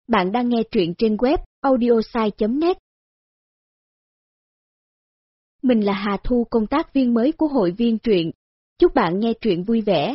Bạn đang nghe truyện trên web audiosai.net. Mình là Hà Thu, công tác viên mới của hội viên truyện. Chúc bạn nghe truyện vui vẻ.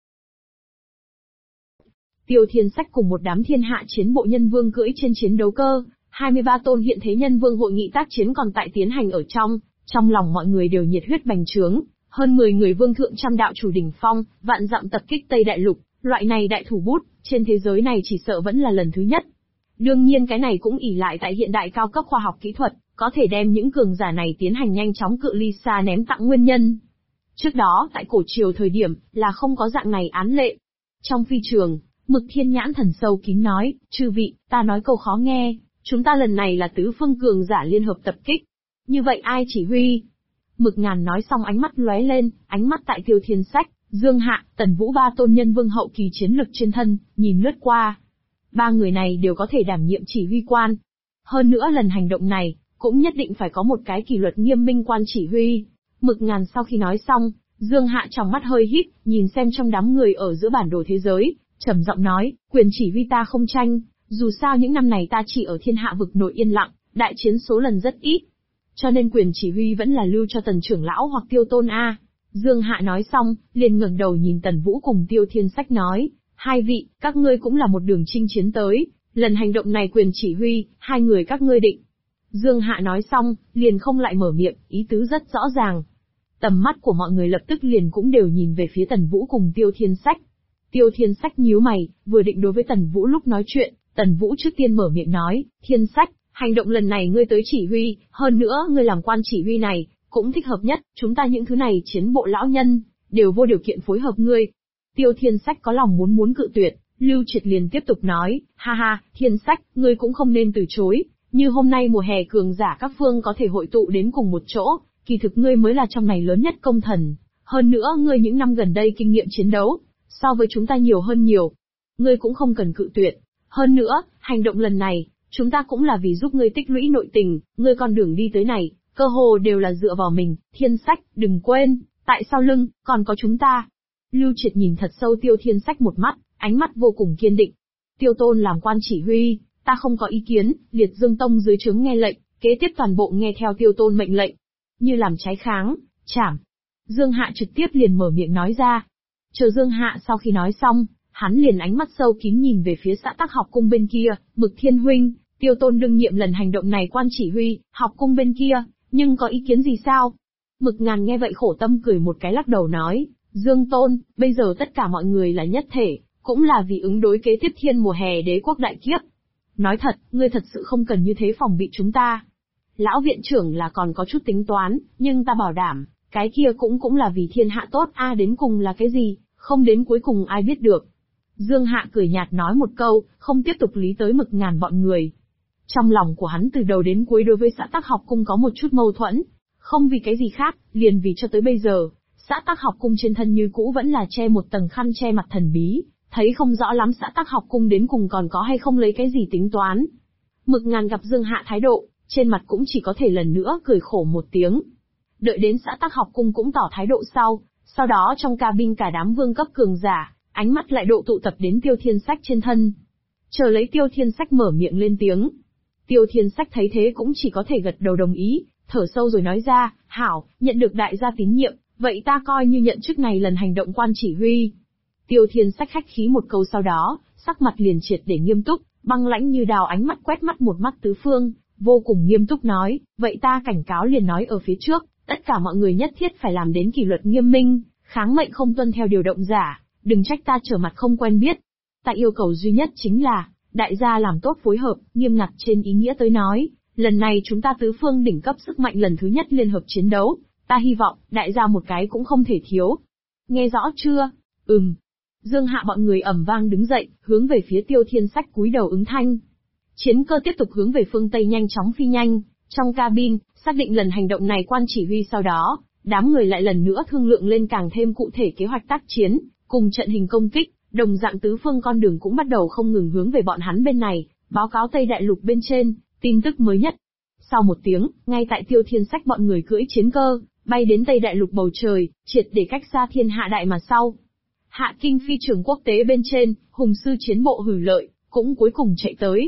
Tiêu Thiên Sách cùng một đám thiên hạ chiến bộ nhân vương cưỡi trên chiến đấu cơ, 23 tôn hiện thế nhân vương hội nghị tác chiến còn tại tiến hành ở trong lòng mọi người đều nhiệt huyết bành trướng, hơn 10 người vương thượng trăm đạo chủ đỉnh phong, vạn dặm tập kích Tây Đại Lục, loại này đại thủ bút, trên thế giới này chỉ sợ vẫn là lần thứ nhất. Đương nhiên cái này cũng ỷ lại tại hiện đại cao cấp khoa học kỹ thuật, có thể đem những cường giả này tiến hành nhanh chóng cự ly xa ném tặng nguyên nhân. Trước đó, tại cổ triều thời điểm, là không có dạng này án lệ. Trong phi trường, Mực Thiên nhãn thần sâu kín nói, chư vị, ta nói câu khó nghe, chúng ta lần này là tứ phương cường giả liên hợp tập kích. Như vậy ai chỉ huy? Mực Ngàn nói xong ánh mắt lóe lên, ánh mắt tại Tiêu Thiên Sách, Dương Hạ, Tần Vũ ba tôn nhân vương hậu kỳ chiến lực trên thân, nhìn lướt qua. Ba người này đều có thể đảm nhiệm chỉ huy quan. Hơn nữa lần hành động này, cũng nhất định phải có một cái kỷ luật nghiêm minh quan chỉ huy. Mực Ngàn sau khi nói xong, Dương Hạ trong mắt hơi híp, nhìn xem trong đám người ở giữa bản đồ thế giới, trầm giọng nói, quyền chỉ huy ta không tranh, dù sao những năm này ta chỉ ở thiên hạ vực nội yên lặng, đại chiến số lần rất ít. Cho nên quyền chỉ huy vẫn là lưu cho Tần trưởng lão hoặc Tiêu Tôn A. Dương Hạ nói xong, liền ngẩng đầu nhìn Tần Vũ cùng Tiêu Thiên Sách nói, hai vị, các ngươi cũng là một đường chinh chiến tới, lần hành động này quyền chỉ huy, hai người các ngươi định. Dương Hạ nói xong, liền không lại mở miệng, ý tứ rất rõ ràng. Tầm mắt của mọi người lập tức liền cũng đều nhìn về phía Tần Vũ cùng Tiêu Thiên Sách. Tiêu Thiên Sách nhíu mày, vừa định đối với Tần Vũ lúc nói chuyện, Tần Vũ trước tiên mở miệng nói, Thiên Sách, hành động lần này ngươi tới chỉ huy, hơn nữa ngươi làm quan chỉ huy này, cũng thích hợp nhất, chúng ta những thứ này chiến bộ lão nhân, đều vô điều kiện phối hợp ngươi. Tiêu Thiên Sách có lòng muốn cự tuyệt, Lưu Triệt liền tiếp tục nói, ha ha, Thiên Sách, ngươi cũng không nên từ chối, như hôm nay mùa hè cường giả các phương có thể hội tụ đến cùng một chỗ, kỳ thực ngươi mới là trong này lớn nhất công thần, hơn nữa ngươi những năm gần đây kinh nghiệm chiến đấu, so với chúng ta nhiều hơn nhiều. Ngươi cũng không cần cự tuyệt, hơn nữa, hành động lần này, chúng ta cũng là vì giúp ngươi tích lũy nội tình, ngươi con đường đi tới này, cơ hồ đều là dựa vào mình, Thiên Sách, đừng quên, tại sau lưng, còn có chúng ta. Lưu Triệt nhìn thật sâu Tiêu Thiên Sách một mắt, ánh mắt vô cùng kiên định. Tiêu Tôn làm quan chỉ huy, ta không có ý kiến, Liệt Dương Tông dưới trướng nghe lệnh, kế tiếp toàn bộ nghe theo Tiêu Tôn mệnh lệnh. Như làm trái kháng, chảm. Dương Hạ trực tiếp liền mở miệng nói ra. Chờ Dương Hạ sau khi nói xong, hắn liền ánh mắt sâu kín nhìn về phía xã Tắc Học Cung bên kia, Mực Thiên huynh, Tiêu Tôn đương nhiệm lần hành động này quan chỉ huy, học cung bên kia, nhưng có ý kiến gì sao? Mực Ngàn nghe vậy khổ tâm cười một cái lắc đầu nói, Dương Tôn, bây giờ tất cả mọi người là nhất thể, cũng là vì ứng đối kế tiếp thiên mùa hè đế quốc đại kiếp. Nói thật, ngươi thật sự không cần như thế phòng bị chúng ta. Lão viện trưởng là còn có chút tính toán, nhưng ta bảo đảm, cái kia cũng là vì thiên hạ tốt a, đến cùng là cái gì, không đến cuối cùng ai biết được. Dương Hạ cười nhạt nói một câu, không tiếp tục lý tới Mực Ngàn bọn người. Trong lòng của hắn từ đầu đến cuối đối với xã Tắc Học Cung có một chút mâu thuẫn, không vì cái gì khác, liền vì cho tới bây giờ, xã Tắc Học Cung trên thân như cũ vẫn là che một tầng khăn che mặt thần bí, thấy không rõ lắm xã Tắc Học Cung đến cùng còn có hay không lấy cái gì tính toán. Mực Ngàn gặp Dương Hạ thái độ, trên mặt cũng chỉ có thể lần nữa cười khổ một tiếng. Đợi đến xã Tắc Học Cung cũng tỏ thái độ sau đó trong cabin cả đám vương cấp cường giả, ánh mắt lại độ tụ tập đến Tiêu Thiên Sách trên thân. Chờ lấy Tiêu Thiên Sách mở miệng lên tiếng. Tiêu Thiên Sách thấy thế cũng chỉ có thể gật đầu đồng ý, thở sâu rồi nói ra, hảo, nhận được đại gia tín nhiệm, vậy ta coi như nhận chức này lần hành động quan chỉ huy. Tiêu Thiên Sách khách khí một câu sau đó, sắc mặt liền triệt để nghiêm túc, băng lãnh như đào ánh mắt quét mắt một mắt tứ phương, vô cùng nghiêm túc nói, vậy ta cảnh cáo liền nói ở phía trước, tất cả mọi người nhất thiết phải làm đến kỷ luật nghiêm minh, kháng mệnh không tuân theo điều động giả, đừng trách ta trở mặt không quen biết. Ta yêu cầu duy nhất chính là, đại gia làm tốt phối hợp, nghiêm ngặt trên ý nghĩa tới nói, lần này chúng ta tứ phương đỉnh cấp sức mạnh lần thứ nhất liên hợp chiến đấu, ta hy vọng, đại gia một cái cũng không thể thiếu. Nghe rõ chưa? Dương Hạ bọn người ầm vang đứng dậy, hướng về phía Tiêu Thiên Sách cúi đầu ứng thanh. Chiến cơ tiếp tục hướng về phương Tây nhanh chóng phi nhanh, trong cabin, xác định lần hành động này quan chỉ huy sau đó, đám người lại lần nữa thương lượng lên càng thêm cụ thể kế hoạch tác chiến, cùng trận hình công kích, đồng dạng tứ phương con đường cũng bắt đầu không ngừng hướng về bọn hắn bên này, báo cáo Tây Đại Lục bên trên, tin tức mới nhất. Sau một tiếng, ngay tại Tiêu Thiên Sách bọn người cưỡi chiến cơ, bay đến Tây Đại Lục bầu trời, triệt để cách xa thiên hạ đại mà sau. Hạ Kinh phi trường quốc tế bên trên, hùng sư chiến bộ Hử Lợi, cũng cuối cùng chạy tới,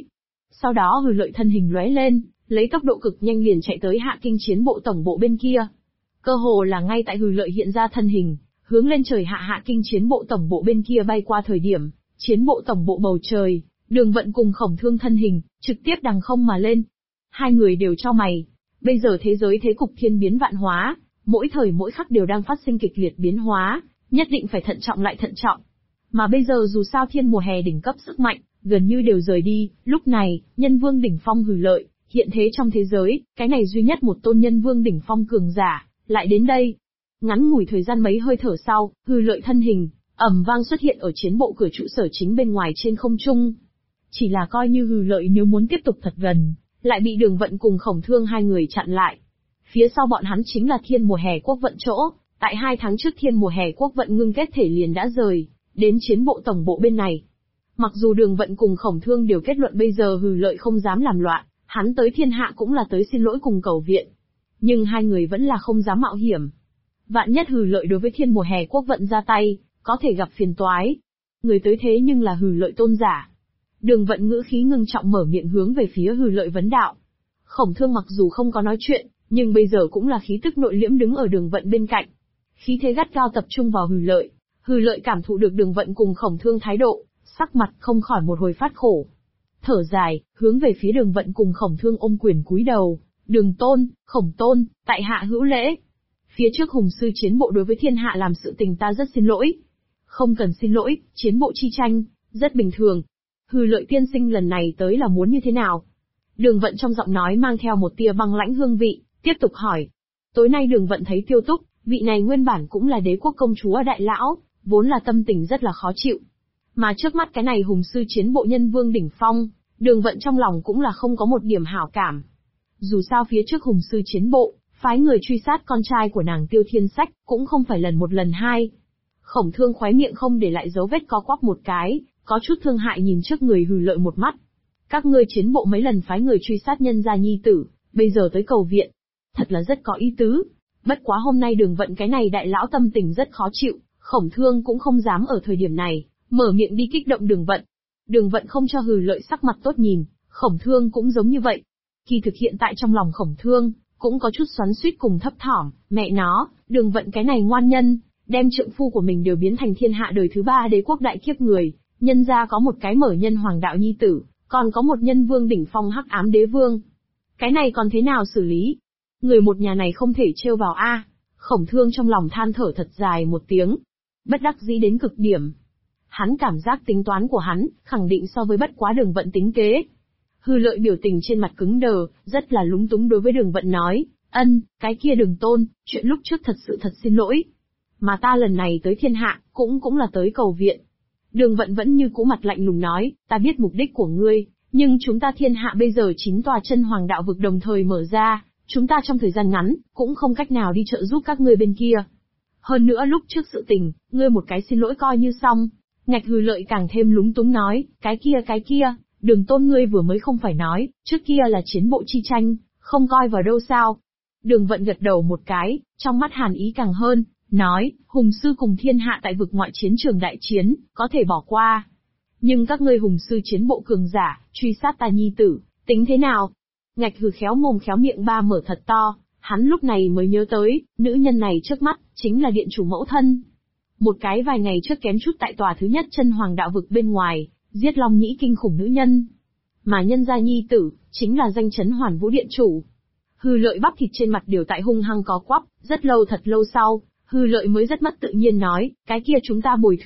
Sau đó Hừ Lợi thân hình lóe lên, lấy tốc độ cực nhanh liền chạy tới Hạ Kinh chiến bộ tổng bộ bên kia. Cơ hồ là ngay tại Hừ Lợi hiện ra thân hình, hướng lên trời Hạ Kinh chiến bộ tổng bộ bên kia bay qua thời điểm, chiến bộ tổng bộ bầu trời, Đường Vận cùng Khổng Thương thân hình, trực tiếp đằng không mà lên. Hai người đều chau mày. Bây giờ thế giới thế cục thiên biến vạn hóa, mỗi thời mỗi khắc đều đang phát sinh kịch liệt biến hóa, nhất định phải thận trọng lại thận trọng. Mà bây giờ dù sao thiên mùa hè đỉnh cấp sức mạnh, gần như đều rời đi, lúc này, nhân vương đỉnh phong Hừ Lợi, hiện thế trong thế giới, cái này duy nhất một tôn nhân vương đỉnh phong cường giả, lại đến đây. Ngắn ngủi thời gian mấy hơi thở sau, Hừ Lợi thân hình, ầm vang xuất hiện ở chiến bộ cửa trụ sở chính bên ngoài trên không trung. Chỉ là coi như Hừ Lợi nếu muốn tiếp tục thật gần, lại bị Đường Vận cùng Khổng Thương hai người chặn lại. Phía sau bọn hắn chính là thiên mùa hè quốc vận chỗ, tại 2 tháng trước thiên mùa hè quốc vận ngưng kết thể liền đã rời, đến chiến bộ tổng bộ bên này. Mặc dù Đường Vận cùng Khổng Thương đều kết luận bây giờ Hừ Lợi không dám làm loạn, hắn tới thiên hạ cũng là tới xin lỗi cùng cầu viện. Nhưng hai người vẫn là không dám mạo hiểm. Vạn nhất Hừ Lợi đối với thiên mùa hè quốc vận ra tay, có thể gặp phiền toái. Người tới thế nhưng là Hừ Lợi tôn giả. Đường Vận ngữ khí ngưng trọng mở miệng hướng về phía Hừ Lợi vấn đạo. Khổng Thương mặc dù không có nói chuyện, nhưng bây giờ cũng là khí tức nội liễm đứng ở Đường Vận bên cạnh. Khí thế gắt cao tập trung vào Hừ Lợi. Hừ Lợi cảm thụ được Đường Vận cùng Khổng Thương thái độ, sắc mặt không khỏi một hồi phát khổ. Thở dài, hướng về phía Đường Vận cùng Khổng Thương ôm quyền cúi đầu. Đường Tôn, Khổng Tôn, tại hạ hữu lễ. Phía trước Hùng sư chiến bộ đối với thiên hạ làm sự tình ta rất xin lỗi. Không cần xin lỗi, chiến bộ chi tranh, rất bình thường. Hừ Lợi tiên sinh lần này tới là muốn như thế nào? Đường Vận trong giọng nói mang theo một tia băng lãnh hương vị, tiếp tục hỏi. Tối nay Đường Vận thấy Tiêu Túc, vị này nguyên bản cũng là đế quốc công chúa đại lão, vốn là tâm tình rất là khó chịu. Mà trước mắt cái này Hùng sư chiến bộ nhân vương đỉnh phong, Đường Vận trong lòng cũng là không có một điểm hảo cảm. Dù sao phía trước Hùng sư chiến bộ, phái người truy sát con trai của nàng Tiêu Thiên Sách, cũng không phải lần một lần hai. Khổng Thương khóe miệng không để lại dấu vết co quắp một cái, có chút thương hại nhìn trước người Hừ Lợi một mắt. Các ngươi chiến bộ mấy lần phái người truy sát nhân gia nhi tử, bây giờ tới cầu viện. Thật là rất có ý tứ. Bất quá hôm nay Đường Vận cái này đại lão tâm tình rất khó chịu, Khổng Thương cũng không dám ở thời điểm này, mở miệng đi kích động Đường Vận. Đường Vận không cho Hừ Lợi sắc mặt tốt nhìn, Khổng Thương cũng giống như vậy. Khi thực hiện tại trong lòng Khổng Thương, cũng có chút xoắn xuýt cùng thấp thỏm, mẹ nó, Đường Vận cái này ngoan nhân, đem trượng phu của mình đều biến thành thiên hạ đời thứ 3 đế quốc đại kiếp người, nhân gia có một cái mở nhân hoàng đạo nhi tử, còn có một nhân vương đỉnh phong hắc ám đế vương. Cái này còn thế nào xử lý? Người một nhà này không thể trêu vào a. Khổng Thương trong lòng than thở thật dài một tiếng, bất đắc dĩ đến cực điểm. Hắn cảm giác tính toán của hắn, khẳng định so với bất quá Đường Vận tính kế. Hừ Lợi biểu tình trên mặt cứng đờ, rất là lúng túng đối với Đường Vận nói, cái kia Đường Tôn, chuyện lúc trước thật xin lỗi. Mà ta lần này tới thiên hạ, cũng là tới cầu viện. Đường Vận vẫn như cũ mặt lạnh lùng nói, ta biết mục đích của ngươi, nhưng chúng ta thiên hạ bây giờ 9 tòa chân hoàng đạo vực đồng thời mở ra, chúng ta trong thời gian ngắn, cũng không cách nào đi trợ giúp các ngươi bên kia. Hơn nữa lúc trước sự tình, ngươi một cái xin lỗi coi như xong. Ngạch Hừ Lợi càng thêm lúng túng nói, cái kia, Đường Tôn ngươi vừa mới không phải nói, trước kia là chiến bộ chi tranh, không coi vào đâu sao. Đường Vận gật đầu một cái, trong mắt hàn ý càng hơn, nói, Hùng sư cùng thiên hạ tại vực ngoại chiến trường đại chiến, có thể bỏ qua. Nhưng các ngươi Hùng sư chiến bộ cường giả, truy sát ta nhi tử, tính thế nào? Ngạch Hừ khéo mồm khéo miệng ba mở thật to, hắn lúc này mới nhớ tới, nữ nhân này trước mắt, chính là điện chủ mẫu thân. Một cái vài ngày trước kém chút tại tòa thứ nhất chân hoàng đạo vực bên ngoài, giết Long Nhĩ kinh khủng nữ nhân. Mà nhân gia nhi tử, chính là danh chấn Hoàn Vũ điện chủ. Hừ Lợi bắp thịt trên mặt đều tại hung hăng có quắp, rất lâu sau, Hừ Lợi mới rất mất tự nhiên nói, cái kia chúng ta bồi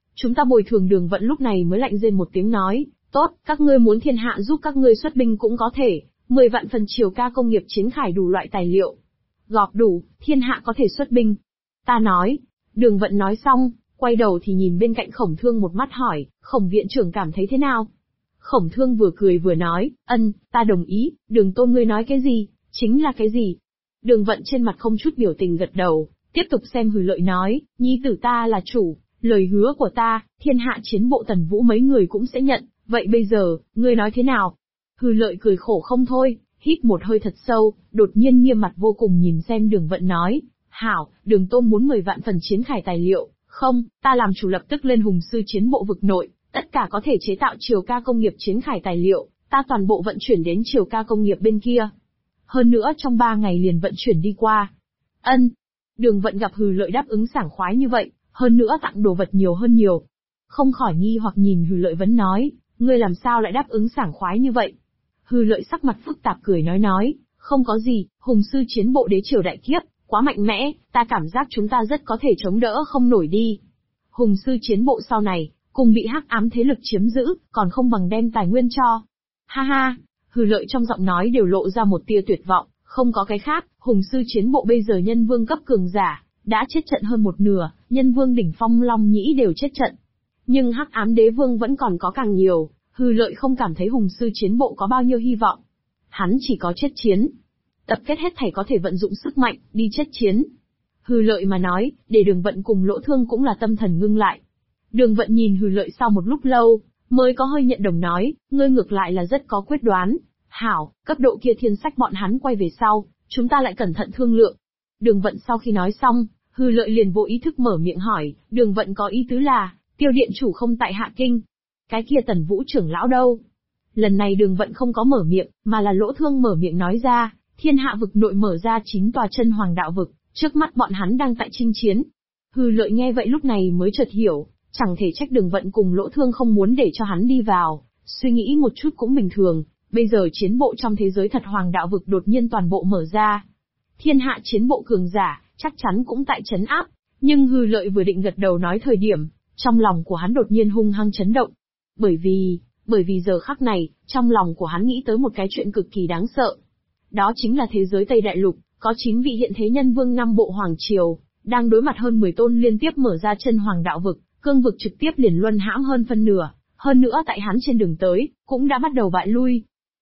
thường Đường Vận lúc này mới lạnh rên một tiếng nói, tốt, các ngươi muốn thiên hạ giúp các ngươi xuất binh cũng có thể, 10 vạn phần triều ca công nghiệp chiến khải đủ loại tài liệu. Gọp đủ, thiên hạ có thể xuất binh. Ta nói, Đường Vận nói xong, quay đầu thì nhìn bên cạnh Khổng Thương một mắt hỏi, Khổng viện trưởng cảm thấy thế nào? Khổng Thương vừa cười vừa nói, ta đồng ý, Đường Tôn ngươi nói cái gì, chính là cái gì? Đường Vận trên mặt không chút biểu tình gật đầu, tiếp tục xem Hừ Lợi nói, nhi tử ta là chủ, lời hứa của ta, thiên hạ chiến bộ Tần Vũ mấy người cũng sẽ nhận, vậy bây giờ, ngươi nói thế nào? Hừ Lợi cười khổ không thôi, hít một hơi thật sâu, đột nhiên nghiêm mặt vô cùng nhìn xem Đường Vận nói, hảo, Đường Tôn muốn 10 vạn phần chiến khải tài liệu, không, ta làm chủ lập tức lên Hùng sư chiến bộ vực nội, tất cả có thể chế tạo triều ca công nghiệp chiến khải tài liệu, ta toàn bộ vận chuyển đến Triều Ca công nghiệp bên kia. Hơn nữa trong 3 ngày liền vận chuyển đi qua. Ân. Đường Vận gặp Hừ Lợi đáp ứng sảng khoái như vậy, hơn nữa tặng đồ vật nhiều hơn nhiều. Không khỏi nghi hoặc nhìn Hừ Lợi vấn nói, ngươi làm sao lại đáp ứng sảng khoái như vậy? Hừ Lợi sắc mặt phức tạp cười nói, không có gì, hùng sư chiến bộ đế triều đại kiếp, quá mạnh mẽ, ta cảm giác chúng ta rất có thể chống đỡ không nổi đi. Hùng sư chiến bộ sau này, cùng bị hắc ám thế lực chiếm giữ, còn không bằng đem tài nguyên cho. Ha ha, Hừ Lợi trong giọng nói đều lộ ra một tia tuyệt vọng, không có cái khác, hùng sư chiến bộ bây giờ nhân vương cấp cường giả, đã chết trận hơn một nửa, nhân vương đỉnh phong Long Nhĩ đều chết trận. Nhưng hắc ám đế vương vẫn còn có càng nhiều, Hừ Lợi không cảm thấy hùng sư chiến bộ có bao nhiêu hy vọng. Hắn chỉ có chết chiến. Tập kết hết thảy có thể vận dụng sức mạnh, đi chết chiến. Hừ Lợi mà nói, để Đường Vận cùng Lỗ Thương cũng là tâm thần ngưng lại. Đường Vận nhìn Hừ Lợi sau một lúc lâu, mới có hơi nhận đồng nói, ngươi ngược lại là rất có quyết đoán. Hảo, cấp độ kia thiên sách bọn hắn quay về sau, chúng ta lại cẩn thận thương lượng. Đường Vận sau khi nói xong, Hừ Lợi liền vô ý thức mở miệng hỏi, Đường Vận có ý tứ là, Tiêu điện chủ không tại Hạ Kinh. Cái kia Tần Vũ trưởng lão đâu? Lần này Đường Vận không có mở miệng, mà là Lỗ Thương mở miệng nói ra, thiên hạ vực nội mở ra 9 tòa chân hoàng đạo vực, trước mắt bọn hắn đang tại chinh chiến. Hừ Lợi nghe vậy lúc này mới chợt hiểu, chẳng thể trách Đường Vận cùng Lỗ Thương không muốn để cho hắn đi vào, suy nghĩ một chút cũng bình thường, bây giờ chiến bộ trong thế giới thật hoàng đạo vực đột nhiên toàn bộ mở ra. Thiên hạ chiến bộ cường giả, chắc chắn cũng tại trấn áp, nhưng Hừ Lợi vừa định gật đầu nói thời điểm, trong lòng của hắn đột nhiên hung hăng chấn động. Bởi vì giờ khắc này, trong lòng của hắn nghĩ tới một cái chuyện cực kỳ đáng sợ. Đó chính là thế giới Tây Đại Lục, có 9 vị hiện thế nhân vương 5 bộ hoàng triều, đang đối mặt hơn 10 tôn liên tiếp mở ra chân hoàng đạo vực, cương vực trực tiếp liền luân hãm hơn phân nửa, hơn nữa tại hắn trên đường tới, cũng đã bắt đầu bại lui.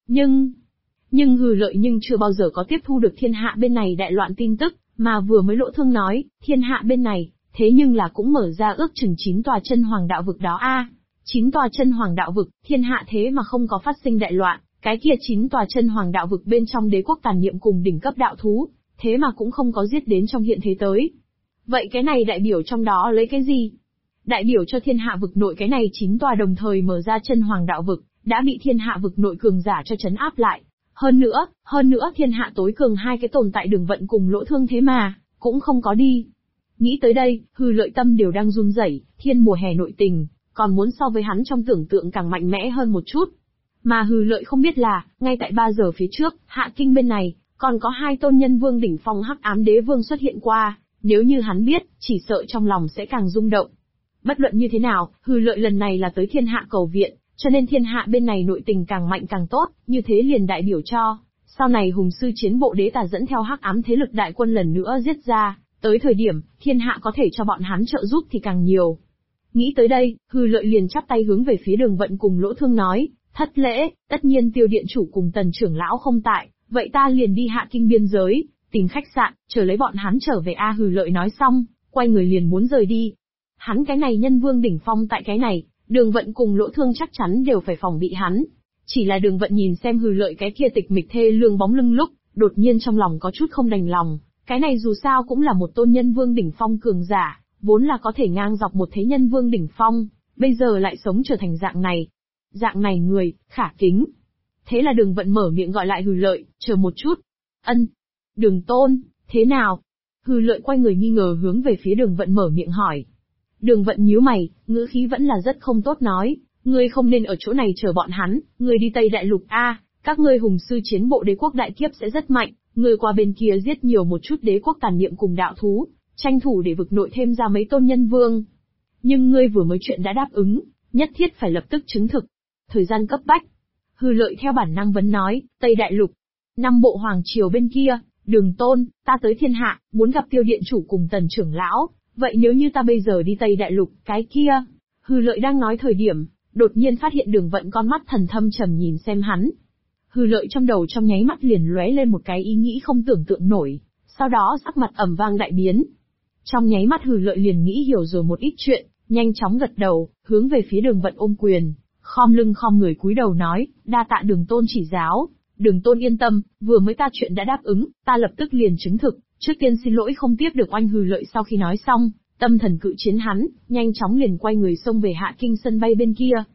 Nhưng Hừ Lợi chưa bao giờ có tiếp thu được thiên hạ bên này đại loạn tin tức, mà vừa mới Lỗ Thương nói, thiên hạ bên này, thế nhưng là cũng mở ra ước chừng 9 tòa chân hoàng đạo vực đó a. 9 tòa chân hoàng đạo vực, thiên hạ thế mà không có phát sinh đại loạn, cái kia 9 tòa chân hoàng đạo vực bên trong đế quốc tàn niệm cùng đỉnh cấp đạo thú, thế mà cũng không có giết đến trong hiện thế tới. Vậy cái này đại biểu trong đó lấy cái gì? Đại biểu cho thiên hạ vực nội cái này 9 tòa đồng thời mở ra chân hoàng đạo vực, đã bị thiên hạ vực nội cường giả cho trấn áp lại. Hơn nữa thiên hạ tối cường hai cái tồn tại Đường Vận cùng Lỗ Thương thế mà, cũng không có đi. Nghĩ tới đây, Hừ Lợi tâm đều đang run rẩy, thiên mùa hè nội tình, còn muốn so với hắn trong tưởng tượng càng mạnh mẽ hơn một chút. Mà Hừ Lợi không biết là, ngay tại 3 giờ phía trước, Hạ Kinh bên này, còn có 2 tôn nhân vương đỉnh phong hắc ám đế vương xuất hiện qua, nếu như hắn biết, chỉ sợ trong lòng sẽ càng rung động. Bất luận như thế nào, Hừ Lợi lần này là tới thiên hạ cầu viện, cho nên thiên hạ bên này nội tình càng mạnh càng tốt, như thế liền đại biểu cho, sau này hùng sư chiến bộ đế tà dẫn theo hắc ám thế lực đại quân lần nữa giết ra, tới thời điểm, thiên hạ có thể cho bọn hắn trợ giúp thì càng nhiều. Nghĩ tới đây, Hừ Lợi liền chắp tay hướng về phía Đường Vận cùng Lỗ Thương nói, thất lễ, tất nhiên Tiêu điện chủ cùng Tần trưởng lão không tại, vậy ta liền đi Hạ Kinh biên giới, tìm khách sạn, chờ lấy bọn hắn trở về. Hừ Lợi nói xong, quay người liền muốn rời đi. Hắn cái này nhân vương đỉnh phong tại cái này, Đường Vận cùng Lỗ Thương chắc chắn đều phải phòng bị hắn. Chỉ là Đường Vận nhìn xem Hừ Lợi cái kia tịch mịch thê lương bóng lưng lúc, đột nhiên trong lòng có chút không đành lòng, cái này dù sao cũng là một tôn nhân vương đỉnh phong cường giả, vốn là có thể ngang dọc một thế nhân vương đỉnh phong, bây giờ lại sống trở thành dạng này. Dạng này người, khả kính. Thế là Đường Vận mở miệng gọi lại Hừ Lợi, chờ một chút. Ân. Đường tôn, thế nào? Hừ Lợi quay người nghi ngờ hướng về phía Đường Vận mở miệng hỏi. Đường Vận nhíu mày, ngữ khí vẫn là rất không tốt nói, ngươi không nên ở chỗ này chờ bọn hắn, ngươi đi Tây Đại Lục a, các ngươi hùng sư chiến bộ đế quốc đại kiếp sẽ rất mạnh, ngươi qua bên kia giết nhiều một chút đế quốc tàn niệm cùng đạo thú, tranh thủ để vực nội thêm ra mấy tôn nhân vương. Nhưng ngươi vừa mới chuyện đã đáp ứng, nhất thiết phải lập tức chứng thực. Thời gian cấp bách. Hừ Lợi theo bản năng vấn nói, Tây Đại Lục, 5 bộ hoàng triều bên kia, Đường tôn, ta tới thiên hạ, muốn gặp Tiêu điện chủ cùng Tần trưởng lão, vậy nếu như ta bây giờ đi Tây Đại Lục, cái kia. Hừ Lợi đang nói thời điểm, đột nhiên phát hiện Đường Vận con mắt thần thâm trầm nhìn xem hắn. Hừ Lợi trong đầu trong nháy mắt liền lóe lên một cái ý nghĩ không tưởng tượng nổi, sau đó sắc mặt ầm vang đại biến. Trong nháy mắt Hừ Lợi liền nghĩ hiểu rồi một ít chuyện, nhanh chóng gật đầu, hướng về phía Đường Vận ôm quyền, khom lưng khom người cúi đầu nói, đa tạ Đường tôn chỉ giáo. Đường tôn yên tâm, vừa mới ta chuyện đã đáp ứng, ta lập tức liền chứng thực, trước tiên xin lỗi không tiếp được oanh. Hừ Lợi sau khi nói xong, tâm thần cự chiến hắn, nhanh chóng liền quay người xông về Hạ Kinh sân bay bên kia.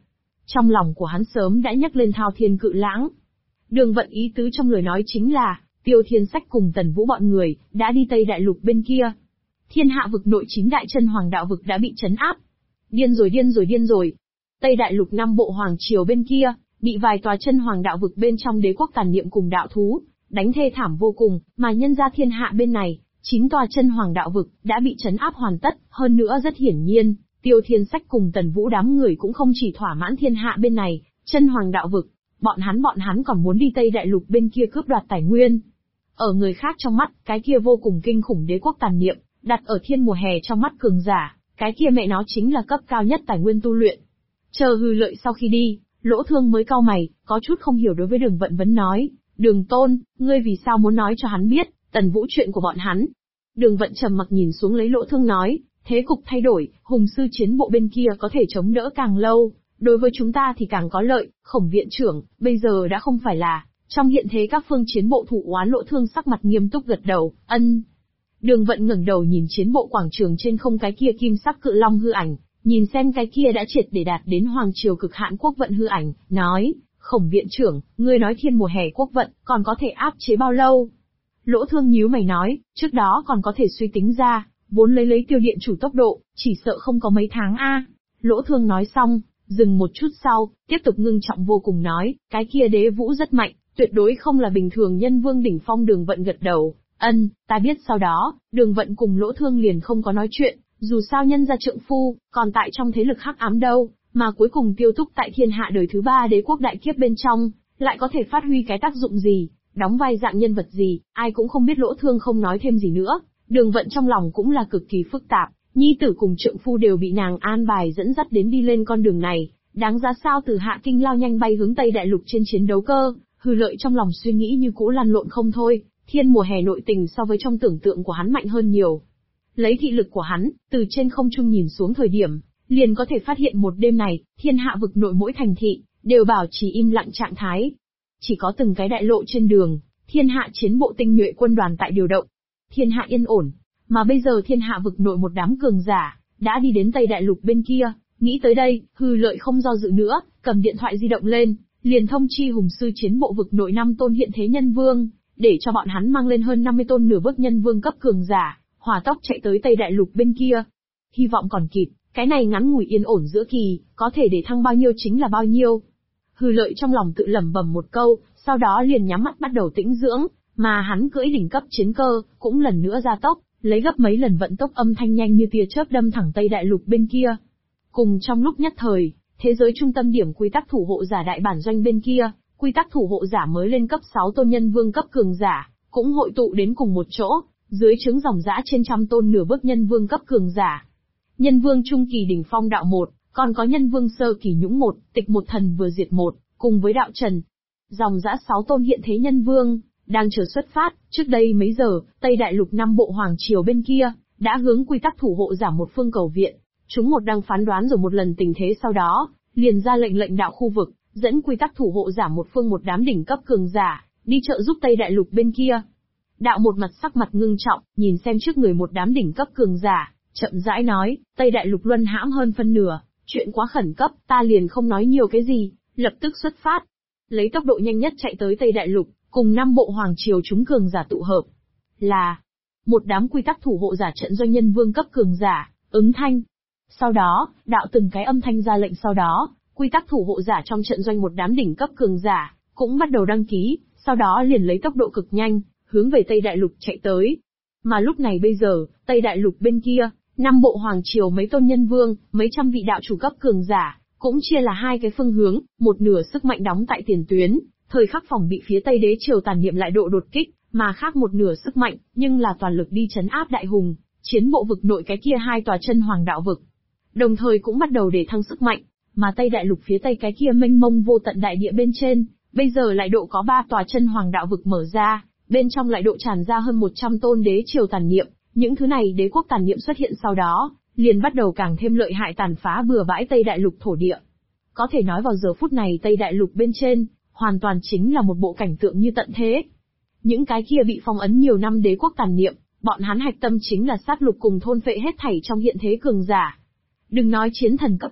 Trong lòng của hắn sớm đã nhắc lên Thao Thiên Cự Lãng. Đường Vận ý tứ trong lời nói chính là, Tiêu Thiên Sách cùng Tần Vũ bọn người, đã đi Tây Đại Lục bên kia. Thiên hạ vực nội 9 đại chân hoàng đạo vực đã bị trấn áp. Điên rồi điên rồi điên rồi. Tây Đại Lục 5 bộ hoàng triều bên kia, bị vài tòa chân hoàng đạo vực bên trong đế quốc tàn niệm cùng đạo thú, đánh thê thảm vô cùng, mà nhân ra thiên hạ bên này, 9 tòa chân hoàng đạo vực, đã bị trấn áp hoàn tất, hơn nữa rất hiển nhiên, Tiêu Thiên Sách cùng Tần Vũ đám người cũng không chỉ thỏa mãn thiên hạ bên này, chân hoàng đạo vực, bọn hắn còn muốn đi Tây Đại Lục bên kia cướp đoạt tài nguyên. Ở người khác trong mắt, cái kia vô cùng kinh khủng đế quốc tàn niệm, đặt ở thiên mùa hè trong mắt cường giả, cái kia mẹ nó chính là cấp cao nhất tài nguyên tu luyện. Chờ Hư Lợi sau khi đi, Lỗ Thương mới cau mày, có chút không hiểu đối với Đường Vận vấn nói, Đường Tôn, ngươi vì sao muốn nói cho hắn biết, Tần Vũ chuyện của bọn hắn. Đường Vận trầm mặc nhìn xuống lấy Lỗ Thương nói, thế cục thay đổi, hùng sư chiến bộ bên kia có thể chống đỡ càng lâu, đối với chúng ta thì càng có lợi, Khổng viện trưởng, bây giờ đã không phải là, trong hiện thế các phương chiến bộ thủ oán. Lỗ Thương sắc mặt nghiêm túc gật đầu, ân. Đường Vận ngẩng đầu nhìn chiến bộ quảng trường trên không cái kia kim sắc cự long hư ảnh, nhìn xem cái kia đã triệt để đạt đến hoàng triều cực hạn quốc vận hư ảnh, nói, Khổng viện trưởng, ngươi nói thiên mùa hè quốc vận, còn có thể áp chế bao lâu? Lỗ Thương nhíu mày nói, trước đó còn có thể suy tính ra, vốn lấy tiêu điện chủ tốc độ, chỉ sợ không có mấy tháng a. Lỗ Thương nói xong, dừng một chút sau, tiếp tục ngưng trọng vô cùng nói, cái kia đế vũ rất mạnh, tuyệt đối không là bình thường nhân vương đỉnh phong. Đường Vận gật đầu, ân, ta biết. Sau đó, Đường Vận cùng Lỗ Thương liền không có nói chuyện, dù sao nhân gia trượng phu, còn tại trong thế lực hắc ám đâu, mà cuối cùng tiêu túc tại thiên hạ đời thứ 3 đế quốc đại kiếp bên trong, lại có thể phát huy cái tác dụng gì, đóng vai dạng nhân vật gì, ai cũng không biết. Lỗ Thương không nói thêm gì nữa, Đường Vận trong lòng cũng là cực kỳ phức tạp, nhi tử cùng trượng phu đều bị nàng an bài dẫn dắt đến đi lên con đường này, đáng giá sao từ Hạ Kinh lao nhanh bay hướng Tây Đại Lục trên chiến đấu cơ. Hư Lợi trong lòng suy nghĩ như cũ lăn lộn không thôi, thiên mùa hè nội tình so với trong tưởng tượng của hắn mạnh hơn nhiều. Lấy thị lực của hắn, từ trên không trung nhìn xuống thời điểm, liền có thể phát hiện một đêm này, thiên hạ vực nội mỗi thành thị, đều bảo trì im lặng trạng thái. Chỉ có từng cái đại lộ trên đường, thiên hạ chiến bộ tinh nhuệ quân đoàn tại điều động. Thiên hạ yên ổn, mà bây giờ thiên hạ vực nội một đám cường giả, đã đi đến Tây Đại Lục bên kia. Nghĩ tới đây, Hư Lợi không do dự nữa, cầm điện thoại di động lên, liền thông chi hùng sư chiến bộ vực nội 5 tôn hiện thế nhân vương, để cho bọn hắn mang lên hơn 50 tôn nửa bước nhân vương cấp cường giả, hỏa tốc chạy tới Tây Đại Lục bên kia. Hy vọng còn kịp, cái này ngắn ngủi yên ổn giữa kỳ, có thể để thăng bao nhiêu chính là bao nhiêu. Hư Lợi trong lòng tự lẩm bẩm một câu, sau đó liền nhắm mắt bắt đầu tĩnh dưỡng, mà hắn cưỡi đỉnh cấp chiến cơ, cũng lần nữa gia tốc, lấy gấp mấy lần vận tốc âm thanh nhanh như tia chớp đâm thẳng Tây Đại Lục bên kia. Cùng trong lúc nhất thời, thế giới trung tâm điểm quy tắc thủ hộ giả đại bản doanh bên kia, quy tắc thủ hộ giả mới lên cấp 6 tôn nhân vương cấp cường giả, cũng hội tụ đến cùng một chỗ, dưới trướng dòng dã trên trăm tôn nửa bước nhân vương cấp cường giả. Nhân vương trung kỳ đỉnh phong đạo 1, còn có nhân vương sơ kỳ nhũng 1, tịch một thần vừa diệt 1, cùng với đạo trần. Dòng dã 6 tôn hiện thế nhân vương, đang chờ xuất phát. Trước đây mấy giờ, Tây Đại Lục 5 bộ hoàng triều bên kia, đã hướng quy tắc thủ hộ giả một phương cầu viện. Chúng một đang phán đoán rồi một lần tình thế, sau đó, liền ra lệnh đạo khu vực, dẫn quy tắc thủ hộ giả một phương một đám đỉnh cấp cường giả, đi trợ giúp Tây Đại Lục bên kia. Đạo một mặt sắc mặt ngưng trọng, nhìn xem trước người một đám đỉnh cấp cường giả, chậm rãi nói, Tây Đại Lục luân hãm hơn phân nửa, chuyện quá khẩn cấp, ta liền không nói nhiều cái gì, lập tức xuất phát. Lấy tốc độ nhanh nhất chạy tới Tây Đại Lục, cùng 5 bộ hoàng triều chúng cường giả tụ hợp. Là một đám quy tắc thủ hộ giả trận doanh nhân vương cấp cường giả, ứng thanh. Sau đó, đạo từng cái âm thanh ra lệnh, sau đó, quy tắc thủ hộ giả trong trận doanh một đám đỉnh cấp cường giả, cũng bắt đầu đăng ký, sau đó liền lấy tốc độ cực nhanh, hướng về Tây Đại Lục chạy tới. Mà lúc này bây giờ, Tây Đại Lục bên kia, 5 bộ hoàng triều mấy tôn nhân vương, mấy trăm vị đạo chủ cấp cường giả, cũng chia là hai cái phương hướng, một nửa sức mạnh đóng tại tiền tuyến, thời khắc phòng bị phía Tây đế triều tàn niệm lại độ đột kích, mà khác một nửa sức mạnh, nhưng là toàn lực đi trấn áp đại hùng, chiến bộ vực nội cái kia hai tòa chân hoàng đạo vực. Đồng thời cũng bắt đầu để thăng sức mạnh, mà Tây Đại Lục phía Tây cái kia mênh mông vô tận đại địa bên trên, bây giờ lại độ có 3 tòa chân hoàng đạo vực mở ra, bên trong lại độ tràn ra hơn 100 tôn đế triều tàn niệm, những thứ này đế quốc tàn niệm xuất hiện sau đó, liền bắt đầu càng thêm lợi hại tàn phá bừa bãi Tây Đại Lục thổ địa. Có thể nói vào giờ phút này Tây Đại Lục bên trên, hoàn toàn chính là một bộ cảnh tượng như tận thế. Những cái kia bị phong ấn nhiều năm đế quốc tàn niệm, bọn hắn hạch tâm chính là sát lục cùng thôn phệ hết thảy trong hiện thế cường giả. Đừng nói chiến thần cấp bậc,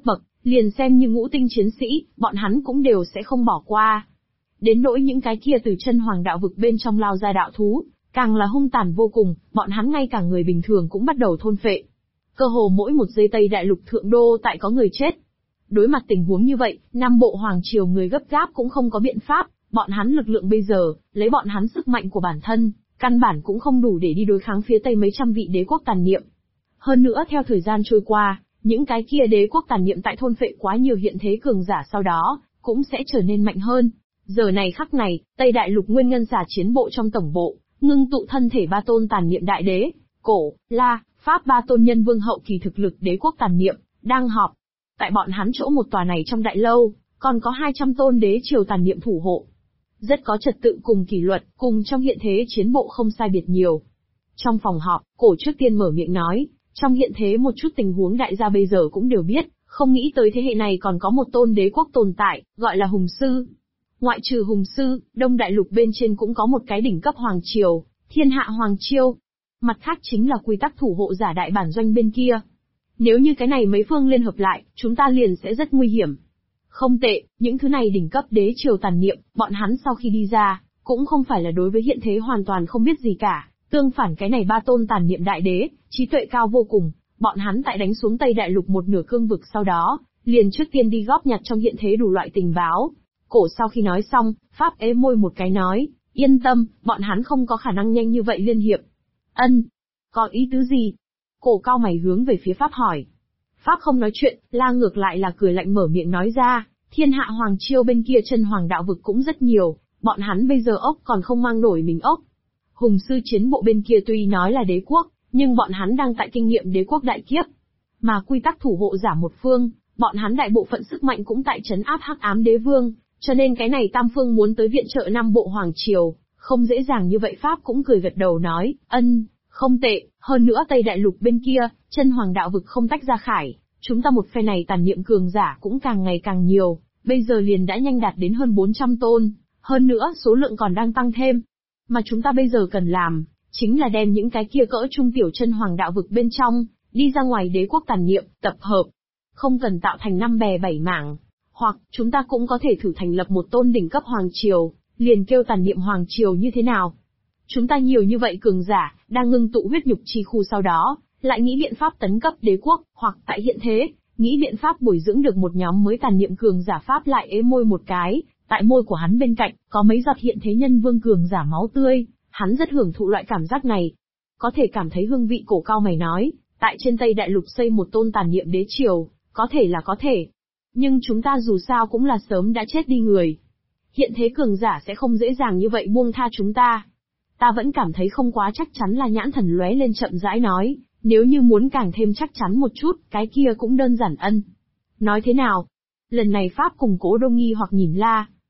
liền xem như ngũ tinh chiến sĩ, bọn hắn cũng đều sẽ không bỏ qua. Đến nỗi những cái kia từ chân hoàng đạo vực bên trong lao ra đạo thú, càng là hung tàn vô cùng, bọn hắn ngay cả người bình thường cũng bắt đầu thôn phệ. Cơ hồ mỗi một giây Tây Đại Lục thượng đô tại có người chết. Đối mặt tình huống như vậy, Nam Bộ Hoàng Triều người gấp gáp cũng không có biện pháp, bọn hắn lực lượng bây giờ, lấy bọn hắn sức mạnh của bản thân, căn bản cũng không đủ để đi đối kháng phía Tây mấy trăm vị đế quốc tàn niệm. Hơn nữa theo thời gian trôi qua, những cái kia đế quốc tàn niệm tại thôn phệ quá nhiều hiện thế cường giả sau đó, cũng sẽ trở nên mạnh hơn. Giờ này khắc này, Tây Đại Lục Nguyên Ngân Xà chiến bộ trong tổng bộ, ngưng tụ thân thể ba tôn tàn niệm đại đế, Cổ, La, Pháp ba tôn nhân vương hậu kỳ thực lực đế quốc tàn niệm, đang họp. Tại bọn hắn chỗ một tòa này trong đại lâu, còn có 200 tôn đế triều tàn niệm thủ hộ. Rất có trật tự cùng kỷ luật, cùng trong hiện thế chiến bộ không sai biệt nhiều. Trong phòng họp, Cổ trước tiên mở miệng nói, trong hiện thế một chút tình huống đại gia bây giờ cũng đều biết, không nghĩ tới thế hệ này còn có một tôn đế quốc tồn tại, gọi là Hùng Sư. Ngoại trừ Hùng Sư, Đông Đại Lục bên trên cũng có một cái đỉnh cấp Hoàng Triều, Thiên Hạ Hoàng Triều. Mặt khác chính là quy tắc thủ hộ giả đại bản doanh bên kia. Nếu như cái này mấy phương liên hợp lại, chúng ta liền sẽ rất nguy hiểm. Không tệ, những thứ này đỉnh cấp đế triều tàn niệm, bọn hắn sau khi đi ra, cũng không phải là đối với hiện thế hoàn toàn không biết gì cả. Tương phản cái này ba tôn tàn niệm đại đế, trí tuệ cao vô cùng, bọn hắn tại đánh xuống Tây Đại Lục một nửa cương vực sau đó, liền trước tiên đi góp nhặt trong hiện thế đủ loại tình báo. Cổ sau khi nói xong, Pháp ế môi một cái nói, yên tâm, bọn hắn không có khả năng nhanh như vậy liên hiệp. Ân, có ý tứ gì? Cổ cao mày hướng về phía Pháp hỏi. Pháp không nói chuyện, La ngược lại là cười lạnh mở miệng nói ra, Thiên Hạ Hoàng Triều bên kia chân hoàng đạo vực cũng rất nhiều, bọn hắn bây giờ ốc còn không mang nổi mình ốc. Hùng Sư chiến bộ bên kia tuy nói là đế quốc, nhưng bọn hắn đang tại kinh nghiệm đế quốc đại kiếp. Mà quy tắc thủ hộ giả một phương, bọn hắn đại bộ phận sức mạnh cũng tại trấn áp Hắc Ám Đế Vương, cho nên cái này tam phương muốn tới viện trợ Nam Bộ Hoàng Triều, không dễ dàng như vậy. Pháp cũng cười gật đầu nói, ân, không tệ, hơn nữa Tây Đại Lục bên kia, chân hoàng đạo vực không tách ra khải, chúng ta một phe này tàn niệm cường giả cũng càng ngày càng nhiều, bây giờ liền đã nhanh đạt đến hơn 400 tôn, hơn nữa số lượng còn đang tăng thêm. Mà chúng ta bây giờ cần làm, chính là đem những cái kia cỡ trung tiểu chân hoàng đạo vực bên trong, đi ra ngoài đế quốc tàn niệm, tập hợp. Không cần tạo thành 5 bè 7 mảng. Hoặc, chúng ta cũng có thể thử thành lập một tôn đỉnh cấp hoàng triều, liền kêu tàn niệm hoàng triều như thế nào. Chúng ta nhiều như vậy cường giả, đang ngưng tụ huyết nhục chi khu sau đó, lại nghĩ biện pháp tấn cấp đế quốc, hoặc tại hiện thế, nghĩ biện pháp bồi dưỡng được một nhóm mới tàn niệm cường giả. Pháp lại ế môi một cái, tại môi của hắn bên cạnh, có mấy giọt hiện thế nhân vương cường giả máu tươi, hắn rất hưởng thụ loại cảm giác này. Có thể cảm thấy hương vị. Cổ cao mày nói, tại trên Tây Đại Lục xây một tôn tàn niệm đế triều, có thể là có thể. Nhưng chúng ta dù sao cũng là sớm đã chết đi người. Hiện thế cường giả sẽ không dễ dàng như vậy buông tha chúng ta. Ta vẫn cảm thấy không quá chắc chắn. Là nhãn thần lóe lên chậm rãi nói, nếu như muốn càng thêm chắc chắn một chút, cái kia cũng đơn giản. Ân. Nói thế nào? Lần này Pháp cùng Cố Đông nghi hoặc nhìn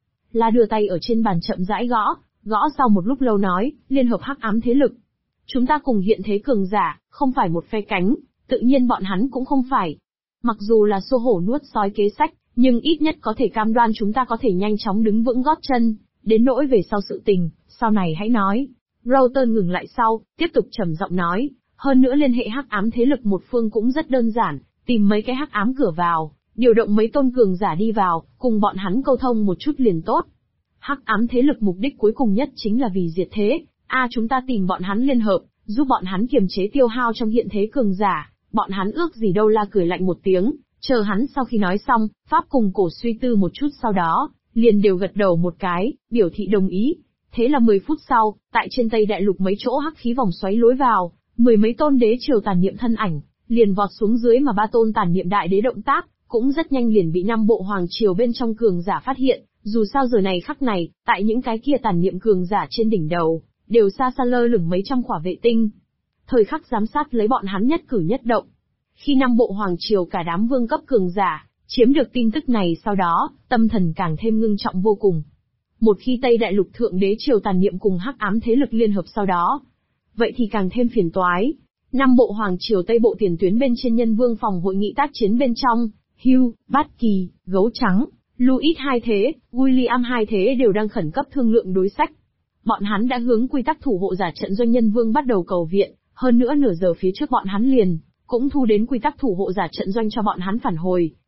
La đưa tay ở trên bàn chậm rãi gõ sau một lúc lâu nói, liên hợp Hắc Ám thế lực. Chúng ta cùng hiện thế cường giả, không phải một phe cánh, tự nhiên bọn hắn cũng không phải. Mặc dù là xô hổ nuốt sói kế sách, nhưng ít nhất có thể cam đoan chúng ta có thể nhanh chóng đứng vững gót chân, đến nỗi về sau sự tình, sau này hãy nói. Roughton ngừng lại sau, tiếp tục trầm giọng nói, hơn nữa liên hệ Hắc Ám thế lực một phương cũng rất đơn giản, tìm mấy cái Hắc Ám cửa vào, điều động mấy tôn cường giả đi vào, cùng bọn hắn câu thông một chút liền tốt. Hắc Ám thế lực mục đích cuối cùng nhất chính là vì diệt thế, chúng ta tìm bọn hắn liên hợp, giúp bọn hắn kiềm chế tiêu hao trong hiện thế cường giả, bọn hắn ước gì đâu. La cười lạnh một tiếng, chờ hắn sau khi nói xong, Pháp cùng Cổ suy tư một chút sau đó, liền đều gật đầu một cái, biểu thị đồng ý. Thế là 10 phút sau, tại trên Tây Đại Lục mấy chỗ hắc khí vòng xoáy lối vào, 10 mấy tôn đế triều tàn niệm thân ảnh, liền vọt xuống dưới. Mà ba tôn tàn niệm đại đế động tác, cũng rất nhanh liền bị Nam Bộ Hoàng Triều bên trong cường giả phát hiện. Dù sao giờ này khắc này, tại những cái kia tàn niệm cường giả trên đỉnh đầu, đều xa xa lơ lửng mấy trăm quả vệ tinh. Thời khắc giám sát lấy bọn hắn nhất cử nhất động. Khi Nam Bộ Hoàng Triều cả đám vương cấp cường giả, chiếm được tin tức này sau đó, tâm thần càng thêm ngưng trọng vô cùng. Một khi Tây Đại Lục thượng đế triều tàn niệm cùng Hắc Ám thế lực liên hợp sau đó, vậy thì càng thêm phiền toái. Nam Bộ Hoàng Triều Tây Bộ tiền tuyến bên trên nhân vương phòng hội nghị tác chiến bên trong, Hugh, Bát Kỳ, Gấu Trắng, Louis hai thế, William hai thế đều đang khẩn cấp thương lượng đối sách. Bọn hắn đã hướng quy tắc thủ hộ giả trận doanh nhân vương bắt đầu cầu viện, hơn nữa nửa giờ phía trước bọn hắn liền cũng thu đến quy tắc thủ hộ giả trận doanh cho bọn hắn phản hồi,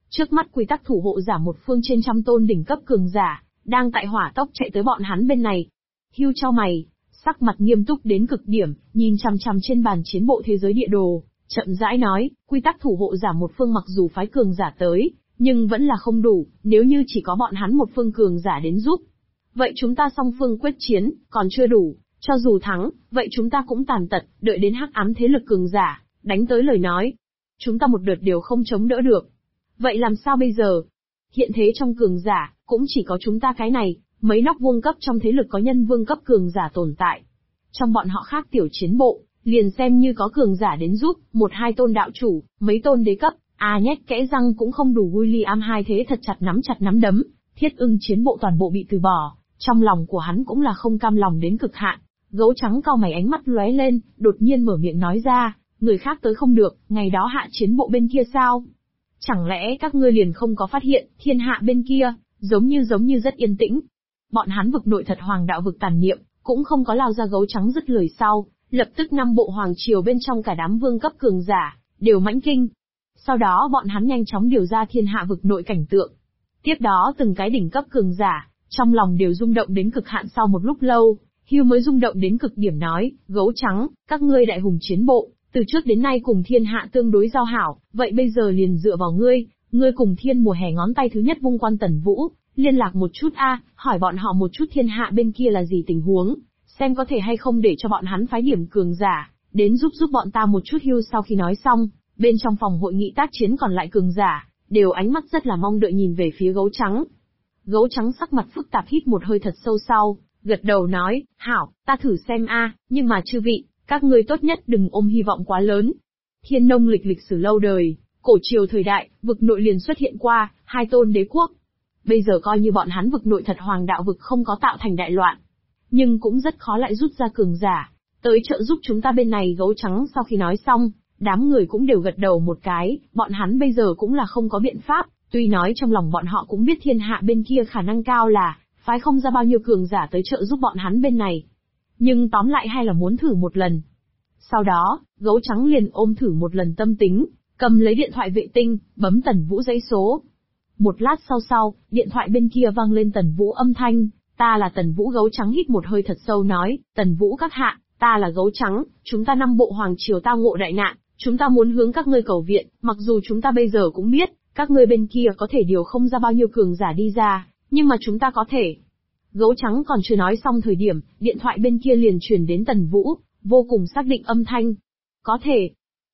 Trước mắt quy tắc thủ hộ giả một phương trên trăm tôn đỉnh cấp cường giả, đang tại hỏa tốc chạy tới bọn hắn bên này. Hưu chau mày, sắc mặt nghiêm túc đến cực điểm, nhìn chằm chằm trên bàn chiến bộ thế giới địa đồ, chậm rãi nói, quy tắc thủ hộ giả một phương mặc dù phái cường giả tới, nhưng vẫn là không đủ, nếu như chỉ có bọn hắn một phương cường giả đến giúp. Vậy chúng ta song phương quyết chiến, còn chưa đủ, cho dù thắng, vậy chúng ta cũng tàn tật, đợi đến hắc ám thế lực cường giả, đánh tới lời nói. Chúng ta một đợt đều không chống đỡ được. Vậy làm sao bây giờ? Hiện thế trong cường giả, cũng chỉ có chúng ta cái này, mấy nóc vuông cấp trong thế lực có nhân vương cấp cường giả tồn tại. Trong bọn họ khác tiểu chiến bộ, liền xem như có cường giả đến giúp, một hai tôn đạo chủ, mấy tôn đế cấp, nhét kẽ răng cũng không đủ. William hai thế thật chặt nắm đấm, Thiết Ưng chiến bộ toàn bộ bị từ bỏ, trong lòng của hắn cũng là không cam lòng đến cực hạn. Gấu trắng cau mày ánh mắt lóe lên, đột nhiên mở miệng nói ra, người khác tới không được, ngày đó hạ chiến bộ bên kia sao? Chẳng lẽ các ngươi liền không có phát hiện, thiên hạ bên kia, giống như rất yên tĩnh. Bọn hắn vực nội thật hoàng đạo vực tàn niệm, cũng không có lao ra. Gấu trắng dứt lời sau, lập tức năm bộ hoàng triều bên trong cả đám vương cấp cường giả, đều mãnh kinh. Sau đó bọn hắn nhanh chóng điều ra thiên hạ vực nội cảnh tượng. Tiếp đó từng cái đỉnh cấp cường giả, trong lòng đều rung động đến cực hạn. Sau một lúc lâu, Hưu mới rung động đến cực điểm nói, gấu trắng, các ngươi đại hùng chiến bộ, từ trước đến nay cùng thiên hạ tương đối giao hảo, vậy bây giờ liền dựa vào ngươi cùng thiên mùa hè ngón tay thứ nhất vung quan Tần Vũ, liên lạc một chút hỏi bọn họ một chút thiên hạ bên kia là gì tình huống, xem có thể hay không để cho bọn hắn phái điểm cường giả, đến giúp bọn ta một chút. Hưu sau khi nói xong, bên trong phòng hội nghị tác chiến còn lại cường giả, đều ánh mắt rất là mong đợi nhìn về phía gấu trắng. Gấu trắng sắc mặt phức tạp hít một hơi thật sâu sau, gật đầu nói, hảo, ta thử xem nhưng mà chư vị, các ngươi tốt nhất đừng ôm hy vọng quá lớn. Thiên nông lịch sử lâu đời, cổ triều thời đại, vực nội liền xuất hiện qua, hai tôn đế quốc. Bây giờ coi như bọn hắn vực nội thật hoàng đạo vực không có tạo thành đại loạn, nhưng cũng rất khó lại rút ra cường giả, tới trợ giúp chúng ta bên này. Gấu trắng sau khi nói xong, đám người cũng đều gật đầu một cái, bọn hắn bây giờ cũng là không có biện pháp, tuy nói trong lòng bọn họ cũng biết thiên hạ bên kia khả năng cao là, phái không ra bao nhiêu cường giả tới trợ giúp bọn hắn bên này. Nhưng tóm lại hay là muốn thử một lần. Sau đó, gấu trắng liền ôm thử một lần tâm tính, cầm lấy điện thoại vệ tinh, bấm Tần Vũ dãy số. Một lát sau, điện thoại bên kia vang lên Tần Vũ âm thanh, ta là Tần Vũ. Gấu trắng hít một hơi thật sâu nói, Tần Vũ các hạ, ta là gấu trắng, chúng ta năm bộ hoàng triều tao ngộ đại nạn, chúng ta muốn hướng các ngươi cầu viện, mặc dù chúng ta bây giờ cũng biết, các ngươi bên kia có thể điều không ra bao nhiêu cường giả đi ra, nhưng mà chúng ta có thể. Gấu trắng còn chưa nói xong thời điểm, điện thoại bên kia liền truyền đến Tần Vũ, vô cùng xác định âm thanh. Có thể.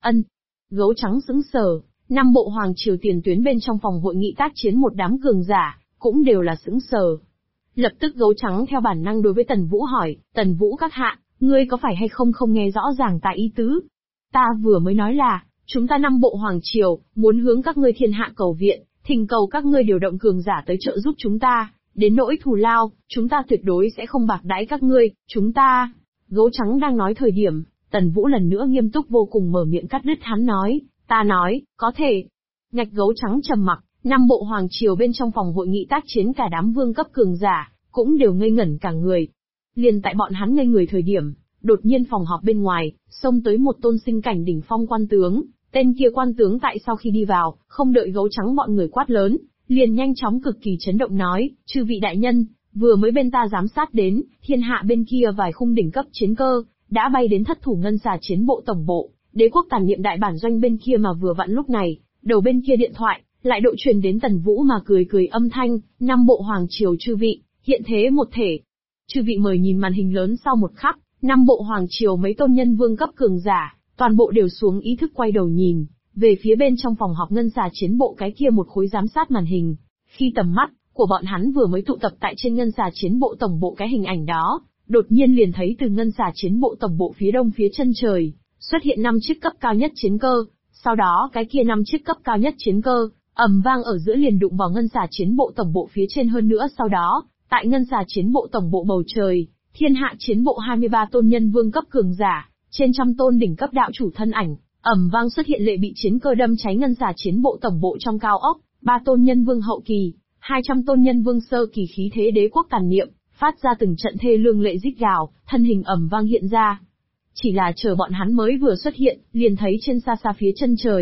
Gấu trắng sững sờ, năm bộ hoàng triều tiền tuyến bên trong phòng hội nghị tác chiến một đám cường giả, cũng đều là sững sờ. Lập tức gấu trắng theo bản năng đối với Tần Vũ hỏi, Tần Vũ các hạ, ngươi có phải hay không nghe rõ ràng ta ý tứ? Ta vừa mới nói là, chúng ta năm bộ hoàng triều, muốn hướng các ngươi thiên hạ cầu viện, thỉnh cầu các ngươi điều động cường giả tới trợ giúp chúng ta, đến nỗi thù lao, chúng ta tuyệt đối sẽ không bạc đãi các ngươi, chúng ta. Gấu trắng đang nói thời điểm, Tần Vũ lần nữa nghiêm túc vô cùng mở miệng cắt đứt hắn nói, ta nói, có thể. Ngạch gấu trắng trầm mặc, năm bộ hoàng triều bên trong phòng hội nghị tác chiến cả đám vương cấp cường giả, cũng đều ngây ngẩn cả người. Liền tại bọn hắn ngây người thời điểm, đột nhiên phòng họp bên ngoài, xông tới một tôn sinh cảnh đỉnh phong quan tướng, tên kia quan tướng tại sau khi đi vào, không đợi gấu trắng bọn người quát lớn, liền nhanh chóng cực kỳ chấn động nói, chư vị đại nhân, vừa mới bên ta giám sát đến, thiên hạ bên kia vài khung đỉnh cấp chiến cơ, đã bay đến thất thủ ngân xà chiến bộ tổng bộ, đế quốc tàn niệm đại bản doanh bên kia. Mà vừa vặn lúc này, đầu bên kia điện thoại, lại độ truyền đến Tần Vũ mà cười âm thanh, năm bộ hoàng triều chư vị, hiện thế một thể. Chư vị mời nhìn màn hình lớn. Sau một khắc, năm bộ hoàng triều mấy tôn nhân vương cấp cường giả, toàn bộ đều xuống ý thức quay đầu nhìn về phía bên trong phòng họp ngân xà chiến bộ cái kia một khối giám sát màn hình. Khi tầm mắt của bọn hắn vừa mới tụ tập tại trên ngân xà chiến bộ tổng bộ cái hình ảnh đó, đột nhiên liền thấy từ ngân xà chiến bộ tổng bộ phía đông phía chân trời, xuất hiện 5 chiếc cấp cao nhất chiến cơ, sau đó cái kia 5 chiếc cấp cao nhất chiến cơ, ầm vang ở giữa liền đụng vào ngân xà chiến bộ tổng bộ phía trên. Hơn nữa sau đó, tại ngân xà chiến bộ tổng bộ bầu trời, thiên hạ chiến bộ 23 tôn nhân vương cấp cường giả, trên trăm tôn đỉnh cấp đạo chủ thân ảnh, ầm vang xuất hiện lệ bị chiến cơ đâm cháy ngân xà chiến bộ tổng bộ trong cao ốc, 3 tôn nhân vương hậu kỳ, 200 tôn nhân vương sơ kỳ khí thế đế quốc tàn niệm, phát ra từng trận thê lương lệ rít gào, thân hình ầm vang hiện ra. Chỉ là chờ bọn hắn mới vừa xuất hiện, liền thấy trên xa xa phía chân trời,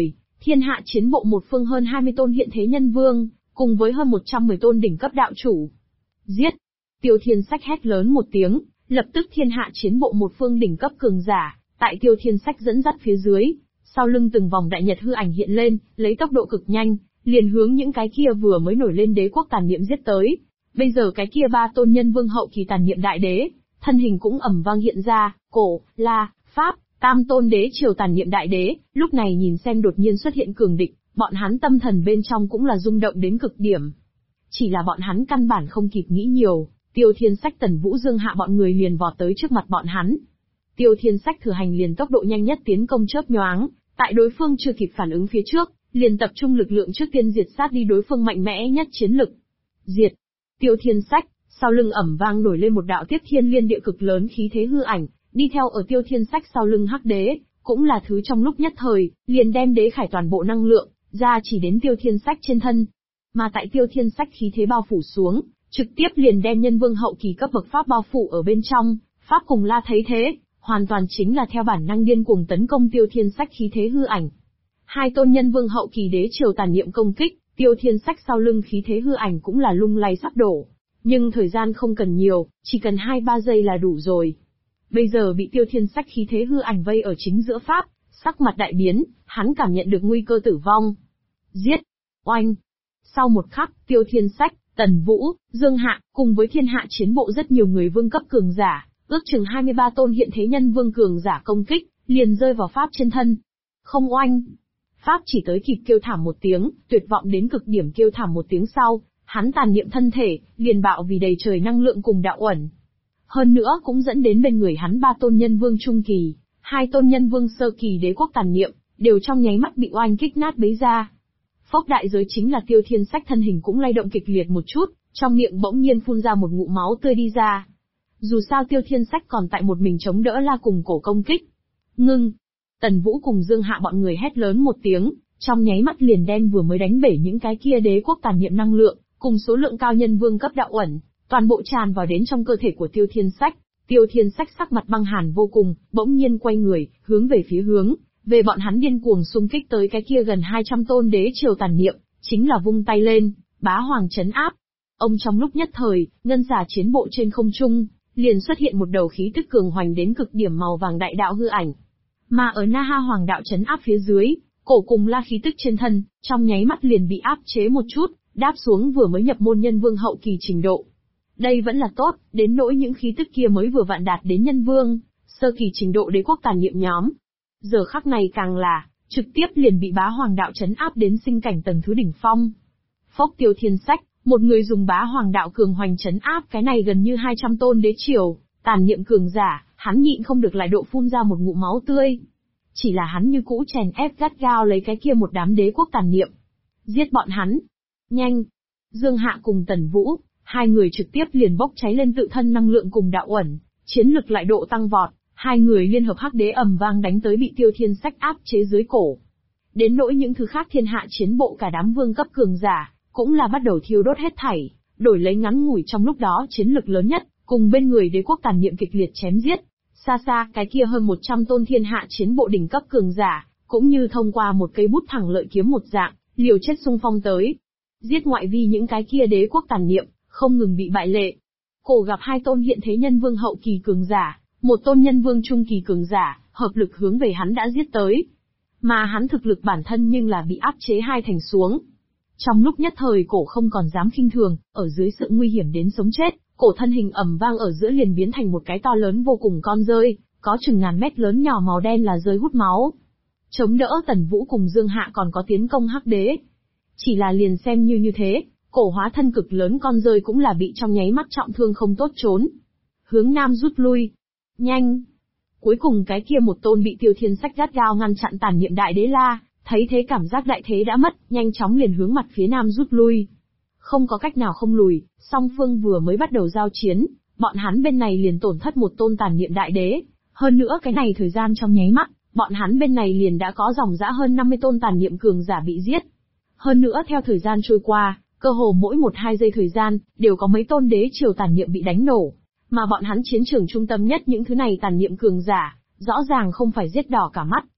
Thiên hạ chiến bộ một phương hơn 20 tôn hiện thế nhân vương, cùng với hơn 110 tôn đỉnh cấp đạo chủ. Giết! Tiêu Thiên Sách hét lớn một tiếng, lập tức thiên hạ chiến bộ một phương đỉnh cấp cường giả, tại Tiêu Thiên Sách dẫn dắt phía dưới, sau lưng từng vòng đại nhật hư ảnh hiện lên, lấy tốc độ cực nhanh, liền hướng những cái kia vừa mới nổi lên đế quốc tàn niệm giết tới. Bây giờ cái kia 3 tôn nhân vương hậu kỳ tàn niệm đại đế, thân hình cũng ầm vang hiện ra, Cổ, La, Pháp, tam tôn đế triều tàn niệm đại đế, lúc này nhìn xem đột nhiên xuất hiện cường địch, bọn hắn tâm thần bên trong cũng là rung động đến cực điểm. Chỉ là bọn hắn căn bản không kịp nghĩ nhiều, Tiêu Thiên Sách Tần Vũ Dương Hạ bọn người liền vọt tới trước mặt bọn hắn. Tiêu Thiên Sách thừa hành liền tốc độ nhanh nhất tiến công chớp nhoáng, tại đối phương chưa kịp phản ứng phía trước, liền tập trung lực lượng trước tiên diệt sát đi đối phương mạnh mẽ nhất chiến lực. Diệt! Tiêu Thiên Sách, sau lưng ẩm vang nổi lên một đạo tiếp thiên liên địa cực lớn khí thế hư ảnh, đi theo ở Tiêu Thiên Sách sau lưng hắc đế, cũng là thứ trong lúc nhất thời, liền đem đế khải toàn bộ năng lượng, ra chỉ đến Tiêu Thiên Sách trên thân. Mà tại Tiêu Thiên Sách khí thế bao phủ xuống, trực tiếp liền đem nhân vương hậu kỳ cấp bậc pháp bao phủ ở bên trong, Pháp cùng La thấy thế, hoàn toàn chính là theo bản năng điên cuồng tấn công Tiêu Thiên Sách khí thế hư ảnh. 2 tôn nhân vương hậu kỳ đế triều tàn niệm công kích, Tiêu Thiên Sách sau lưng khí thế hư ảnh cũng là lung lay sắp đổ. Nhưng thời gian không cần nhiều, chỉ cần 2-3 giây là đủ rồi. Bây giờ bị Tiêu Thiên Sách khí thế hư ảnh vây ở chính giữa Pháp, sắc mặt đại biến, hắn cảm nhận được nguy cơ tử vong. Giết! Oanh! Sau một khắc, Tiêu Thiên Sách, Tần Vũ, Dương Hạ, cùng với thiên hạ chiến bộ rất nhiều người vương cấp cường giả, ước chừng 23 tôn hiện thế nhân vương cường giả công kích, liền rơi vào Pháp trên thân. Không oanh! Pháp chỉ tới kịp kêu thảm một tiếng, tuyệt vọng đến cực điểm kêu thảm một tiếng sau, hắn tàn niệm thân thể, liền bạo vì đầy trời năng lượng cùng đạo uẩn. Hơn nữa cũng dẫn đến bên người hắn 3 tôn nhân vương trung kỳ, 2 tôn nhân vương sơ kỳ đế quốc tàn niệm, đều trong nháy mắt bị oanh kích nát bấy ra. Phốc đại giới chính là Tiêu Thiên Sách thân hình cũng lay động kịch liệt một chút, trong miệng bỗng nhiên phun ra một ngụm máu tươi đi ra. Dù sao Tiêu Thiên Sách còn tại một mình chống đỡ La cùng Cổ công kích. Ngưng! Tần Vũ cùng Dương Hạ bọn người hét lớn một tiếng, trong nháy mắt liền đem vừa mới đánh bể những cái kia đế quốc tàn niệm năng lượng, cùng số lượng cao nhân vương cấp đạo uẩn, toàn bộ tràn vào đến trong cơ thể của Tiêu Thiên Sách. Tiêu Thiên Sách sắc mặt băng hàn vô cùng, bỗng nhiên quay người, hướng về bọn hắn điên cuồng xung kích tới cái kia gần 200 tôn đế triều tàn niệm, chính là vung tay lên, bá hoàng trấn áp. Ông trong lúc nhất thời, ngân xà chiến bộ trên không trung, liền xuất hiện một đầu khí tức cường hoành đến cực điểm màu vàng đại đạo hư ảnh. Mà ở Na Ha Hoàng đạo trấn áp phía dưới, Cổ cùng La khí tức trên thân, trong nháy mắt liền bị áp chế một chút, đáp xuống vừa mới nhập môn nhân vương hậu kỳ trình độ. Đây vẫn là tốt, đến nỗi những khí tức kia mới vừa vặn đạt đến nhân vương, sơ kỳ trình độ đế quốc tàn niệm nhóm. Giờ khắc này càng là, trực tiếp liền bị bá hoàng đạo trấn áp đến sinh cảnh tầng thứ đỉnh phong. Phốc Tiêu Thiên Sách, một người dùng bá hoàng đạo cường hoành trấn áp cái này gần như 200 tôn đế triều, tàn niệm cường giả, hắn nhịn không được lại độ phun ra một ngụm máu tươi. Chỉ là hắn như cũ chèn ép gắt gao lấy cái kia một đám đế quốc tàn niệm. Giết bọn hắn! Nhanh! Dương Hạ cùng Tần Vũ, 2 người trực tiếp liền bốc cháy lên tự thân năng lượng cùng đạo uẩn, chiến lực lại độ tăng vọt, 2 người liên hợp hắc đế ầm vang đánh tới bị Tiêu Thiên Sách áp chế dưới cổ. Đến nỗi những thứ khác thiên hạ chiến bộ cả đám vương cấp cường giả, cũng là bắt đầu thiêu đốt hết thảy, đổi lấy ngắn ngủi trong lúc đó chiến lực lớn nhất, cùng bên người đế quốc tàn niệm kịch liệt chém giết. Xa xa, cái kia hơn 100 tôn thiên hạ chiến bộ đỉnh cấp cường giả, cũng như thông qua một cây bút thẳng lợi kiếm một dạng, liều chết xung phong tới. Giết ngoại vi những cái kia đế quốc tàn niệm, không ngừng bị bại lệ. Cổ gặp 2 tôn hiện thế nhân vương hậu kỳ cường giả, 1 tôn nhân vương trung kỳ cường giả, hợp lực hướng về hắn đã giết tới. Mà hắn thực lực bản thân nhưng là bị áp chế 2 thành xuống. Trong lúc nhất thời Cổ không còn dám khinh thường, ở dưới sự nguy hiểm đến sống chết, Cổ thân hình ầm vang ở giữa liền biến thành một cái to lớn vô cùng con rơi, có chừng ngàn mét lớn nhỏ màu đen là rơi hút máu. Chống đỡ Tần Vũ cùng Dương Hạ còn có tiến công hắc đế. Chỉ là liền xem như thế, Cổ hóa thân cực lớn con rơi cũng là bị trong nháy mắt trọng thương không tốt trốn. Hướng nam rút lui. Nhanh! Cuối cùng cái kia một tôn bị Tiêu Thiên Sách gắt gao ngăn chặn tàn niệm đại đế La, thấy thế cảm giác đại thế đã mất, nhanh chóng liền hướng mặt phía nam rút lui. Không có cách nào không lùi, song phương vừa mới bắt đầu giao chiến, bọn hắn bên này liền tổn thất một tôn tàn niệm đại đế, hơn nữa cái này thời gian trong nháy mắt, bọn hắn bên này liền đã có dòng dã hơn 50 tôn tàn niệm cường giả bị giết. Hơn nữa theo thời gian trôi qua, cơ hồ mỗi 1-2 giây thời gian, đều có mấy tôn đế triều tàn niệm bị đánh nổ, mà bọn hắn chiến trường trung tâm nhất những thứ này tàn niệm cường giả, rõ ràng không phải giết đỏ cả mắt,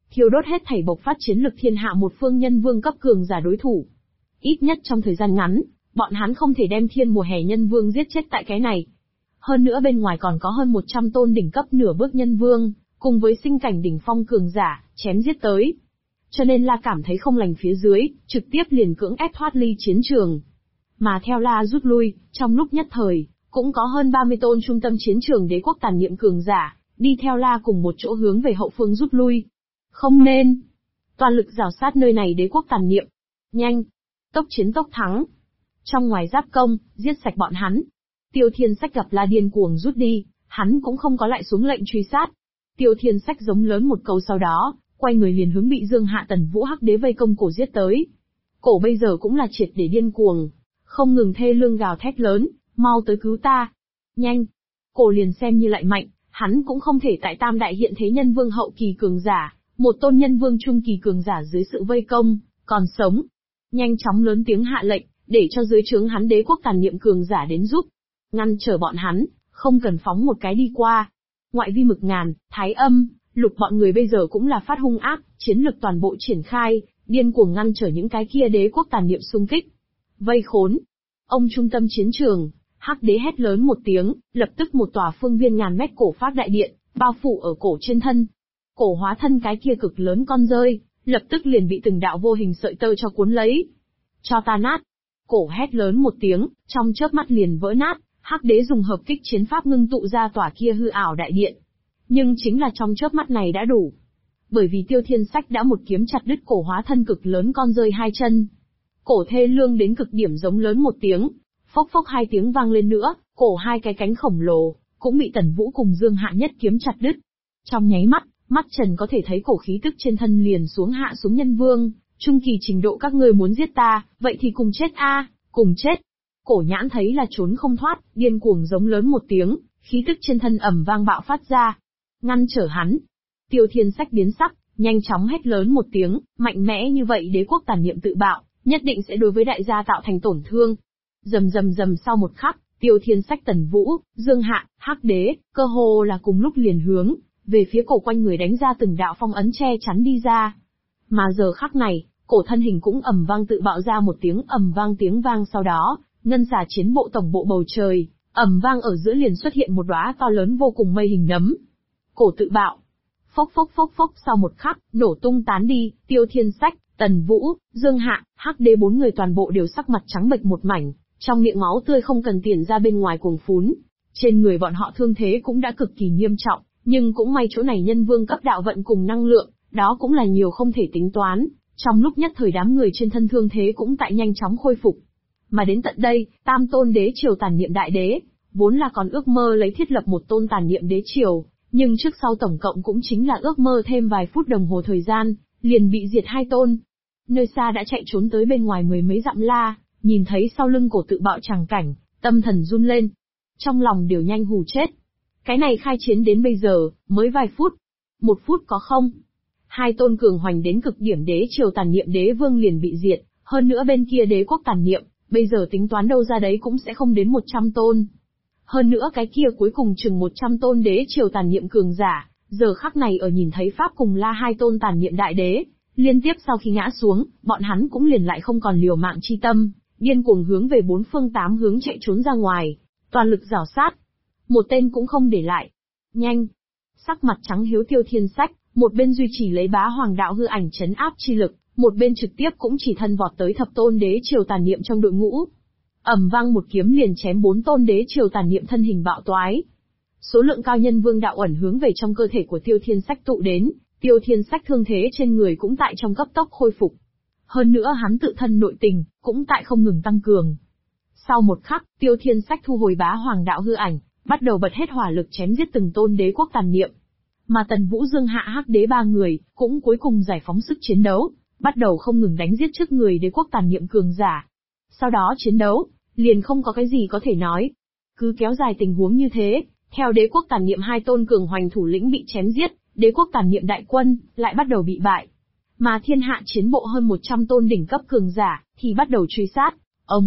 thiêu đốt hết thảy bộc phát chiến lực thiên hạ một phương nhân vương cấp cường giả đối thủ. Ít nhất trong thời gian ngắn, bọn hắn không thể đem thiên mùa hè nhân vương giết chết tại cái này. Hơn nữa bên ngoài còn có hơn 100 tôn đỉnh cấp nửa bước nhân vương, cùng với sinh cảnh đỉnh phong cường giả, chém giết tới. Cho nên La cảm thấy không lành phía dưới, trực tiếp liền cưỡng ép thoát ly chiến trường. Mà theo La rút lui, trong lúc nhất thời, cũng có hơn 30 tôn trung tâm chiến trường đế quốc tàn niệm cường giả, đi theo La cùng một chỗ hướng về hậu phương rút lui. Không nên. Toàn lực rào sát nơi này đế quốc tàn niệm. Nhanh. Tốc chiến tốc thắng. Trong ngoài giáp công, giết sạch bọn hắn. Tiêu Thiên Sách gặp La điên cuồng rút đi, hắn cũng không có lại xuống lệnh truy sát. Tiêu Thiên Sách giống lớn một câu sau đó, quay người liền hướng bị Dương Hạ Tần Vũ Hắc Đế vây công cổ giết tới. Cổ bây giờ cũng là triệt để điên cuồng, không ngừng thê lương gào thét lớn, mau tới cứu ta. Nhanh. Cổ liền xem như lại mạnh, hắn cũng không thể tại tam đại hiện thế nhân vương hậu kỳ cường giả, một tôn nhân vương trung kỳ cường giả dưới sự vây công, còn sống. Nhanh chóng lớn tiếng hạ lệnh, để cho dưới trướng hắn đế quốc tàn niệm cường giả đến giúp. Ngăn trở bọn hắn, không cần phóng một cái đi qua. Ngoại vi Mực Ngàn, Thái Âm, Lục bọn người bây giờ cũng là phát hung ác, chiến lực toàn bộ triển khai, điên cuồng ngăn trở những cái kia đế quốc tàn niệm xung kích. Vây khốn. Ông trung tâm chiến trường, Hắc Đế hét lớn một tiếng, lập tức một tòa phương viên ngàn mét cổ phát đại điện, bao phủ ở cổ trên thân. Cổ hóa thân cái kia cực lớn con rơi, lập tức liền bị từng đạo vô hình sợi tơ cho cuốn lấy. Cho ta nát. Cổ hét lớn một tiếng, trong chớp mắt liền vỡ nát, Hắc Đế dùng hợp kích chiến pháp ngưng tụ ra tòa kia hư ảo đại điện. Nhưng chính là trong chớp mắt này đã đủ. Bởi vì Tiêu Thiên Sách đã một kiếm chặt đứt cổ hóa thân cực lớn con rơi hai chân. Cổ thê lương đến cực điểm giống lớn một tiếng, phốc phốc hai tiếng vang lên nữa, cổ hai cái cánh khổng lồ, cũng bị Tần Vũ cùng Dương Hạ nhất kiếm chặt đứt. Trong nháy mắt, mắt Trần có thể thấy cổ khí tức trên thân liền xuống hạ xuống nhân vương, trung kỳ trình độ các ngươi muốn giết ta, vậy thì cùng chết a, cùng chết. Cổ nhãn thấy là trốn không thoát, điên cuồng giống lớn một tiếng, khí tức trên thân ầm vang bạo phát ra. Ngăn trở hắn. Tiêu Thiên Sách biến sắc, nhanh chóng hét lớn một tiếng, mạnh mẽ như vậy đế quốc tàn niệm tự bạo, nhất định sẽ đối với đại gia tạo thành tổn thương. Rầm rầm rầm sau một khắc, Tiêu Thiên Sách Tần Vũ, Dương Hạ, Hắc Đế, cơ hồ là cùng lúc liền hướng về phía cổ quanh người đánh ra từng đạo phong ấn che chắn đi ra. Mà giờ khắc này, cổ thân hình cũng ầm vang tự bạo ra một tiếng ầm vang tiếng vang sau đó, ngân xà chiến bộ tổng bộ bầu trời, ầm vang ở giữa liền xuất hiện một đóa to lớn vô cùng mây hình nấm. Cổ tự bạo. Phốc phốc phốc phốc sau một khắc, nổ tung tán đi, Tiêu Thiên Sách, Tần Vũ, Dương Hạ, Hắc Đế bốn người toàn bộ đều sắc mặt trắng bệch một mảnh, trong miệng máu tươi không cần tiền ra bên ngoài cuồng phún. Trên người bọn họ thương thế cũng đã cực kỳ nghiêm trọng, nhưng cũng may chỗ này nhân vương cấp đạo vận cùng năng lượng, đó cũng là nhiều không thể tính toán, trong lúc nhất thời đám người trên thân thương thế cũng tại nhanh chóng khôi phục. Mà đến tận đây, tam tôn đế triều tàn niệm đại đế, vốn là còn ước mơ lấy thiết lập một tôn tàn niệm đế triều, nhưng trước sau tổng cộng cũng chính là ước mơ thêm vài phút đồng hồ thời gian, liền bị diệt hai tôn. Nơi xa đã chạy trốn tới bên ngoài mười mấy dặm La, nhìn thấy sau lưng cổ tự bạo tràng cảnh, tâm thần run lên. Trong lòng đều nhanh hù chết. Cái này khai chiến đến bây giờ, mới vài phút. 1 phút có không? Hai tôn cường hoành đến cực điểm đế triều tàn niệm đế vương liền bị diệt, hơn nữa bên kia đế quốc tàn niệm, bây giờ tính toán đâu ra đấy cũng sẽ không đến 100 tôn. Hơn nữa cái kia cuối cùng chừng 100 tôn đế triều tàn niệm cường giả, giờ khắc này ở nhìn thấy Pháp cùng La hai tôn tàn niệm đại đế, liên tiếp sau khi ngã xuống, bọn hắn cũng liền lại không còn liều mạng chi tâm, điên cuồng hướng về bốn phương tám hướng chạy trốn ra ngoài, toàn lực rảo sát. Một tên cũng không để lại. Nhanh! Sắc mặt trắng hiếu Tiêu Thiên Sách, một bên duy trì lấy bá hoàng đạo hư ảnh chấn áp chi lực, một bên trực tiếp cũng chỉ thân vọt tới thập tôn đế triều tàn niệm trong đội ngũ. Ầm vang một kiếm liền chém 4 tôn đế triều tàn niệm thân hình bạo toái. Số lượng cao nhân vương đạo ẩn hướng về trong cơ thể của Tiêu Thiên Sách tụ đến, Tiêu Thiên Sách thương thế trên người cũng tại trong cấp tốc khôi phục. Hơn nữa hắn tự thân nội tình, cũng tại không ngừng tăng cường. Sau một khắc, Tiêu Thiên Sách thu hồi bá hoàng đạo hư ảnh, bắt đầu bật hết hỏa lực chém giết từng tôn đế quốc tàn niệm. Mà Tần Vũ Dương Hạ Hắc Đế ba người, cũng cuối cùng giải phóng sức chiến đấu, bắt đầu không ngừng đánh giết trước người đế quốc tàn niệm cường giả. Sau đó chiến đấu, liền không có cái gì có thể nói. Cứ kéo dài tình huống như thế, theo đế quốc tàn niệm hai tôn cường hoành thủ lĩnh bị chém giết, đế quốc tàn niệm đại quân, lại bắt đầu bị bại. Mà thiên hạ chiến bộ hơn 100 tôn đỉnh cấp cường giả, thì bắt đầu truy sát.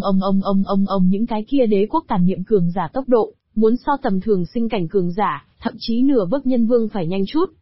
Những cái kia đế quốc tàn niệm cường giả tốc độ, muốn so tầm thường sinh cảnh cường giả, thậm chí nửa bước nhân vương phải nhanh chút.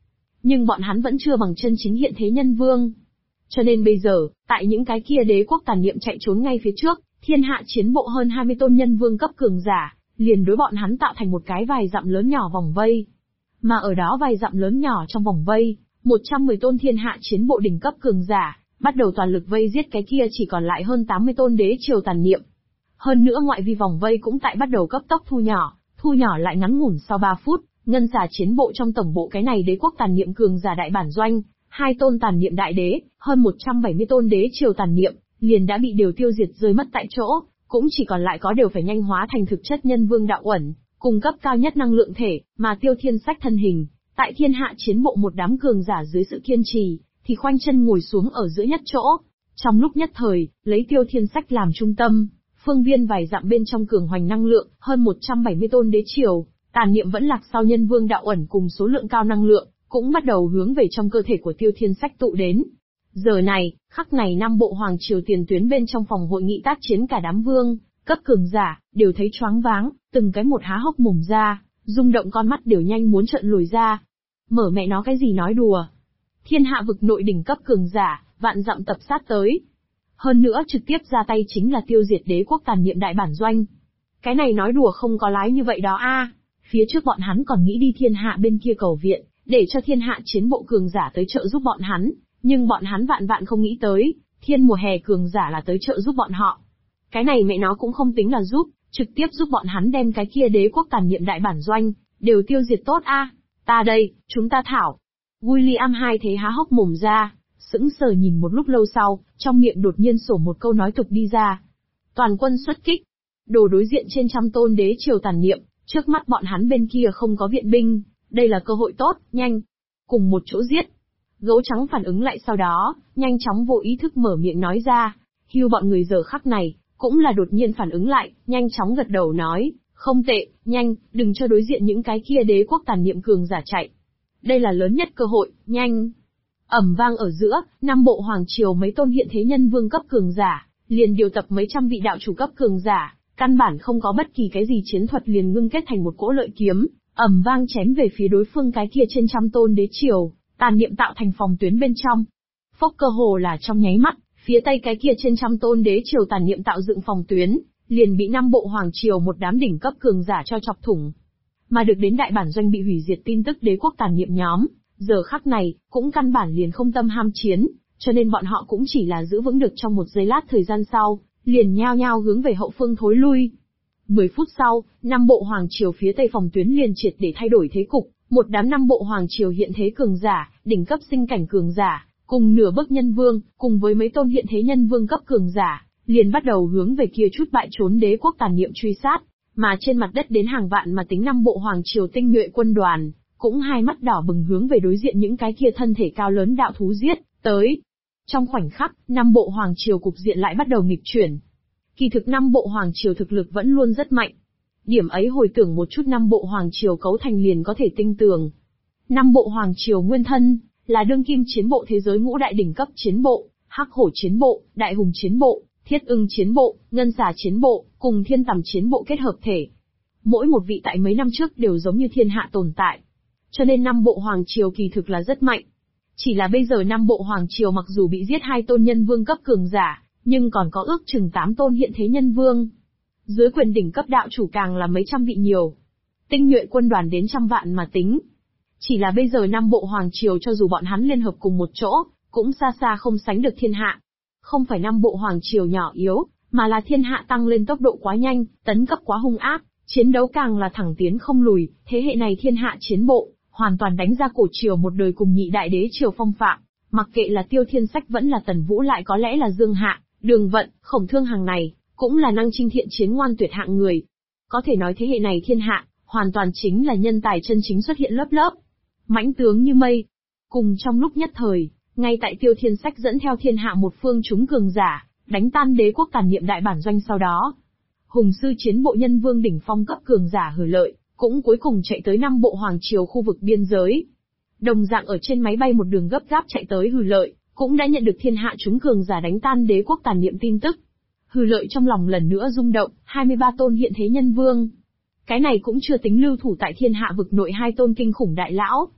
nhưng bọn hắn vẫn chưa bằng chân chính hiện thế nhân vương. Cho nên bây giờ, tại những cái kia đế quốc tàn niệm chạy trốn ngay phía trước, thiên hạ chiến bộ hơn 20 tôn nhân vương cấp cường giả, liền đối bọn hắn tạo thành một cái vài dặm lớn nhỏ vòng vây. Mà ở đó vài dặm lớn nhỏ trong vòng vây, 110 tôn thiên hạ chiến bộ đỉnh cấp cường giả, bắt đầu toàn lực vây giết cái kia chỉ còn lại hơn 80 tôn đế triều tàn niệm. Hơn nữa ngoại vi vòng vây cũng tại bắt đầu cấp tốc thu nhỏ lại ngắn ngủn sau 3 phút, ngân xà chiến bộ trong tổng bộ cái này đế quốc tàn niệm cường giả đại bản doanh, 2 tôn tàn niệm đại đế, hơn 170 tôn đế triều tàn niệm, liền đã bị đều tiêu diệt rơi mất tại chỗ, cũng chỉ còn lại có đều phải nhanh hóa thành thực chất nhân vương đạo uẩn, cung cấp cao nhất năng lượng thể, mà Tiêu Thiên Sách thân hình, tại thiên hạ chiến bộ một đám cường giả dưới sự kiên trì, thì khoanh chân ngồi xuống ở giữa nhất chỗ. Trong lúc nhất thời, lấy Tiêu Thiên Sách làm trung tâm, phương viên vài dặm bên trong cường hoành năng lượng, hơn 170 tôn đế triều, tàn niệm vẫn lạc sau nhân vương đạo uẩn cùng số lượng cao năng lượng, cũng bắt đầu hướng về trong cơ thể của Tiêu Thiên Sách tụ đến. Giờ này, khắc này năm bộ hoàng triều tiền tuyến bên trong phòng hội nghị tác chiến cả đám vương, cấp cường giả, đều thấy choáng váng, từng cái một há hốc mồm ra, rung động con mắt đều nhanh muốn trợn lồi ra. Mở mẹ nó cái gì nói đùa. Thiên hạ vực nội đỉnh cấp cường giả, vạn dặm tập sát tới. Hơn nữa trực tiếp ra tay chính là tiêu diệt đế quốc tàn niệm đại bản doanh. Cái này nói đùa không có lái như vậy đó a. Phía trước bọn hắn còn nghĩ đi thiên hạ bên kia cầu viện, để cho thiên hạ chiến bộ cường giả tới trợ giúp bọn hắn, nhưng bọn hắn vạn vạn không nghĩ tới, thiên mùa hè cường giả là tới trợ giúp bọn họ. Cái này mẹ nó cũng không tính là giúp, trực tiếp giúp bọn hắn đem cái kia đế quốc tàn niệm đại bản doanh, đều tiêu diệt tốt a. Ta đây, chúng ta thảo. William hai thế há hốc mồm ra, sững sờ nhìn một lúc lâu sau, trong miệng đột nhiên sổ một câu nói tục đi ra. Toàn quân xuất kích. Đồ đối diện trên trăm tôn đế triều tàn niệm, trước mắt bọn hắn bên kia không có viện binh, đây là cơ hội tốt, nhanh. Cùng một chỗ giết. Gấu trắng phản ứng lại sau đó, nhanh chóng vô ý thức mở miệng nói ra. Hưu bọn người giờ khắc này, cũng là đột nhiên phản ứng lại, nhanh chóng gật đầu nói, không tệ, nhanh, đừng cho đối diện những cái kia đế quốc tàn niệm cường giả chạy. Đây là lớn nhất cơ hội, nhanh. Ầm vang ở giữa, năm bộ hoàng triều mấy tôn hiện thế nhân vương cấp cường giả, liền điều tập mấy trăm vị đạo chủ cấp cường giả, căn bản không có bất kỳ cái gì chiến thuật liền ngưng kết thành một cỗ lợi kiếm, ầm vang chém về phía đối phương cái kia trên trăm tôn đế triều, tàn niệm tạo thành phòng tuyến bên trong. Phốc cơ hồ là trong nháy mắt, phía tây cái kia trên trăm tôn đế triều tàn niệm tạo dựng phòng tuyến, liền bị năm bộ hoàng triều một đám đỉnh cấp cường giả cho chọc thủng. Mà được đến đại bản doanh bị hủy diệt tin tức đế quốc tàn niệm nhóm, giờ khắc này, cũng căn bản liền không tâm ham chiến, cho nên bọn họ cũng chỉ là giữ vững được trong một giây lát thời gian sau, liền nhao nhao hướng về hậu phương thối lui. 10 phút sau, năm bộ hoàng triều phía tây phòng tuyến liền triệt để thay đổi thế cục, một đám năm bộ hoàng triều hiện thế cường giả, đỉnh cấp sinh cảnh cường giả, cùng nửa bước nhân vương, cùng với mấy tôn hiện thế nhân vương cấp cường giả, liền bắt đầu hướng về kia chút bại trốn đế quốc tàn niệm truy sát, mà trên mặt đất đến hàng vạn mà tính năm bộ hoàng triều tinh nhuệ quân đoàn, cũng hai mắt đỏ bừng hướng về đối diện những cái kia thân thể cao lớn đạo thú giết tới. Trong khoảnh khắc, năm bộ hoàng triều cục diện lại bắt đầu nghịch chuyển. Kỳ thực năm bộ hoàng triều thực lực vẫn luôn rất mạnh. Điểm ấy hồi tưởng một chút năm bộ hoàng triều cấu thành liền có thể tinh tường. Năm bộ hoàng triều nguyên thân là đương kim chiến bộ thế giới ngũ đại đỉnh cấp chiến bộ, Hắc Hổ chiến bộ, Đại Hùng chiến bộ, Thiết Ưng chiến bộ, Ngân Xà chiến bộ, cùng Thiên Tầm chiến bộ kết hợp thể. Mỗi một vị tại mấy năm trước đều giống như thiên hạ tồn tại. Cho nên năm bộ hoàng triều kỳ thực là rất mạnh. Chỉ là bây giờ năm bộ hoàng triều mặc dù bị giết 2 tôn nhân vương cấp cường giả, nhưng còn có ước chừng 8 tôn hiện thế nhân vương. Dưới quyền đỉnh cấp đạo chủ càng là mấy trăm vị nhiều. Tinh nhuệ quân đoàn đến trăm vạn mà tính. Chỉ là bây giờ năm bộ hoàng triều cho dù bọn hắn liên hợp cùng một chỗ, cũng xa xa không sánh được thiên hạ. Không phải năm bộ hoàng triều nhỏ yếu, mà là thiên hạ tăng lên tốc độ quá nhanh, tấn cấp quá hung ác, chiến đấu càng là thẳng tiến không lùi, thế hệ này thiên hạ chiến bộ, hoàn toàn đánh ra cổ triều một đời cùng nhị đại đế triều phong phạm, mặc kệ là Tiêu Thiên Sách vẫn là Tần Vũ lại có lẽ là Dương Hạ, Đường Vận, Khổng Thương hàng này, cũng là năng chinh thiện chiến ngoan tuyệt hạng người. Có thể nói thế hệ này thiên hạ, hoàn toàn chính là nhân tài chân chính xuất hiện lớp lớp. Mãnh tướng như mây. Cùng trong lúc nhất thời, ngay tại Tiêu Thiên Sách dẫn theo thiên hạ một phương chúng cường giả, đánh tan đế quốc tàn niệm đại bản doanh sau đó. Hùng sư chiến bộ nhân vương đỉnh phong cấp cường giả Hử Lợi, cũng cuối cùng chạy tới năm bộ hoàng triều khu vực biên giới. Đồng dạng ở trên máy bay một đường gấp gáp chạy tới Hử Lợi, cũng đã nhận được thiên hạ chúng cường giả đánh tan đế quốc tàn niệm tin tức. Hử Lợi trong lòng lần nữa rung động, 23 tôn hiện thế nhân vương. Cái này cũng chưa tính lưu thủ tại thiên hạ vực nội 2 tôn kinh khủng đại lão.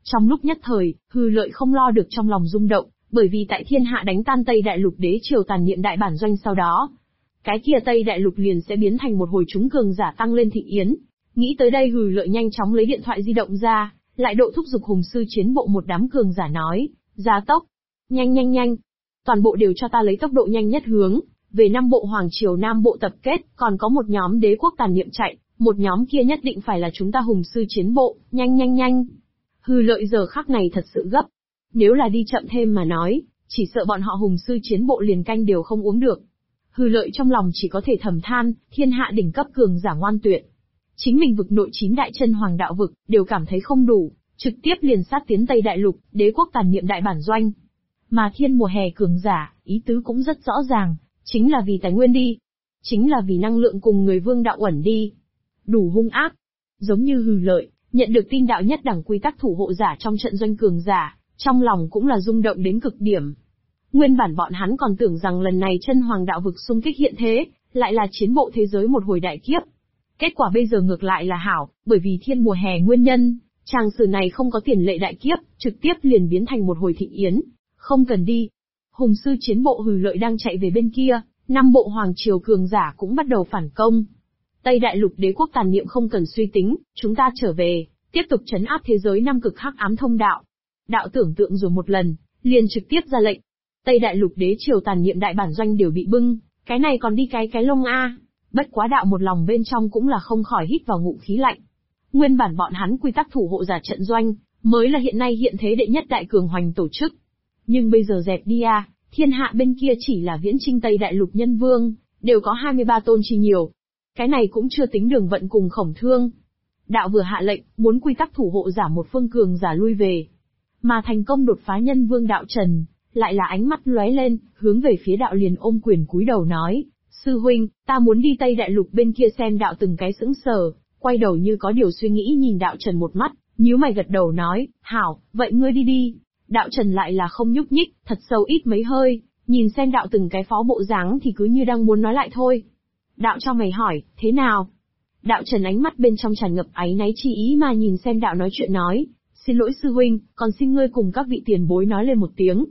Trong lúc nhất thời, Hư Lợi không lo được trong lòng rung động, bởi vì tại thiên hạ đánh tan Tây Đại Lục đế triều tàn niệm đại bản doanh sau đó, cái kia Tây Đại Lục liền sẽ biến thành một hồi chúng cường giả tăng lên thịnh yến. Nghĩ tới đây Hư Lợi nhanh chóng lấy điện thoại di động ra, lại độ thúc giục Hùng sư chiến bộ một đám cường giả nói, gia tốc, nhanh nhanh nhanh, toàn bộ đều cho ta lấy tốc độ nhanh nhất hướng về Nam Bộ Hoàng Triều Nam Bộ tập kết, còn có một nhóm đế quốc tàn niệm chạy, một nhóm kia nhất định phải là chúng ta Hùng sư chiến bộ, nhanh nhanh nhanh. Hư Lợi giờ khắc này thật sự gấp. Nếu là đi chậm thêm mà nói, chỉ sợ bọn họ Hùng sư chiến bộ liền canh đều không uống được. Hư Lợi trong lòng chỉ có thể thầm than, thiên hạ đỉnh cấp cường giả ngoan tuyệt. Chính mình vực nội 9 đại chân hoàng đạo vực, đều cảm thấy không đủ, trực tiếp liền sát tiến Tây Đại Lục, đế quốc tàn niệm đại bản doanh. Mà thiên mùa hè cường giả, ý tứ cũng rất rõ ràng, chính là vì tài nguyên đi. Chính là vì năng lượng cùng người vương đạo ẩn đi. Đủ hung ác. Giống như Hư Lợi, nhận được tin đạo nhất đẳng quy tắc thủ hộ giả trong trận doanh cường giả, trong lòng cũng là rung động đến cực điểm. Nguyên bản bọn hắn còn tưởng rằng lần này chân hoàng đạo vực xung kích hiện thế, lại là chiến bộ thế giới một hồi đại kiếp. Kết quả bây giờ ngược lại là hảo, bởi vì thiên mùa hè nguyên nhân, tràng sử này không có tiền lệ đại kiếp, trực tiếp liền biến thành một hồi thịnh yến. Không cần đi. Hùng sư chiến bộ Hư Lợi đang chạy về bên kia, Nam Bộ Hoàng Triều cường giả cũng bắt đầu phản công. Tây Đại Lục đế quốc tàn niệm không cần suy tính, chúng ta trở về, tiếp tục trấn áp thế giới năm cực hắc ám thông đạo. Đạo tưởng tượng rồi một lần, liền trực tiếp ra lệnh. Tây Đại Lục đế triều tàn niệm đại bản doanh đều bị bưng, cái này còn đi cái lông a. Bất quá đạo một lòng bên trong cũng là không khỏi hít vào ngụm khí lạnh. Nguyên bản bọn hắn quy tắc thủ hộ giả trận doanh, mới là hiện nay hiện thế đệ nhất đại cường hoành tổ chức. Nhưng bây giờ dẹp đi a, thiên hạ bên kia chỉ là viễn trinh Tây Đại Lục nhân vương, đều có 23 tôn chi nhiều. Cái này cũng chưa tính Đường Vận cùng Khổng Thương. Đạo vừa hạ lệnh, muốn quy tắc thủ hộ giả một phương cường giả lui về. Mà thành công đột phá nhân vương đạo Trần, lại là ánh mắt lóe lên, hướng về phía đạo liền ôm quyền cúi đầu nói, sư huynh, ta muốn đi Tây Đại Lục bên kia xem. Đạo từng cái sững sờ, quay đầu như có điều suy nghĩ nhìn đạo Trần một mắt, nhíu mày gật đầu nói, hảo, vậy ngươi đi đi. Đạo Trần lại là không nhúc nhích, thật sâu ít mấy hơi, nhìn xem đạo từng cái phó bộ dáng thì cứ như đang muốn nói lại thôi. Đạo cho mày hỏi, thế nào? Đạo Trần ánh mắt bên trong tràn ngập áy náy chi ý mà nhìn xem đạo nói chuyện nói, xin lỗi sư huynh, còn xin ngươi cùng các vị tiền bối nói lên một tiếng.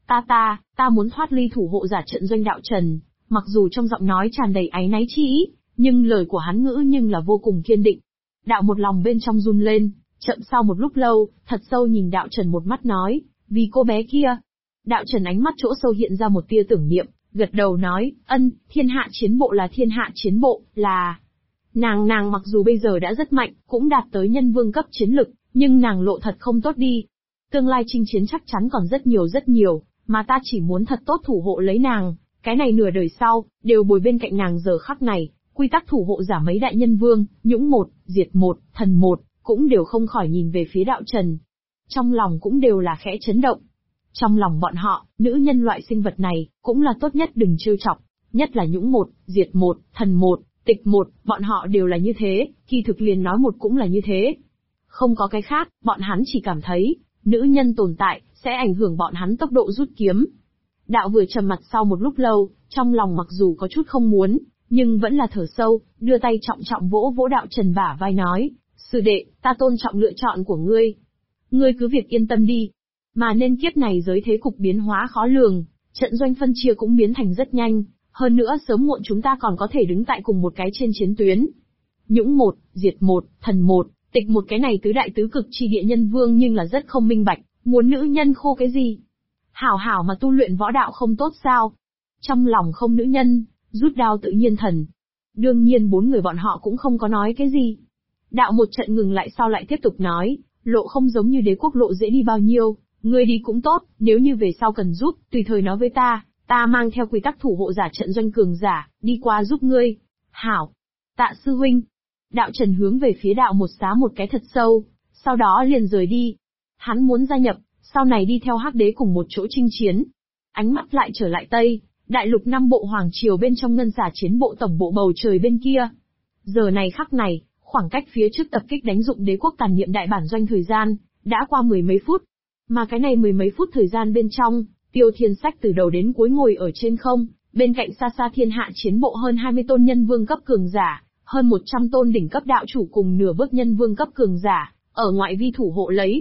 Ta muốn thoát ly thủ hộ giả trận doanh. Đạo Trần, mặc dù trong giọng nói tràn đầy áy náy chi ý, nhưng lời của hắn ngữ nhưng là vô cùng kiên định. Đạo một lòng bên trong run lên, chậm sau một lúc lâu, thật sâu nhìn đạo Trần một mắt nói, vì cô bé kia. Đạo Trần ánh mắt chỗ sâu hiện ra một tia tưởng niệm, gật đầu nói, thiên hạ chiến bộ là thiên hạ chiến bộ, là... Nàng mặc dù bây giờ đã rất mạnh, cũng đạt tới nhân vương cấp chiến lực, nhưng nàng lộ thật không tốt đi. Tương lai chinh chiến chắc chắn còn rất nhiều, mà ta chỉ muốn thật tốt thủ hộ lấy nàng, cái này nửa đời sau, đều bồi bên cạnh nàng giờ khắc này, quy tắc thủ hộ giả mấy đại nhân vương, Nhũng một, Diệt một, Thần một, cũng đều không khỏi nhìn về phía đạo Trần. Trong lòng cũng đều là khẽ chấn động. Trong lòng bọn họ, nữ nhân loại sinh vật này, cũng là tốt nhất đừng trêu chọc, nhất là Nhũng một, Diệt một, Thần một, Tịch một, bọn họ đều là như thế, kỳ thực liền nói một cũng là như thế. Không có cái khác, bọn hắn chỉ cảm thấy, nữ nhân tồn tại, sẽ ảnh hưởng bọn hắn tốc độ rút kiếm. Đạo vừa trầm mặt sau một lúc lâu, trong lòng mặc dù có chút không muốn, nhưng vẫn là thở sâu, đưa tay trọng trọng vỗ vỗ đạo Trần bả vai nói, sư đệ, ta tôn trọng lựa chọn của ngươi. Ngươi cứ việc yên tâm đi. Mà nên kiếp này giới thế cục biến hóa khó lường, trận doanh phân chia cũng biến thành rất nhanh. Hơn nữa sớm muộn chúng ta còn có thể đứng tại cùng một cái trên chiến tuyến. Nhũng một, Diệt một, Thần một, Tịch một, cái này tứ đại tứ cực chi địa nhân vương nhưng là rất không minh bạch, muốn nữ nhân khô cái gì? Hảo mà tu luyện võ đạo không tốt sao? Trong lòng không nữ nhân, rút đao tự nhiên thần. Đương nhiên bốn người bọn họ cũng không có nói cái gì. Đạo một trận ngừng lại sau lại tiếp tục nói, lộ không giống như đế quốc lộ dễ đi bao nhiêu, ngươi đi cũng tốt, nếu như về sau cần giúp, tùy thời nói với ta. Ta mang theo quy tắc thủ hộ giả trận doanh cường giả, đi qua giúp ngươi. Hảo. Tạ sư huynh. Đạo Trần hướng về phía đạo một xá một cái thật sâu, sau đó liền rời đi. Hắn muốn gia nhập, sau này đi theo Hắc Đế cùng một chỗ chinh chiến. Ánh mắt lại trở lại Tây, Đại Lục Nam Bộ Hoàng Triều bên trong ngân xả chiến bộ tổng bộ bầu trời bên kia. Giờ này khắc này, khoảng cách phía trước tập kích đánh dụng đế quốc tàn niệm đại bản doanh thời gian, đã qua mười mấy phút. Mà cái này mười mấy phút thời gian bên trong, Tiêu Thiên Sách từ đầu đến cuối ngồi ở trên không, bên cạnh xa xa thiên hạ chiến bộ hơn 20 tôn nhân vương cấp cường giả, hơn 100 tôn đỉnh cấp đạo chủ cùng nửa bước nhân vương cấp cường giả, ở ngoại vi thủ hộ lấy.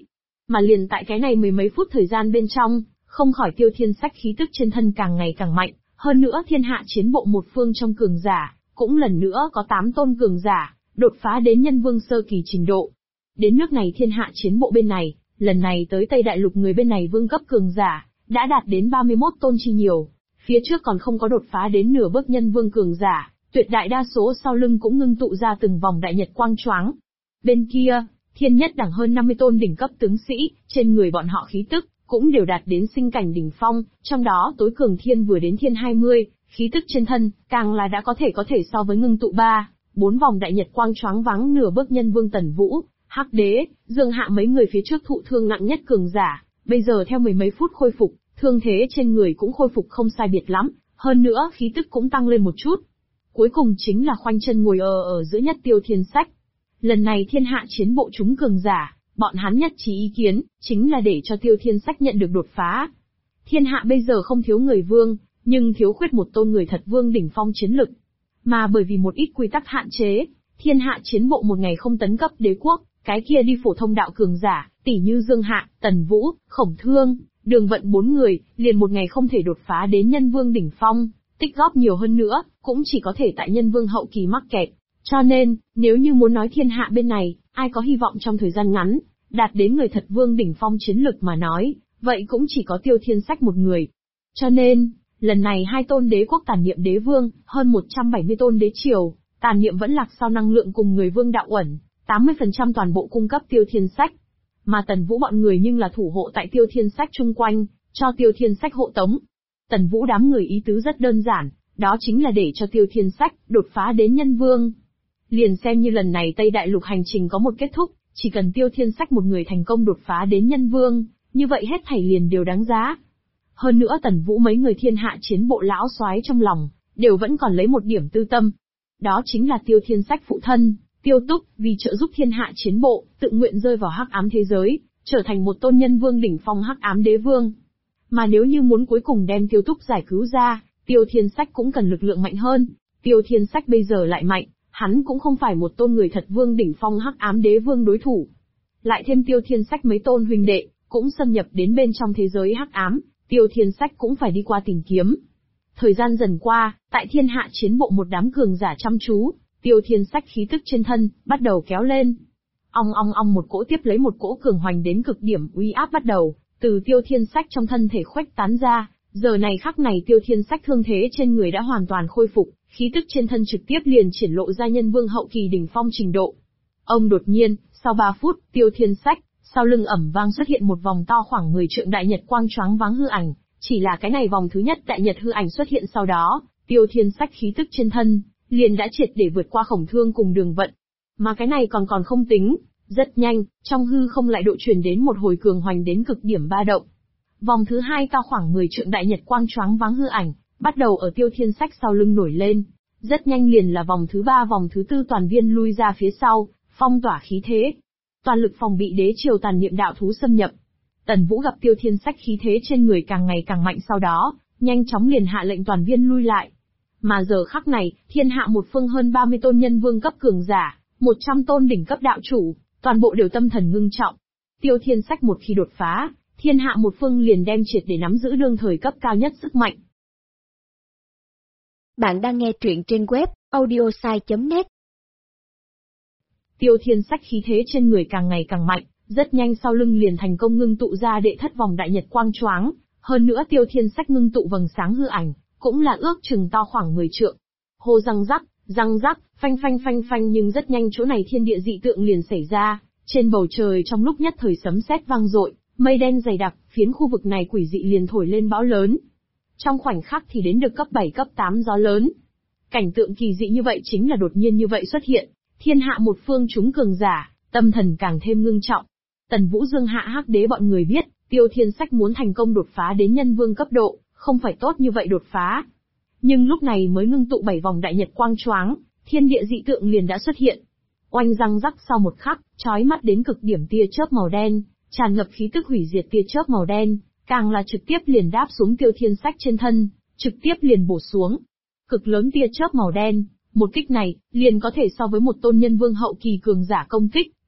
Mà liền tại cái này mười mấy phút thời gian bên trong, không khỏi Tiêu Thiên Sách khí tức trên thân càng ngày càng mạnh, hơn nữa thiên hạ chiến bộ một phương trong cường giả, cũng lần nữa có 8 tôn cường giả, đột phá đến nhân vương sơ kỳ trình độ. Đến nước này thiên hạ chiến bộ bên này, lần này tới Tây Đại Lục người bên này vương cấp cường giả, đã đạt đến 31 tôn chi nhiều. Phía trước còn không có đột phá đến nửa bước nhân vương cường giả, tuyệt đại đa số sau lưng cũng ngưng tụ ra từng vòng đại nhật quang choáng. Bên kia, thiên nhất đẳng hơn 50 tôn đỉnh cấp tướng sĩ, trên người bọn họ khí tức, cũng đều đạt đến sinh cảnh đỉnh phong, trong đó tối cường thiên vừa đến thiên 20, khí tức trên thân, càng là đã có thể so với ngưng tụ 4 vòng đại nhật quang choáng váng nửa bước nhân vương Tần Vũ, Hắc Đế, Dương Hạ mấy người phía trước thụ thương nặng nhất cường giả, bây giờ theo mười mấy phút khôi phục, thương thế trên người cũng khôi phục không sai biệt lắm, hơn nữa khí tức cũng tăng lên một chút. Cuối cùng chính là khoanh chân ngồi ở giữa nhất Tiêu Thiên Sách. Lần này thiên hạ chiến bộ chúng cường giả, bọn hắn nhất trí ý kiến, chính là để cho Tiêu Thiên Sách nhận được đột phá. Thiên hạ bây giờ không thiếu người vương, nhưng thiếu khuyết một tôn người thật vương đỉnh phong chiến lực. Mà bởi vì một ít quy tắc hạn chế, thiên hạ chiến bộ một ngày không tấn cấp đế quốc, cái kia đi phổ thông đạo cường giả, tỷ như Dương Hạ, Tần Vũ, Khổng Thương, Đường Vận 4 người, liền một ngày không thể đột phá đến nhân vương đỉnh phong, tích góp nhiều hơn nữa, cũng chỉ có thể tại nhân vương hậu kỳ mắc kẹt. Cho nên, nếu như muốn nói thiên hạ bên này, ai có hy vọng trong thời gian ngắn, đạt đến người thật vương đỉnh phong chiến lực mà nói, vậy cũng chỉ có Tiêu Thiên Sách một người. Cho nên, lần này 2 tôn đế quốc tàn niệm đế vương, hơn 170 tôn đế triều, tàn niệm vẫn lạc sau năng lượng cùng người vương đạo uẩn, 80% toàn bộ cung cấp Tiêu Thiên Sách. Mà Tần Vũ bọn người nhưng là thủ hộ tại Tiêu Thiên Sách chung quanh, cho Tiêu Thiên Sách hộ tống. Tần Vũ đám người ý tứ rất đơn giản, đó chính là để cho Tiêu Thiên Sách đột phá đến nhân vương. Liền xem như lần này Tây Đại Lục hành trình có một kết thúc, chỉ cần Tiêu Thiên Sách một người thành công đột phá đến nhân vương, như vậy hết thảy liền đều đáng giá. Hơn nữa Tần Vũ mấy người thiên hạ chiến bộ lão soái trong lòng, đều vẫn còn lấy một điểm tư tâm. Đó chính là Tiêu Thiên Sách phụ thân, Tiêu Túc, vì trợ giúp thiên hạ chiến bộ, tự nguyện rơi vào hắc ám thế giới, trở thành một tôn nhân vương đỉnh phong hắc ám đế vương. Mà nếu như muốn cuối cùng đem Tiêu Túc giải cứu ra, Tiêu Thiên Sách cũng cần lực lượng mạnh hơn. Tiêu Thiên Sách bây giờ lại mạnh, hắn cũng không phải một tôn người thật vương đỉnh phong hắc ám đế vương đối thủ. Lại thêm Tiêu Thiên Sách mấy tôn huynh đệ, cũng xâm nhập đến bên trong thế giới hắc ám, Tiêu Thiên Sách cũng phải đi qua tìm kiếm. Thời gian dần qua, tại thiên hạ chiến bộ một đám cường giả chăm chú, Tiêu Thiên Sách khí tức trên thân, bắt đầu kéo lên. Ong ong ong, một cỗ tiếp lấy một cỗ cường hoành đến cực điểm uy áp bắt đầu, từ Tiêu Thiên Sách trong thân thể khuếch tán ra, giờ này khắc này Tiêu Thiên Sách thương thế trên người đã hoàn toàn khôi phục, khí tức trên thân trực tiếp liền triển lộ ra nhân vương hậu kỳ đỉnh phong trình độ. Ông đột nhiên, sau 3 phút, Tiêu Thiên Sách, sau lưng ẩm vang xuất hiện một vòng to khoảng 10 trượng đại nhật quang choáng váng hư ảnh, chỉ là cái này vòng thứ nhất đại nhật hư ảnh xuất hiện sau đó, Tiêu Thiên Sách khí tức trên thân liền đã triệt để vượt qua Khổng Thương cùng Đường Vận. Mà cái này còn không tính, rất nhanh, trong hư không lại độ truyền đến một hồi cường hoành đến cực điểm ba động. Vòng thứ 2 cao khoảng 10 trượng đại nhật quang choáng váng hư ảnh, bắt đầu ở Tiêu Thiên Sách sau lưng nổi lên. Rất nhanh liền là vòng thứ 3 vòng thứ 4 toàn viên lui ra phía sau, phong tỏa khí thế. Toàn lực phòng bị đế triều tàn niệm đạo thú xâm nhập. Tần Vũ gặp Tiêu Thiên Sách khí thế trên người càng ngày càng mạnh sau đó, nhanh chóng liền hạ lệnh toàn viên lui lại. Mà giờ khắc này, thiên hạ một phương hơn 30 tôn nhân vương cấp cường giả, 100 tôn đỉnh cấp đạo chủ, toàn bộ đều tâm thần ngưng trọng. Tiêu Thiên Sách một khi đột phá, thiên hạ một phương liền đem triệt để nắm giữ đương thời cấp cao nhất sức mạnh. Bạn đang nghe truyện trên web audiosai.net. Tiêu Thiên Sách khí thế trên người càng ngày càng mạnh, rất nhanh sau lưng liền thành công ngưng tụ ra đệ thất vòng đại nhật quang choáng, hơn nữa Tiêu Thiên Sách ngưng tụ vầng sáng hư ảnh, cũng là ước chừng to khoảng 10 trượng. Hô răng rắc, phanh phanh phanh phanh, nhưng rất nhanh chỗ này thiên địa dị tượng liền xảy ra, trên bầu trời trong lúc nhất thời sấm sét vang dội, mây đen dày đặc, phiến khu vực này quỷ dị liền thổi lên bão lớn. Trong khoảnh khắc thì đến được cấp 7 cấp 8 gió lớn. Cảnh tượng kỳ dị như vậy chính là đột nhiên như vậy xuất hiện, thiên hạ một phương chúng cường giả, tâm thần càng thêm ngưng trọng. Tần Vũ Dương Hạ Hắc Đế bọn người biết, Tiêu Thiên Sách muốn thành công đột phá đến nhân vương cấp độ, không phải tốt như vậy đột phá. Nhưng lúc này mới ngưng tụ 7 vòng đại nhật quang choáng, thiên địa dị tượng liền đã xuất hiện. Oanh răng rắc, sau một khắc, chói mắt đến cực điểm tia chớp màu đen, tràn ngập khí tức hủy diệt tia chớp màu đen, càng là trực tiếp liền đáp xuống Tiêu Thiên Sách trên thân, trực tiếp liền bổ xuống. Cực lớn tia chớp màu đen, một kích này, liền có thể so với một tôn nhân vương hậu kỳ cường giả công kích,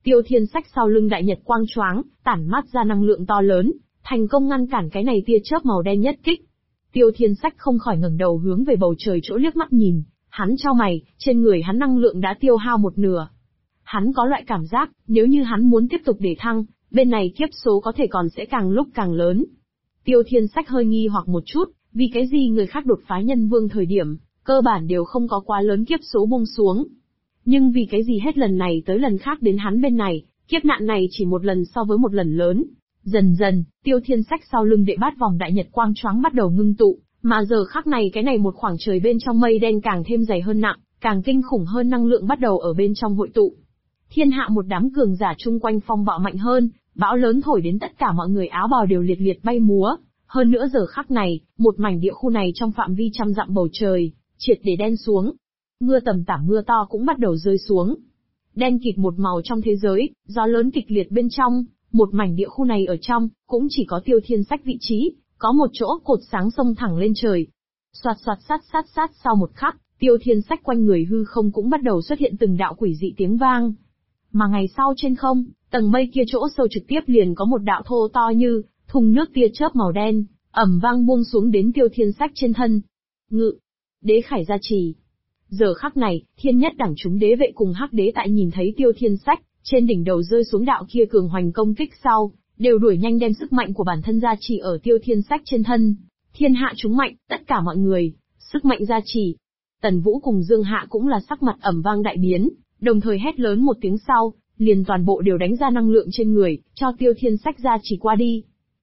Tiêu Thiên Sách sau lưng đại nhật quang choáng, tản mát ra năng lượng to lớn, thành công ngăn cản cái này tia chớp màu đen nhất kích. Tiêu Thiên Sách không khỏi ngẩng đầu hướng về bầu trời chỗ liếc mắt nhìn, hắn chau mày, trên người hắn năng lượng đã tiêu hao một nửa. Hắn có loại cảm giác, nếu như hắn muốn tiếp tục để thăng, bên này kiếp số có thể còn sẽ càng lúc càng lớn. Tiêu Thiên Sách hơi nghi hoặc một chút, vì cái gì người khác đột phá nhân vương thời điểm, cơ bản đều không có quá lớn kiếp số buông xuống. Nhưng vì cái gì hết lần này tới lần khác đến hắn bên này, kiếp nạn này chỉ một lần so với một lần lớn. Dần dần, Tiêu Thiên Sách sau lưng đệ bát vòng đại nhật quang choáng bắt đầu ngưng tụ, mà giờ khắc này cái này một khoảng trời bên trong mây đen càng thêm dày hơn nặng, càng kinh khủng hơn năng lượng bắt đầu ở bên trong hội tụ. Thiên hạ một đám cường giả chung quanh phong bạo mạnh hơn, bão lớn thổi đến tất cả mọi người áo bào đều liệt liệt bay múa. Hơn nữa giờ khắc này, một mảnh địa khu này trong phạm vi trăm dặm bầu trời, triệt để đen xuống. Mưa tầm tả mưa to cũng bắt đầu rơi xuống. Đen kịt một màu trong thế giới, gió lớn kịch liệt bên trong, một mảnh địa khu này ở trong, cũng chỉ có Tiêu Thiên Sách vị trí, có một chỗ cột sáng xông thẳng lên trời. Soạt soạt sát sau một khắc, Tiêu Thiên Sách quanh người hư không cũng bắt đầu xuất hiện từng đạo quỷ dị tiếng vang. Mà ngày sau trên không, tầng mây kia chỗ sâu trực tiếp liền có một đạo thô to như thùng nước tia chớp màu đen, ầm vang buông xuống đến Tiêu Thiên Sách trên thân. Ngự, đế khải gia trì. Giờ khắc này, thiên nhất đẳng chúng đế vệ cùng hắc đế tại nhìn thấy Tiêu Thiên Sách trên đỉnh đầu rơi xuống đạo kia cường hoành công kích sau, đều đuổi nhanh đem sức mạnh của bản thân gia trì ở Tiêu Thiên Sách trên thân. Thiên hạ chúng mạnh, tất cả mọi người, sức mạnh gia trì. Tần Vũ cùng Dương Hạ cũng là sắc mặt ầm vang đại biến, đồng thời hét lớn một tiếng sau, liền toàn bộ đều đánh ra năng lượng trên người, cho Tiêu Thiên Sách gia trì qua đi.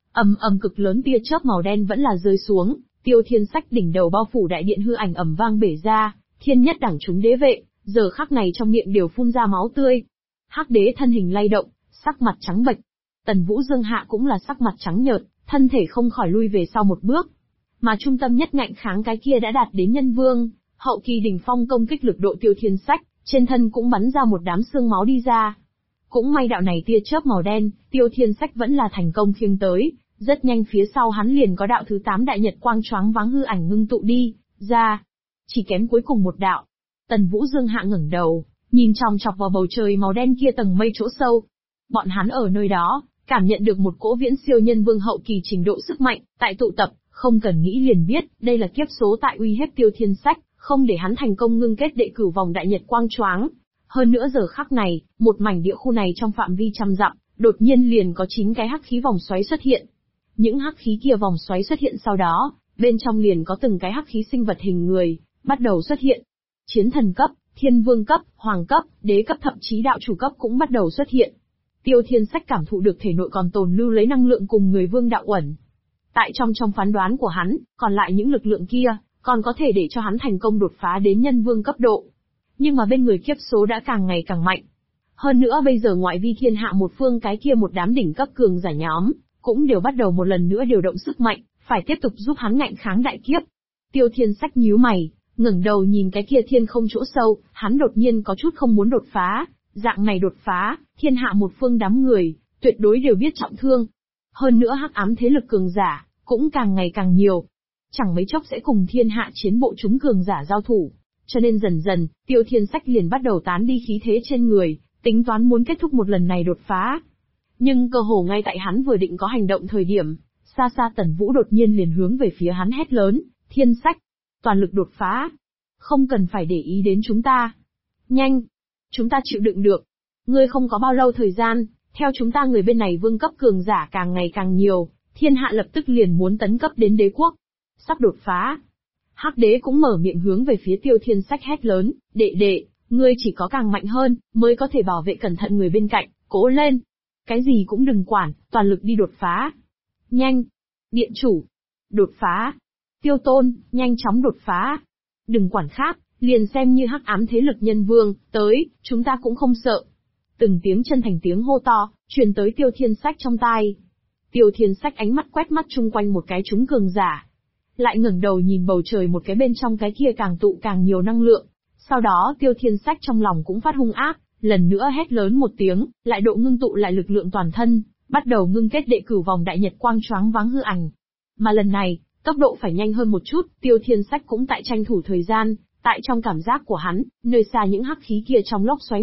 Ầm cực lớn tia chớp màu đen vẫn là rơi xuống, Tiêu Thiên Sách đỉnh đầu bao phủ đại điện hư ảnh ầm vang bể ra, thiên nhất đẳng chúng đế vệ, giờ khắc này trong miệng đều phun ra máu tươi. Hắc đế thân hình lay động, sắc mặt trắng bệch. Tần Vũ Dương Hạ cũng là sắc mặt trắng nhợt, thân thể không khỏi lui về sau một bước. Mà trung tâm nhất ngạnh kháng cái kia đã đạt đến nhân vương, hậu kỳ đỉnh phong công kích lực độ Tiêu Thiên Sách, trên thân cũng bắn ra một đám xương máu đi ra. Cũng may đạo này tia chớp màu đen, Tiêu Thiên Sách vẫn là thành công khiêng tới, rất nhanh phía sau hắn liền có đạo thứ 8 đại nhật quang choáng váng hư ảnh ngưng tụ đi ra. Chỉ kém cuối cùng một đạo. Tần Vũ Dương Hạ ngẩng đầu, nhìn chòng chọc vào bầu trời màu đen kia tầng mây chỗ sâu. Bọn hắn ở nơi đó, cảm nhận được một cỗ viễn siêu nhân vương hậu kỳ trình độ sức mạnh, tại tụ tập, không cần nghĩ liền biết, đây là kiếp số tại uy hiếp Tiêu Thiên Sách, không để hắn thành công ngưng kết đệ cửu vòng đại nhật quang choáng. Hơn nữa giờ khắc này, một mảnh địa khu này trong phạm vi trăm dặm, đột nhiên liền có 9 cái hắc khí vòng xoáy xuất hiện. Những hắc khí kia vòng xoáy xuất hiện sau đó, bên trong liền có từng cái hắc khí sinh vật hình người, bắt đầu xuất hiện. Chiến thần cấp, thiên vương cấp, hoàng cấp, đế cấp thậm chí đạo chủ cấp cũng bắt đầu xuất hiện. Tiêu Thiên Sách cảm thụ được thể nội còn tồn lưu lấy năng lượng cùng người vương đạo uẩn. Tại trong phán đoán của hắn, còn lại những lực lượng kia, còn có thể để cho hắn thành công đột phá đến nhân vương cấp độ. Nhưng mà bên người kiếp số đã càng ngày càng mạnh. Hơn nữa bây giờ ngoại vi thiên hạ một phương cái kia một đám đỉnh cấp cường giả nhóm, cũng đều bắt đầu một lần nữa điều động sức mạnh, phải tiếp tục giúp hắn ngạnh kháng đại kiếp. Tiêu Thiên Sách nhíu mày, ngẩng đầu nhìn cái kia thiên không chỗ sâu, hắn đột nhiên có chút không muốn đột phá, dạng này đột phá, thiên hạ một phương đám người, tuyệt đối đều biết trọng thương. Hơn nữa hắc ám thế lực cường giả, cũng càng ngày càng nhiều. Chẳng mấy chốc sẽ cùng thiên hạ chiến bộ chúng cường giả giao thủ. Cho nên dần dần, Tiêu Thiên Sách liền bắt đầu tán đi khí thế trên người, tính toán muốn kết thúc một lần này đột phá. Nhưng cơ hồ ngay tại hắn vừa định có hành động thời điểm, xa xa Tần Vũ đột nhiên liền hướng về phía hắn hét lớn, Thiên Sách, toàn lực đột phá. Không cần phải để ý đến chúng ta. Nhanh! Chúng ta chịu đựng được. Ngươi không có bao lâu thời gian, theo chúng ta người bên này vương cấp cường giả càng ngày càng nhiều, thiên hạ lập tức liền muốn tấn cấp đến đế quốc. Sắp đột phá. Hắc đế cũng mở miệng hướng về phía Tiêu Thiên Sách hét lớn, đệ, ngươi chỉ có càng mạnh hơn, mới có thể bảo vệ cẩn thận người bên cạnh, cố lên. Cái gì cũng đừng quản, toàn lực đi đột phá. Nhanh! Điện chủ! Đột phá! Tiêu Tôn, nhanh chóng đột phá! Đừng quản khác, liền xem như hắc ám thế lực nhân vương, tới, chúng ta cũng không sợ. Từng tiếng chân thành tiếng hô to, truyền tới Tiêu Thiên Sách trong tai. Tiêu Thiên Sách ánh mắt quét mắt chung quanh một cái chúng cường giả. Lại ngẩng đầu nhìn bầu trời một cái bên trong cái kia càng tụ càng nhiều năng lượng. Sau đó Tiêu Thiên Sách trong lòng cũng phát hung ác, lần nữa hét lớn một tiếng, lại độ ngưng tụ lại lực lượng toàn thân, bắt đầu ngưng kết đệ cửu vòng đại nhật quang choáng váng hư ảnh. Mà lần này, tốc độ phải nhanh hơn một chút, Tiêu Thiên Sách cũng tại tranh thủ thời gian, tại trong cảm giác của hắn, nơi xa những hắc khí kia trong lốc xoáy mặt,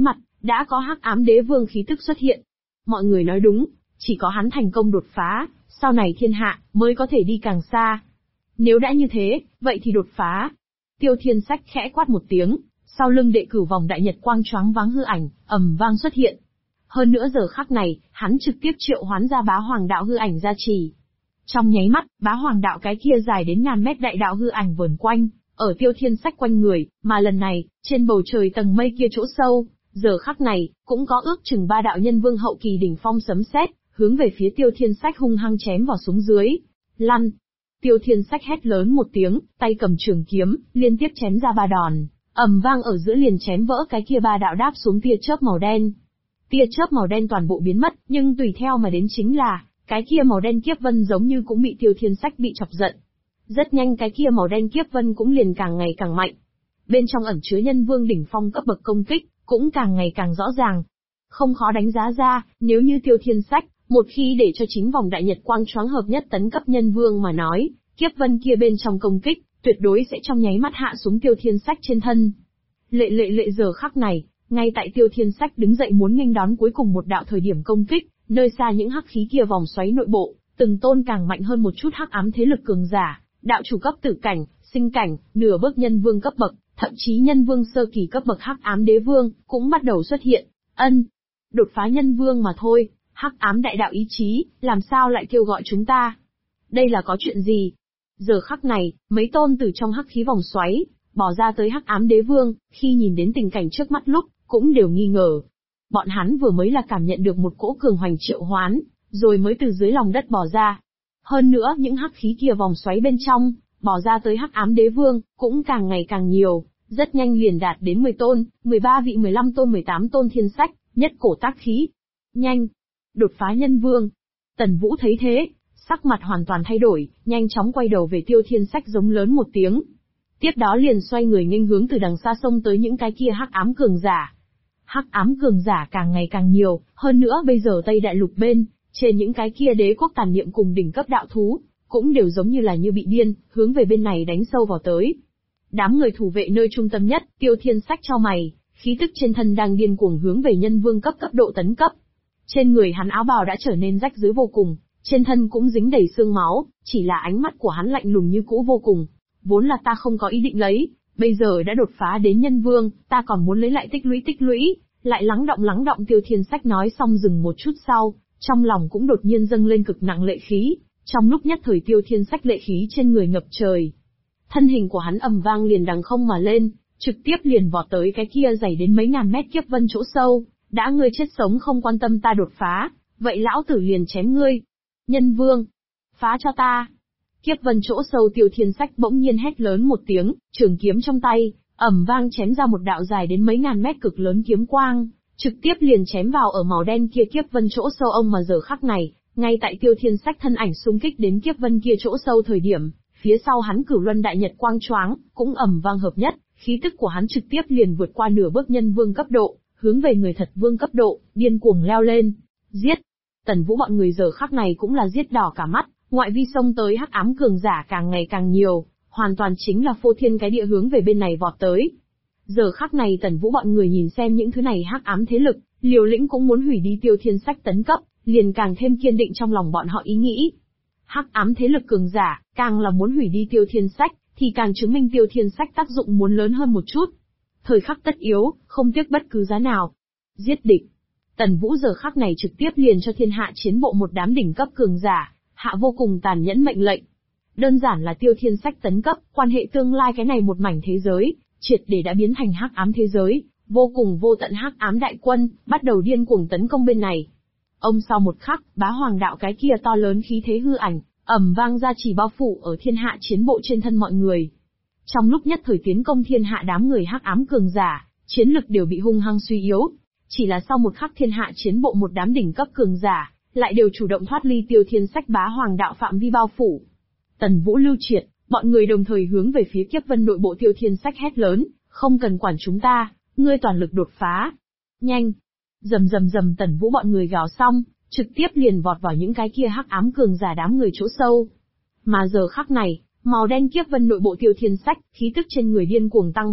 đã có hắc ám đế vương khí tức xuất hiện. Mọi người nói đúng, chỉ có hắn thành công đột phá, sau này thiên hạ mới có thể đi càng xa. Nếu đã như thế, vậy thì đột phá. Tiêu Thiên Sách khẽ quát một tiếng, sau lưng Đệ Cửu vòng đại nhật quang choáng váng hư ảnh, ầm vang xuất hiện. Hơn nữa giờ khắc này, hắn trực tiếp triệu hoán ra Bá Hoàng đạo hư ảnh gia trì. Trong nháy mắt, Bá Hoàng đạo cái kia dài đến ngàn mét đại đạo hư ảnh vờn quanh, ở Tiêu Thiên Sách quanh người, mà lần này, trên bầu trời tầng mây kia chỗ sâu, giờ khắc này, cũng có ước chừng 3 đạo nhân vương hậu kỳ đỉnh phong sấm sét, hướng về phía Tiêu Thiên Sách hung hăng chém vào xuống dưới. Lăn! Tiêu Thiên Sách hét lớn một tiếng, tay cầm trường kiếm, liên tiếp chém ra 3 đòn, ầm vang ở giữa liền chém vỡ cái kia 3 đạo đáp xuống tia chớp màu đen. Tia chớp màu đen toàn bộ biến mất, nhưng tùy theo mà đến chính là, cái kia màu đen kiếp vân giống như cũng bị Tiêu Thiên Sách bị chọc giận. Rất nhanh cái kia màu đen kiếp vân cũng liền càng ngày càng mạnh. Bên trong ẩn chứa nhân vương đỉnh phong cấp bậc công kích, cũng càng ngày càng rõ ràng. Không khó đánh giá ra, nếu như Tiêu Thiên Sách, một khi để cho chính vòng đại nhật quang choáng hợp nhất tấn cấp nhân vương mà nói, kiếp vân kia bên trong công kích, tuyệt đối sẽ trong nháy mắt hạ xuống Tiêu Thiên Sách trên thân. Lệ giờ khắc này, ngay tại Tiêu Thiên Sách đứng dậy muốn nghênh đón cuối cùng một đạo thời điểm công kích, nơi xa những hắc khí kia vòng xoáy nội bộ, từng tôn càng mạnh hơn một chút hắc ám thế lực cường giả, đạo chủ cấp tử cảnh, sinh cảnh, nửa bước nhân vương cấp bậc, thậm chí nhân vương sơ kỳ cấp bậc hắc ám đế vương, cũng bắt đầu xuất hiện. Đột phá nhân vương mà thôi, hắc ám đại đạo ý chí, làm sao lại kêu gọi chúng ta? Đây là có chuyện gì? Giờ khắc này, mấy tôn từ trong hắc khí vòng xoáy, bỏ ra tới hắc ám đế vương, khi nhìn đến tình cảnh trước mắt lúc, cũng đều nghi ngờ. Bọn hắn vừa mới là cảm nhận được một cỗ cường hoành triệu hoán, rồi mới từ dưới lòng đất bỏ ra. Hơn nữa những hắc khí kia vòng xoáy bên trong, bỏ ra tới hắc ám đế vương, cũng càng ngày càng nhiều, rất nhanh liền đạt đến 10 tôn, 13 vị 15 tôn 18 tôn thiên sách, nhất cổ tác khí. Nhanh! Đột phá nhân vương. Tần Vũ thấy thế, sắc mặt hoàn toàn thay đổi, nhanh chóng quay đầu về Tiêu Thiên Sách giống lớn một tiếng. Tiếp đó liền xoay người nghênh hướng từ đằng xa xông tới những cái kia hắc ám cường giả. Hắc ám cường giả càng ngày càng nhiều, hơn nữa bây giờ Tây Đại Lục bên, trên những cái kia đế quốc tàn niệm cùng đỉnh cấp đạo thú, cũng đều giống như là như bị điên, hướng về bên này đánh sâu vào tới. Đám người thủ vệ nơi trung tâm nhất, Tiêu Thiên Sách chau mày, khí tức trên thân đang điên cuồng hướng về nhân vương cấp độ tấn cấp. Trên người hắn áo bào đã trở nên rách rưới vô cùng, trên thân cũng dính đầy xương máu, chỉ là ánh mắt của hắn lạnh lùng như cũ vô cùng. Vốn là ta không có ý định lấy, bây giờ đã đột phá đến nhân vương, ta còn muốn lấy lại tích lũy, lại lắng động Tiêu Thiên Sách nói xong dừng một chút sau, trong lòng cũng đột nhiên dâng lên cực nặng lệ khí, trong lúc nhất thời Tiêu Thiên Sách lệ khí trên người ngập trời. Thân hình của hắn ầm vang liền đằng không mà lên, trực tiếp liền vọt tới cái kia dày đến mấy ngàn mét kiếp vân chỗ sâu, đã ngươi chết sống không quan tâm ta đột phá, vậy lão tử liền chém ngươi. Nhân vương, phá cho ta. Kiếp vân chỗ sâu Tiêu Thiên Sách bỗng nhiên hét lớn một tiếng, trường kiếm trong tay, ầm vang chém ra một đạo dài đến mấy ngàn mét cực lớn kiếm quang, trực tiếp liền chém vào ở màu đen kia kiếp vân chỗ sâu ông mà giờ khắc này, ngay tại Tiêu Thiên Sách thân ảnh xung kích đến kiếp vân kia chỗ sâu thời điểm, phía sau hắn Cửu Luân đại nhật quang choáng, cũng ầm vang hợp nhất, khí tức của hắn trực tiếp liền vượt qua nửa bước nhân vương cấp độ, hướng về người thật vương cấp độ, điên cuồng leo lên. Giết! Tần Vũ bọn người giờ khắc này cũng là giết đỏ cả mắt, ngoại vi xông tới hắc ám cường giả càng ngày càng nhiều, hoàn toàn chính là phô thiên cái địa hướng về bên này vọt tới. Giờ khắc này Tần Vũ bọn người nhìn xem những thứ này hắc ám thế lực, liều lĩnh cũng muốn hủy đi Tiêu Thiên Sách tấn cấp, liền càng thêm kiên định trong lòng bọn họ ý nghĩ. Hắc ám thế lực cường giả, càng là muốn hủy đi Tiêu Thiên Sách, thì càng chứng minh Tiêu Thiên Sách tác dụng muốn lớn hơn một chút. Thời khắc tất yếu, không tiếc bất cứ giá nào. Giết địch. Tần Vũ giờ khắc này trực tiếp liền cho thiên hạ chiến bộ một đám đỉnh cấp cường giả, hạ vô cùng tàn nhẫn mệnh lệnh. Đơn giản là Tiêu Thiên Sách tấn cấp, quan hệ tương lai cái này một mảnh thế giới, triệt để đã biến thành hắc ám thế giới, vô cùng vô tận hắc ám đại quân, bắt đầu điên cuồng tấn công bên này. Ông sau một khắc, Bá Hoàng đạo cái kia to lớn khí thế hư ảnh, ầm vang ra chỉ bao phủ ở thiên hạ chiến bộ trên thân mọi người. Trong lúc nhất thời tiến công thiên hạ đám người hắc ám cường giả, chiến lực đều bị hung hăng suy yếu. Chỉ là sau một khắc thiên hạ chiến bộ một đám đỉnh cấp cường giả, lại đều chủ động thoát ly Tiêu Thiên Sách Bá Hoàng đạo phạm vi bao phủ. Tần Vũ lưu triệt, bọn người đồng thời hướng về phía kiếp vân nội bộ Tiêu Thiên Sách hét lớn, không cần quản chúng ta, ngươi toàn lực đột phá. Nhanh! Rầm Tần Vũ bọn người gào xong, trực tiếp liền vọt vào những cái kia hắc ám cường giả đám người chỗ sâu. Mà giờ khắc này, màu đen kiếp vân nội bộ Tiêu Thiên Sách, khí tức trên người điên cuồng tăng vọt,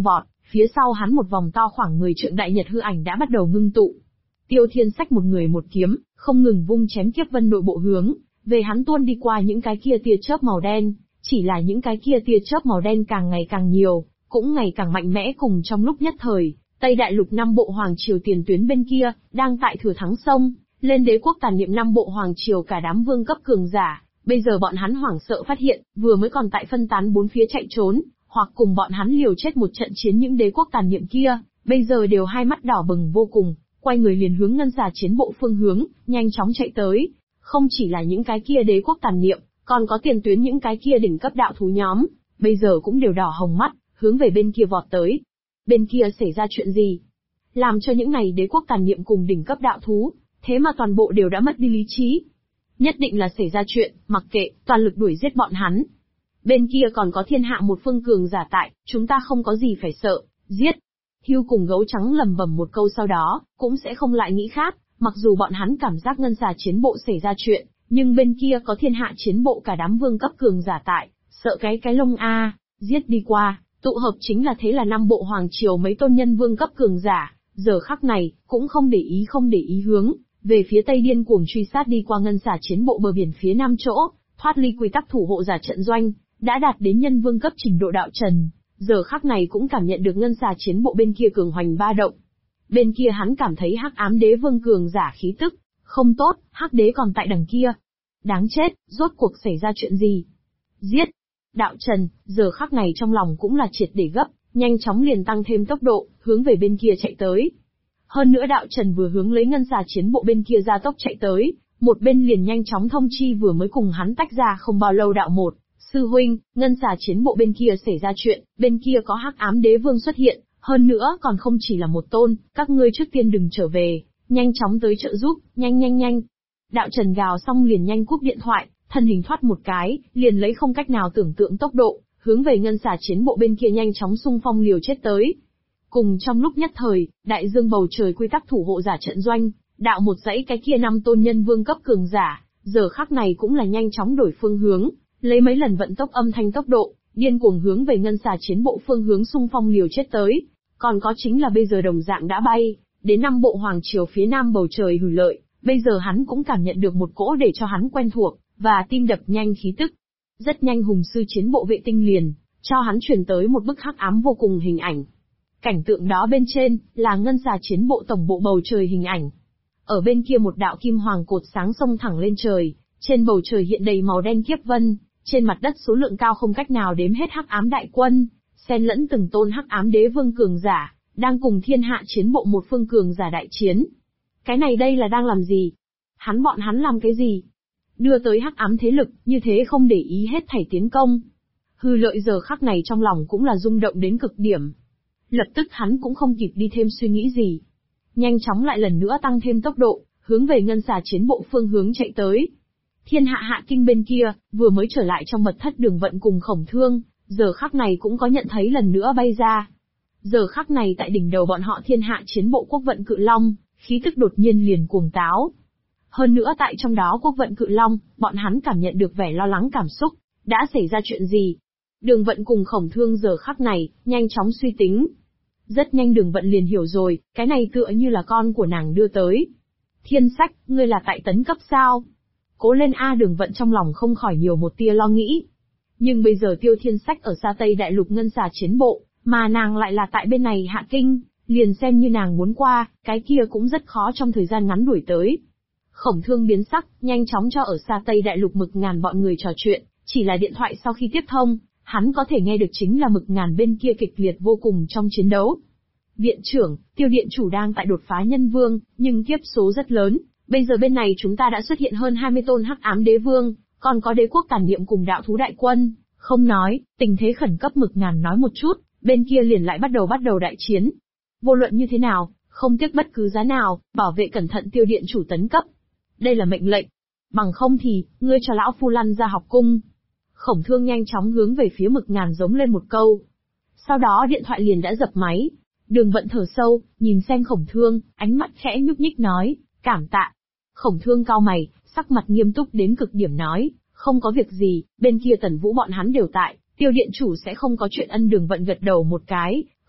Phía sau hắn một vòng to khoảng 10 trượng đại nhật hư ảnh đã bắt đầu ngưng tụ. Tiêu Thiên Sách một người một kiếm, không ngừng vung chém kiếp vân nội bộ hướng về hắn tuôn đi qua những cái kia tia chớp màu đen, chỉ là những cái kia tia chớp màu đen càng ngày càng nhiều, cũng ngày càng mạnh mẽ. Cùng trong lúc nhất thời, Tây Đại Lục Nam Bộ Hoàng Triều tiền tuyến bên kia, đang tại thừa thắng sông lên đế quốc tàn niệm Nam Bộ Hoàng Triều cả đám vương cấp cường giả, bây giờ bọn hắn hoảng sợ phát hiện, vừa mới còn tại phân tán bốn phía chạy trốn, hoặc cùng bọn hắn liều chết một trận chiến những đế quốc tàn niệm kia, bây giờ đều hai mắt đỏ bừng vô cùng, quay người liền hướng ngân xà chiến bộ phương hướng, nhanh chóng chạy tới. Không chỉ là những cái kia đế quốc tàn niệm, còn có tiền tuyến những cái kia đỉnh cấp đạo thú nhóm, bây giờ cũng đều đỏ hồng mắt, hướng về bên kia vọt tới. Bên kia xảy ra chuyện gì? Làm cho những này đế quốc tàn niệm cùng đỉnh cấp đạo thú, thế mà toàn bộ đều đã mất đi lý trí. Nhất định là xảy ra chuyện, mặc kệ, toàn lực đuổi giết bọn hắn. Bên kia còn có thiên hạ một phương cường giả tại, chúng ta không có gì phải sợ, giết. Hưu cùng gấu trắng lầm bầm một câu sau đó, cũng sẽ không lại nghĩ khác, mặc dù bọn hắn cảm giác ngân xà chiến bộ xảy ra chuyện, nhưng bên kia có thiên hạ chiến bộ cả đám vương cấp cường giả tại, sợ cái lông a, giết đi qua, tụ hợp chính là thế là Nam Bộ Hoàng Triều mấy tôn nhân vương cấp cường giả, giờ khắc này, cũng không để ý hướng, về phía tây điên cuồng truy sát đi qua ngân xà chiến bộ bờ biển phía nam chỗ, thoát ly quy tắc thủ hộ giả trận doanh, đã đạt đến nhân vương cấp trình độ đạo trần, giờ khắc này cũng cảm nhận được ngân xà chiến bộ bên kia cường hoành ba động. Bên kia hắn cảm thấy Hắc Ám Đế Vương cường giả khí tức, không tốt, Hắc Đế còn tại đằng kia. Đáng chết, rốt cuộc xảy ra chuyện gì? Giết! Đạo Trần, giờ khắc này trong lòng cũng là triệt để gấp, nhanh chóng liền tăng thêm tốc độ, hướng về bên kia chạy tới. Hơn nữa Đạo Trần vừa hướng lấy ngân xà chiến bộ bên kia ra tốc chạy tới, một bên liền nhanh chóng thông chi vừa mới cùng hắn tách ra không bao lâu đạo một. Sư huynh, ngân xà chiến bộ bên kia xảy ra chuyện, bên kia có Hắc Ám Đế Vương xuất hiện, hơn nữa còn không chỉ là một tôn, các ngươi trước tiên đừng trở về, nhanh chóng tới trợ giúp, nhanh. Đạo Trần gào xong liền nhanh cúp điện thoại, thân hình thoát một cái, liền lấy không cách nào tưởng tượng tốc độ, hướng về ngân xà chiến bộ bên kia nhanh chóng xung phong liều chết tới. Cùng trong lúc nhất thời, đại dương bầu trời quy tắc thủ hộ giả trận doanh, đạo một dãy cái kia 5 tôn nhân vương cấp cường giả, giờ khắc này cũng là nhanh chóng đổi phương hướng, lấy mấy lần vận tốc âm thanh tốc độ, điên cuồng hướng về ngân xà chiến bộ phương hướng xung phong liều chết tới. Còn có chính là bây giờ đồng dạng đã bay, đến Nam Bộ Hoàng Triều phía nam bầu trời hủy lợi, bây giờ hắn cũng cảm nhận được một cỗ để cho hắn quen thuộc, và tim đập nhanh khí tức. Rất nhanh hùng sư chiến bộ vệ tinh liền, cho hắn truyền tới một bức hắc ám vô cùng hình ảnh. Cảnh tượng đó bên trên, là ngân xà chiến bộ tổng bộ bầu trời hình ảnh. Ở bên kia một đạo kim hoàng cột sáng xông thẳng lên trời, trên bầu trời hiện đầy màu đen kiếp vân, trên mặt đất số lượng cao không cách nào đếm hết hắc ám đại quân, xen lẫn từng tôn hắc ám đế vương cường giả, đang cùng thiên hạ chiến bộ một phương cường giả đại chiến. Cái này đây là đang làm gì? Bọn hắn làm cái gì? Đưa tới hắc ám thế lực, như thế không để ý hết thảy tiến công. Hư Lợi giờ khắc này trong lòng cũng là rung động đến cực điểm. Lập tức hắn cũng không kịp đi thêm suy nghĩ gì. Nhanh chóng lại lần nữa tăng thêm tốc độ, hướng về ngân xà chiến bộ phương hướng chạy tới. Thiên hạ hạ kinh bên kia, vừa mới trở lại trong mật thất Đường Vận cùng Khổng Thương, giờ khắc này cũng có nhận thấy lần nữa bay ra. Giờ khắc này tại đỉnh đầu bọn họ thiên hạ chiến bộ quốc vận Cự Long, khí tức đột nhiên liền cuồng táo. Hơn nữa tại trong đó quốc vận Cự Long, bọn hắn cảm nhận được vẻ lo lắng cảm xúc, đã xảy ra chuyện gì? Đường Vận cùng Khổng Thương giờ khắc này, nhanh chóng suy tính. Rất nhanh Đường Vận liền hiểu rồi, cái này tựa như là con của nàng đưa tới. Thiên Sách, ngươi là tại tấn cấp sao? Cố lên a, Đường Vận trong lòng không khỏi nhiều một tia lo nghĩ. Nhưng bây giờ Tiêu Thiên Sách ở xa Tây Đại Lục ngân xà chiến bộ, mà nàng lại là tại bên này hạ kinh, liền xem như nàng muốn qua, cái kia cũng rất khó trong thời gian ngắn đuổi tới. Khổng Thương biến sắc, nhanh chóng cho ở xa Tây Đại Lục Mực Ngàn bọn người trò chuyện, chỉ là điện thoại sau khi tiếp thông, hắn có thể nghe được chính là Mực Ngàn bên kia kịch liệt vô cùng trong chiến đấu. Viện trưởng, Tiêu điện chủ đang tại đột phá nhân vương, nhưng kiếp số rất lớn, bây giờ bên này chúng ta đã xuất hiện hơn 20 tôn hắc ám đế vương, còn có đế quốc tàn niệm cùng đạo thú đại quân, không nói, tình thế khẩn cấp. Mực Ngàn nói một chút, bên kia liền lại bắt đầu đại chiến. Vô luận như thế nào, không tiếc bất cứ giá nào, bảo vệ cẩn thận Tiêu điện chủ tấn cấp. Đây là mệnh lệnh. Bằng không thì, ngươi cho lão phu lăn ra học cung. Khổng Thương nhanh chóng hướng về phía Mực Ngàn giống lên một câu. Sau đó điện thoại liền đã dập máy. Đường Vận thở sâu, nhìn xem Khổng Thương, ánh mắt khẽ nhúc nhích nói, cảm tạ. Khổng Thương cau mày, sắc mặt nghiêm túc đến cực điểm nói, không có việc gì, bên kia Tần Vũ bọn hắn đều tại, Tiêu điện chủ sẽ không có chuyện. Ân. Đường Vận gật đầu một cái,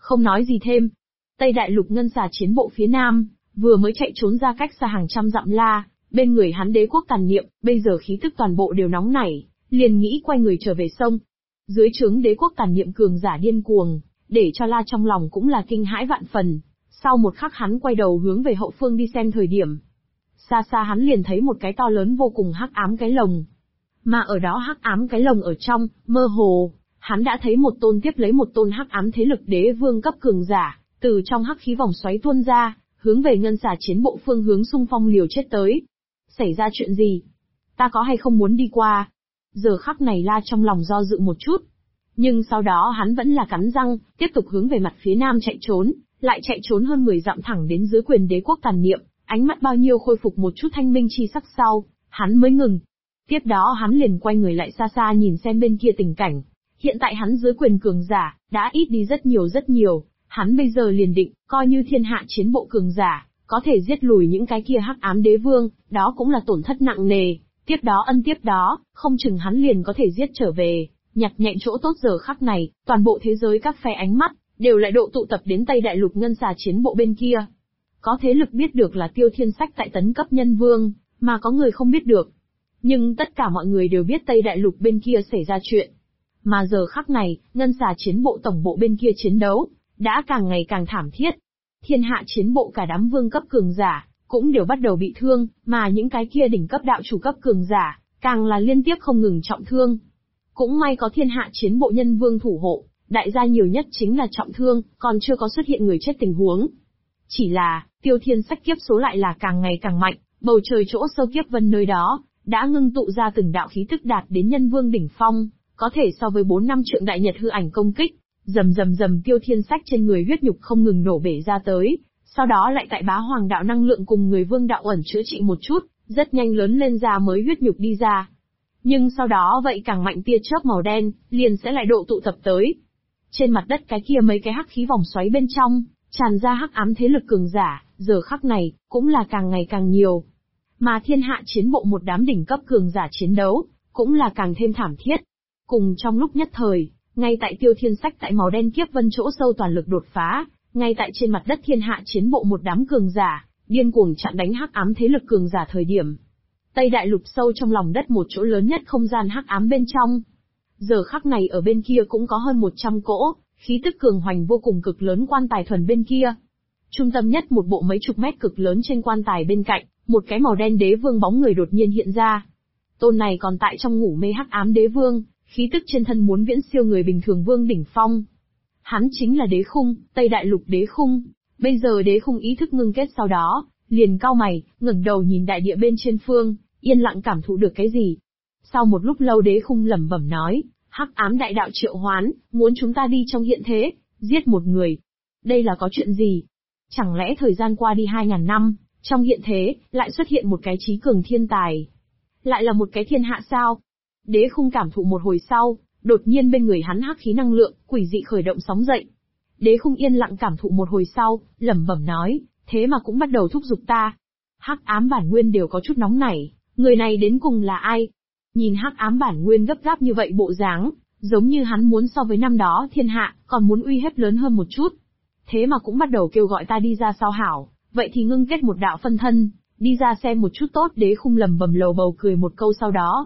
Không nói gì thêm. Tây Đại Lục ngân xà chiến bộ phía nam, vừa mới chạy trốn ra cách xa hàng trăm dặm La, bên người hắn đế quốc tàn niệm, bây giờ khí tức toàn bộ đều nóng nảy, liền nghĩ quay người trở về sông. Dưới trướng đế quốc tàn niệm cường giả điên cuồng, để cho La trong lòng cũng là kinh hãi vạn phần. Sau một khắc hắn quay đầu hướng về hậu phương đi xem thời điểm. Xa xa hắn liền thấy một cái to lớn vô cùng hắc ám cái lồng. Mà ở đó hắc ám cái lồng ở trong, mơ hồ, hắn đã thấy một tôn tiếp lấy một tôn hắc ám thế lực đế vương cấp cường giả, từ trong hắc khí vòng xoáy tuôn ra, hướng về ngân xà chiến bộ phương hướng xung phong liều chết tới. Xảy ra chuyện gì? Ta có hay không muốn đi qua? Giờ khắc này La trong lòng do dự một chút. Nhưng sau đó hắn vẫn là cắn răng, tiếp tục hướng về mặt phía nam chạy trốn, lại chạy trốn hơn 10 dặm thẳng đến dưới quyền đế quốc tàn niệm, ánh mắt bao nhiêu khôi phục một chút thanh minh chi sắc sau, hắn mới ngừng. Tiếp đó hắn liền quay người lại xa xa nhìn xem bên kia tình cảnh. Hiện tại hắn dưới quyền cường giả, đã ít đi rất nhiều, hắn bây giờ liền định, coi như thiên hạ chiến bộ cường giả, có thể giết lùi những cái kia hắc ám đế vương, đó cũng là tổn thất nặng nề, tiếp đó, không chừng hắn liền có thể giết trở về, nhặt nhạnh chỗ tốt. Giờ khắc này, toàn bộ thế giới các phe ánh mắt, đều lại độ tụ tập đến Tây Đại Lục ngân xà chiến bộ bên kia. Có thế lực biết được là Tiêu Thiên Sách tại tấn cấp nhân vương, mà có người không biết được. Nhưng tất cả mọi người đều biết Tây Đại Lục bên kia xảy ra chuyện. Mà giờ khắc này, ngân xà chiến bộ tổng bộ bên kia chiến đấu, đã càng ngày càng thảm thiết. Thiên hạ chiến bộ cả đám vương cấp cường giả, cũng đều bắt đầu bị thương, mà những cái kia đỉnh cấp đạo chủ cấp cường giả, càng là liên tiếp không ngừng trọng thương. Cũng may có thiên hạ chiến bộ nhân vương thủ hộ, đại gia nhiều nhất chính là trọng thương, còn chưa có xuất hiện người chết tình huống. Chỉ là, Tiêu Thiên Sách kiếp số lại là càng ngày càng mạnh, bầu trời chỗ sâu kiếp vân nơi đó, đã ngưng tụ ra từng đạo khí tức đạt đến nhân vương đỉnh phong, có thể so với 4 năm trượng đại nhật hư ảnh công kích. Rầm Tiêu Thiên Sách trên người huyết nhục không ngừng nổ bể ra tới, sau đó lại tại bá hoàng đạo năng lượng cùng người vương đạo ẩn chữa trị một chút, rất nhanh lớn lên ra mới huyết nhục đi ra. Nhưng sau đó vậy càng mạnh tia chớp màu đen, liền sẽ lại độ tụ tập tới. Trên mặt đất cái kia mấy cái hắc khí vòng xoáy bên trong, tràn ra hắc ám thế lực cường giả, giờ khắc này, cũng là càng ngày càng nhiều. Mà thiên hạ chiến bộ một đám đỉnh cấp cường giả chiến đấu, cũng là càng thêm thảm thiết. Cùng trong lúc nhất thời, ngay tại Tiêu Thiên Sách tại màu đen kiếp vân chỗ sâu toàn lực đột phá, ngay tại trên mặt đất thiên hạ chiến bộ một đám cường giả, điên cuồng chặn đánh hắc ám thế lực cường giả thời điểm. Tây Đại Lục sâu trong lòng đất một chỗ lớn nhất không gian hắc ám bên trong. Giờ khắc này ở bên kia cũng có hơn 100 cỗ, khí tức cường hoành vô cùng cực lớn quan tài thuần bên kia. Trung tâm nhất một bộ mấy chục mét cực lớn trên quan tài bên cạnh, một cái màu đen đế vương bóng người đột nhiên hiện ra. Tôn này còn tại trong ngủ mê hắc ám đế vương, khí tức trên thân muốn viễn siêu người bình thường vương đỉnh phong. Hắn chính là Đế Khung, Tây Đại Lục Đế Khung. Bây giờ Đế Khung ý thức ngưng kết sau đó, liền cau mày, ngẩng đầu nhìn đại địa bên trên phương, yên lặng cảm thụ được cái gì. Sau một lúc lâu Đế Khung lẩm bẩm nói, hắc ám đại đạo triệu hoán, muốn chúng ta đi trong hiện thế, giết một người. Đây là có chuyện gì? Chẳng lẽ thời gian qua đi 2000 năm, trong hiện thế, lại xuất hiện một cái trí cường thiên tài? Lại là một cái thiên hạ sao? Đế Khung cảm thụ một hồi sau, đột nhiên bên người hắn hắc khí năng lượng, quỷ dị khởi động sóng dậy. Đế Khung yên lặng cảm thụ một hồi sau, lẩm bẩm nói, thế mà cũng bắt đầu thúc giục ta. Hắc ám bản nguyên đều có chút nóng nảy, người này đến cùng là ai? Nhìn hắc ám bản nguyên gấp gáp như vậy bộ dáng, giống như hắn muốn so với năm đó thiên hạ, còn muốn uy hiếp lớn hơn một chút. Thế mà cũng bắt đầu kêu gọi ta đi ra sao hảo, vậy thì ngưng kết một đạo phân thân, đi ra xem một chút tốt. Đế Khung lẩm bẩm lầu bầu cười một câu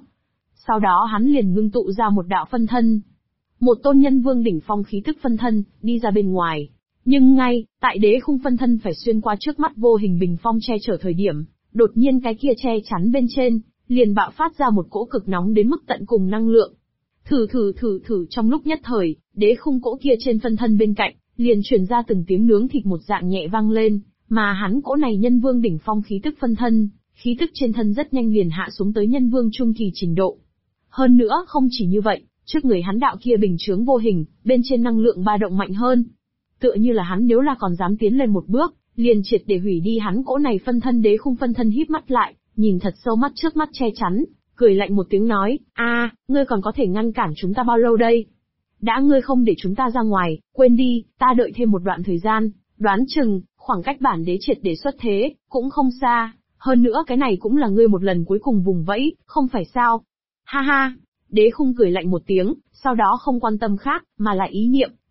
sau đó hắn liền ngưng tụ ra một đạo phân thân. Một tôn nhân vương đỉnh phong khí tức phân thân, đi ra bên ngoài. Nhưng ngay, tại Đế Khung phân thân phải xuyên qua trước mắt vô hình bình phong che chở thời điểm, đột nhiên cái kia che chắn bên trên, liền bạo phát ra một cỗ cực nóng đến mức tận cùng năng lượng. Thử trong lúc nhất thời, Đế Khung cỗ kia trên phân thân bên cạnh, liền truyền ra từng tiếng nướng thịt một dạng nhẹ vang lên, mà hắn cỗ này nhân vương đỉnh phong khí tức phân thân, khí tức trên thân rất nhanh liền hạ xuống tới nhân vương trung kỳ trình độ. Hơn nữa không chỉ như vậy, trước người hắn đạo kia bình chướng vô hình, bên trên năng lượng ba động mạnh hơn. Tựa như là hắn nếu là còn dám tiến lên một bước, liền triệt để hủy đi hắn cỗ này phân thân. Đế Khung phân thân híp mắt lại, nhìn thật sâu mắt trước mắt che chắn, cười lạnh một tiếng nói, ngươi còn có thể ngăn cản chúng ta bao lâu đây? Đã ngươi không để chúng ta ra ngoài, quên đi, ta đợi thêm một đoạn thời gian, đoán chừng, khoảng cách bản đế triệt để xuất thế, cũng không xa, hơn nữa cái này cũng là ngươi một lần cuối cùng vùng vẫy, không phải sao? Ha ha, Đế Khung cười lạnh một tiếng, sau đó không quan tâm khác, mà lại ý niệm,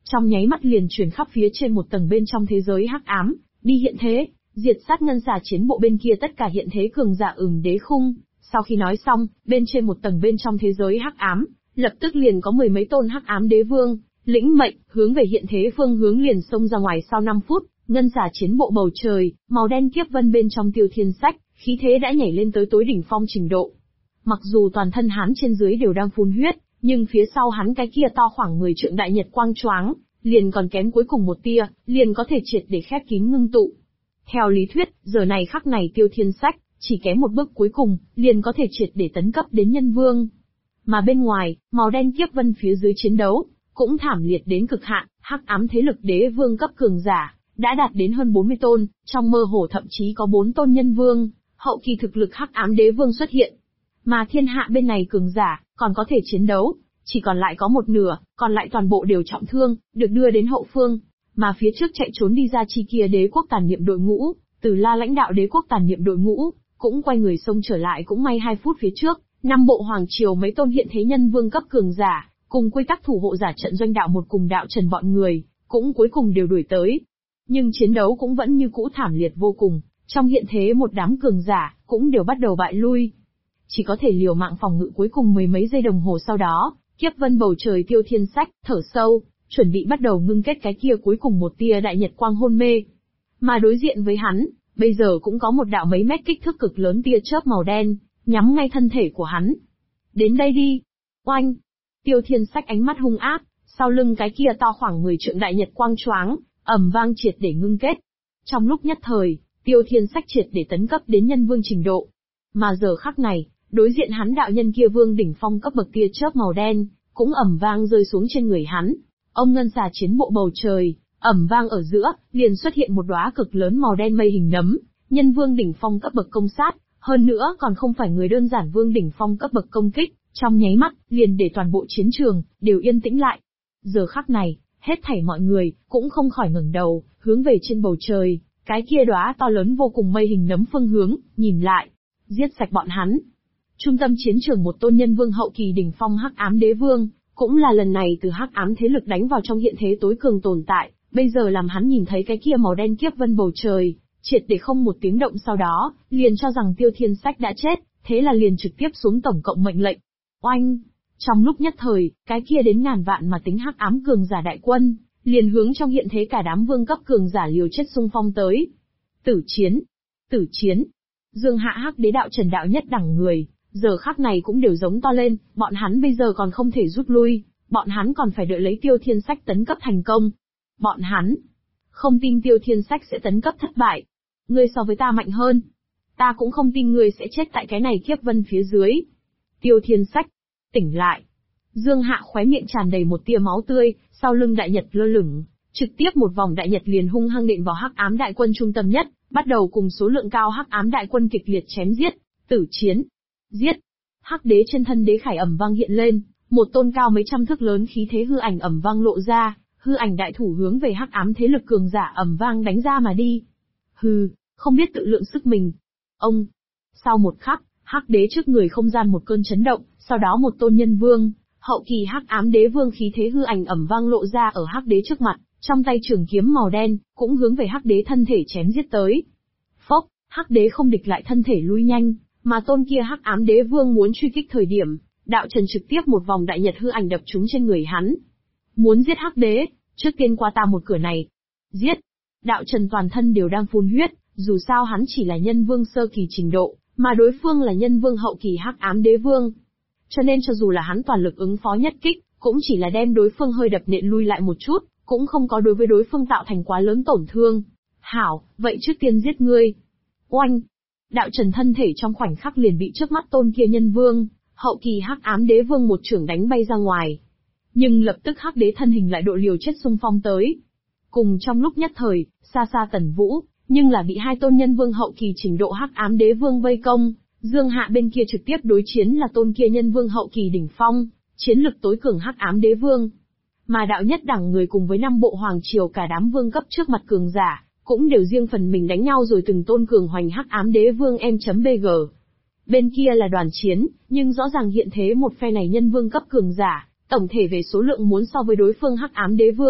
trong nháy mắt liền truyền khắp phía trên một tầng bên trong thế giới hắc ám, đi hiện thế, diệt sát ngân xà chiến bộ bên kia tất cả hiện thế cường giả đế khung. Sau khi nói xong, bên trên một tầng bên trong thế giới hắc ám, lập tức liền có mười mấy tôn hắc ám đế vương, lĩnh mệnh, hướng về hiện thế phương hướng liền xông ra ngoài. Sau 5 phút, ngân xà chiến bộ bầu trời, màu đen kiếp vân bên trong Tiêu Thiên Sách, khí thế đã nhảy lên tới tối đỉnh phong trình độ. Mặc dù toàn thân hắn trên dưới đều đang phun huyết, nhưng phía sau hắn cái kia to khoảng 10 trượng đại nhật quang choáng, liền còn kém cuối cùng một tia, liền có thể triệt để khép kín ngưng tụ. Theo lý thuyết, giờ này khắc này Tiêu Thiên Sách, chỉ kém một bước cuối cùng, liền có thể triệt để tấn cấp đến nhân vương. Mà bên ngoài, màu đen kiếp vân phía dưới chiến đấu, cũng thảm liệt đến cực hạn, hắc ám thế lực đế vương cấp cường giả, đã đạt đến hơn 40 tôn, trong mơ hồ thậm chí có 4 tôn nhân vương, hậu kỳ thực lực hắc ám đế vương xuất hiện. Mà thiên hạ bên này cường giả, còn có thể chiến đấu, chỉ còn lại có một nửa, còn lại toàn bộ đều trọng thương, được đưa đến hậu phương. Mà phía trước chạy trốn đi ra chi kia đế quốc tàn niệm đội ngũ, Từ La lãnh đạo đế quốc tàn niệm đội ngũ, cũng quay người xông trở lại. Cũng may 2 phút phía trước, 5 bộ hoàng triều mấy tôn hiện thế nhân vương cấp cường giả, cùng quy tắc thủ hộ giả trận doanh đạo một cùng đạo trần bọn người, cũng cuối cùng đều đuổi tới. Nhưng chiến đấu cũng vẫn như cũ thảm liệt vô cùng, trong hiện thế một đám cường giả, cũng đều bắt đầu bại lui. Chỉ có thể liều mạng phòng ngự. Cuối cùng mười mấy giây đồng hồ sau đó, kiếp vân bầu trời Tiêu Thiên Sách, thở sâu, chuẩn bị bắt đầu ngưng kết cái kia cuối cùng một tia đại nhật quang hôn mê. Mà đối diện với hắn, bây giờ cũng có một đạo mấy mét kích thước cực lớn tia chớp màu đen, nhắm ngay thân thể của hắn. Đến đây đi. Oanh! Tiêu Thiên Sách ánh mắt hung ác, sau lưng cái kia to khoảng 10 trượng đại nhật quang choáng, ầm vang triệt để ngưng kết. Trong lúc nhất thời, Tiêu Thiên Sách triệt để tấn cấp đến nhân vương trình độ. Mà giờ khắc này, đối diện hắn đạo nhân kia vương đỉnh phong cấp bậc tia chớp màu đen, cũng ầm vang rơi xuống trên người hắn. Ông ngân xà chiến bộ bầu trời, ầm vang ở giữa, liền xuất hiện một đóa cực lớn màu đen mây hình nấm, nhân vương đỉnh phong cấp bậc công sát, hơn nữa còn không phải người đơn giản vương đỉnh phong cấp bậc công kích, trong nháy mắt, liền để toàn bộ chiến trường đều yên tĩnh lại. Giờ khắc này, hết thảy mọi người cũng không khỏi ngẩng đầu, hướng về trên bầu trời, cái kia đóa to lớn vô cùng mây hình nấm phương hướng, nhìn lại, giết sạch bọn hắn. Trung tâm chiến trường một tôn nhân vương hậu kỳ đỉnh phong hắc ám đế vương, cũng là lần này từ hắc ám thế lực đánh vào trong hiện thế tối cường tồn tại, bây giờ làm hắn nhìn thấy cái kia màu đen kiếp vân bầu trời, triệt để không một tiếng động, sau đó, liền cho rằng Tiêu Thiên Sách đã chết, thế là liền trực tiếp xuống tổng cộng mệnh lệnh. Oanh! Trong lúc nhất thời, cái kia đến ngàn vạn mà tính hắc ám cường giả đại quân, liền hướng trong hiện thế cả đám vương cấp cường giả liều chết xung phong tới. Tử chiến! Tử chiến! Dương hạ hắc đế đạo trần đạo nhất đẳng người, giờ khắc này cũng đều giống to lên, bọn hắn bây giờ còn không thể rút lui, bọn hắn còn phải đợi lấy Tiêu Thiên Sách tấn cấp thành công. Bọn hắn không tin Tiêu Thiên Sách sẽ tấn cấp thất bại. Ngươi so với ta mạnh hơn. Ta cũng không tin ngươi sẽ chết tại cái này kiếp vân phía dưới. Tiêu Thiên Sách, tỉnh lại. Dương Hạ khóe miệng tràn đầy một tia máu tươi, sau lưng đại nhật lơ lửng, trực tiếp một vòng đại nhật liền hung hăng nện vào hắc ám đại quân trung tâm nhất, bắt đầu cùng số lượng cao hắc ám đại quân kịch liệt chém giết. Tử chiến! Giết! Hắc đế trên thân đế khải ầm vang hiện lên, một tôn cao mấy trăm thước lớn khí thế hư ảnh ầm vang lộ ra, hư ảnh đại thủ hướng về hắc ám thế lực cường giả ầm vang đánh ra mà đi. Hừ, không biết tự lượng sức mình. Ông! Sau một khắc, hắc đế trước người không gian một cơn chấn động, sau đó một tôn nhân vương, hậu kỳ hắc ám đế vương khí thế hư ảnh ầm vang lộ ra ở hắc đế trước mặt, trong tay trường kiếm màu đen, cũng hướng về hắc đế thân thể chém giết tới. Phốc, hắc đế không địch lại thân thể lui nhanh, mà tôn kia hắc ám đế vương muốn truy kích thời điểm, đạo trần trực tiếp một vòng đại nhật hư ảnh đập trúng trên người hắn. Muốn giết hắc đế, trước tiên qua ta một cửa này. Giết! Đạo trần toàn thân đều đang phun huyết, dù sao hắn chỉ là nhân vương sơ kỳ trình độ, mà đối phương là nhân vương hậu kỳ hắc ám đế vương. Cho nên cho dù là hắn toàn lực ứng phó nhất kích, cũng chỉ là đem đối phương hơi đập nện lui lại một chút, cũng không có đối với đối phương tạo thành quá lớn tổn thương. Hảo, vậy trước tiên giết ngươi. Oanh! Đạo trần thân thể trong khoảnh khắc liền bị trước mắt tôn kia nhân vương, hậu kỳ hắc ám đế vương một chưởng đánh bay ra ngoài. Nhưng lập tức hắc đế thân hình lại độ liều chết xung phong tới. Cùng trong lúc nhất thời, xa xa Tần Vũ, nhưng là bị hai tôn nhân vương hậu kỳ trình độ hắc ám đế vương vây công, Dương Hạ bên kia trực tiếp đối chiến là tôn kia nhân vương hậu kỳ đỉnh phong, chiến lực tối cường hắc ám đế vương. Mà đạo nhất đẳng người cùng với 5 bộ hoàng triều cả đám vương cấp trước mặt cường giả, cũng đều riêng phần mình đánh nhau rồi từng tôn cường hoành hắc ám đế vương M.BG. Bên kia là đoàn chiến, nhưng rõ ràng hiện thế một phe này nhân vương cấp cường giả, tổng thể về số lượng muốn so với đối phương hắc ám đế vương,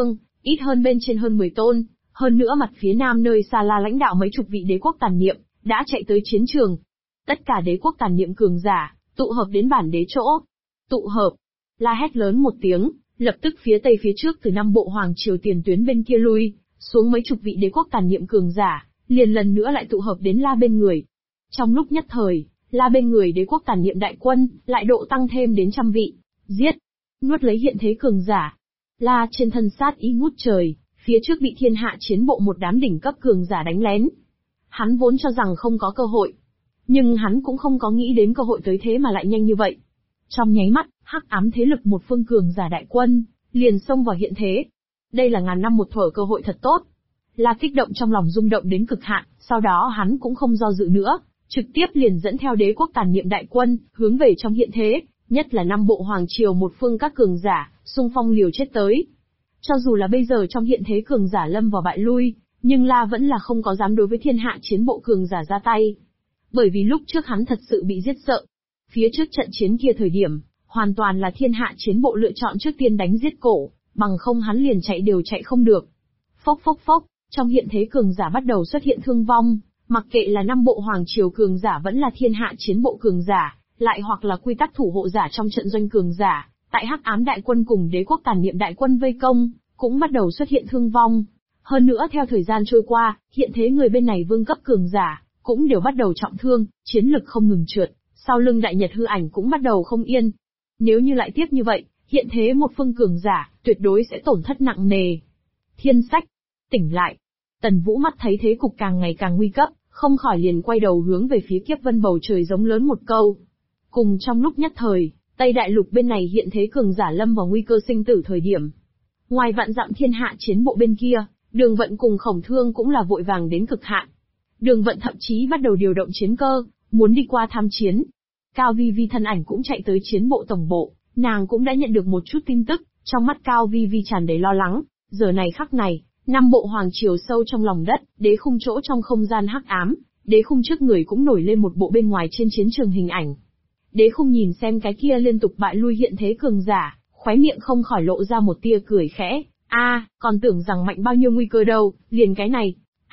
ít hơn bên trên hơn 10 tôn, hơn nữa mặt phía nam nơi xa La lãnh đạo mấy chục vị đế quốc tàn niệm, đã chạy tới chiến trường. Tất cả đế quốc tàn niệm cường giả, tụ hợp đến bản đế chỗ. Tụ hợp. La hét lớn một tiếng, lập tức phía tây phía trước từ 5 bộ hoàng triều tiền tuyến bên kia lui, xuống mấy chục vị đế quốc tàn niệm cường giả, liền lần nữa lại tụ hợp đến La bên người. Trong lúc nhất thời, La bên người đế quốc tàn niệm đại quân, lại độ tăng thêm đến 100 vị. Giết! Nuốt lấy hiện thế cường giả. La trên thân sát ý ngút trời, phía trước bị thiên hạ chiến bộ một đám đỉnh cấp cường giả đánh lén. Hắn vốn cho rằng không có cơ hội. Nhưng hắn cũng không có nghĩ đến cơ hội tới thế mà lại nhanh như vậy. Trong nháy mắt, hắc ám thế lực một phương cường giả đại quân, liền xông vào hiện thế. Đây là ngàn năm một thuở cơ hội thật tốt. La kích động trong lòng rung động đến cực hạn, sau đó hắn cũng không do dự nữa, trực tiếp liền dẫn theo đế quốc tàn niệm đại quân, hướng về trong hiện thế, nhất là 5 bộ hoàng triều một phương các cường giả, xung phong liều chết tới. Cho dù là bây giờ trong hiện thế cường giả lâm vào bại lui, nhưng La vẫn là không có dám đối với thiên hạ chiến bộ cường giả ra tay. Bởi vì lúc trước hắn thật sự bị giết sợ. Phía trước trận chiến kia thời điểm, hoàn toàn là thiên hạ chiến bộ lựa chọn trước tiên đánh giết cổ, bằng không hắn liền chạy đều chạy không được. Phốc phốc phốc, trong hiện thế cường giả bắt đầu xuất hiện thương vong, mặc kệ là 5 bộ hoàng triều cường giả vẫn là thiên hạ chiến bộ cường giả, lại hoặc là quy tắc thủ hộ giả trong trận doanh cường giả, tại hắc ám đại quân cùng đế quốc tàn niệm đại quân vây công, cũng bắt đầu xuất hiện thương vong. Hơn nữa theo thời gian trôi qua, hiện thế người bên này vương cấp cường giả, cũng đều bắt đầu trọng thương, chiến lực không ngừng trượt, sau lưng đại nhật hư ảnh cũng bắt đầu không yên. Nếu như lại tiếp như vậy, hiện thế một phương cường giả, tuyệt đối sẽ tổn thất nặng nề. Thiên sách, tỉnh lại. Tần Vũ mắt thấy thế cục càng ngày càng nguy cấp, không khỏi liền quay đầu hướng về phía Kiếp Vân bầu trời giống lớn một câu. Cùng trong lúc nhất thời, Tây Đại Lục bên này hiện thế cường giả lâm vào nguy cơ sinh tử thời điểm. Ngoài vạn dặm thiên hạ chiến bộ bên kia, Đường Vận cùng Khổng Thương cũng là vội vàng đến cực hạn. Đường Vận thậm chí bắt đầu điều động chiến cơ, muốn đi qua tham chiến. Cao Vi Vi thân ảnh cũng chạy tới chiến bộ tổng bộ, nàng cũng đã nhận được một chút tin tức, trong mắt Cao Vi Vi tràn đầy lo lắng. Giờ này khắc này, 5 bộ hoàng triều sâu trong lòng đất, đế khung chỗ trong không gian hắc ám, đế khung trước người cũng nổi lên một bộ bên ngoài trên chiến trường hình ảnh. Đế khung nhìn xem cái kia liên tục bại lui hiện thế cường giả, khóe miệng không khỏi lộ ra một tia cười khẽ. Còn tưởng rằng mạnh bao nhiêu nguy cơ đâu, liền cái này.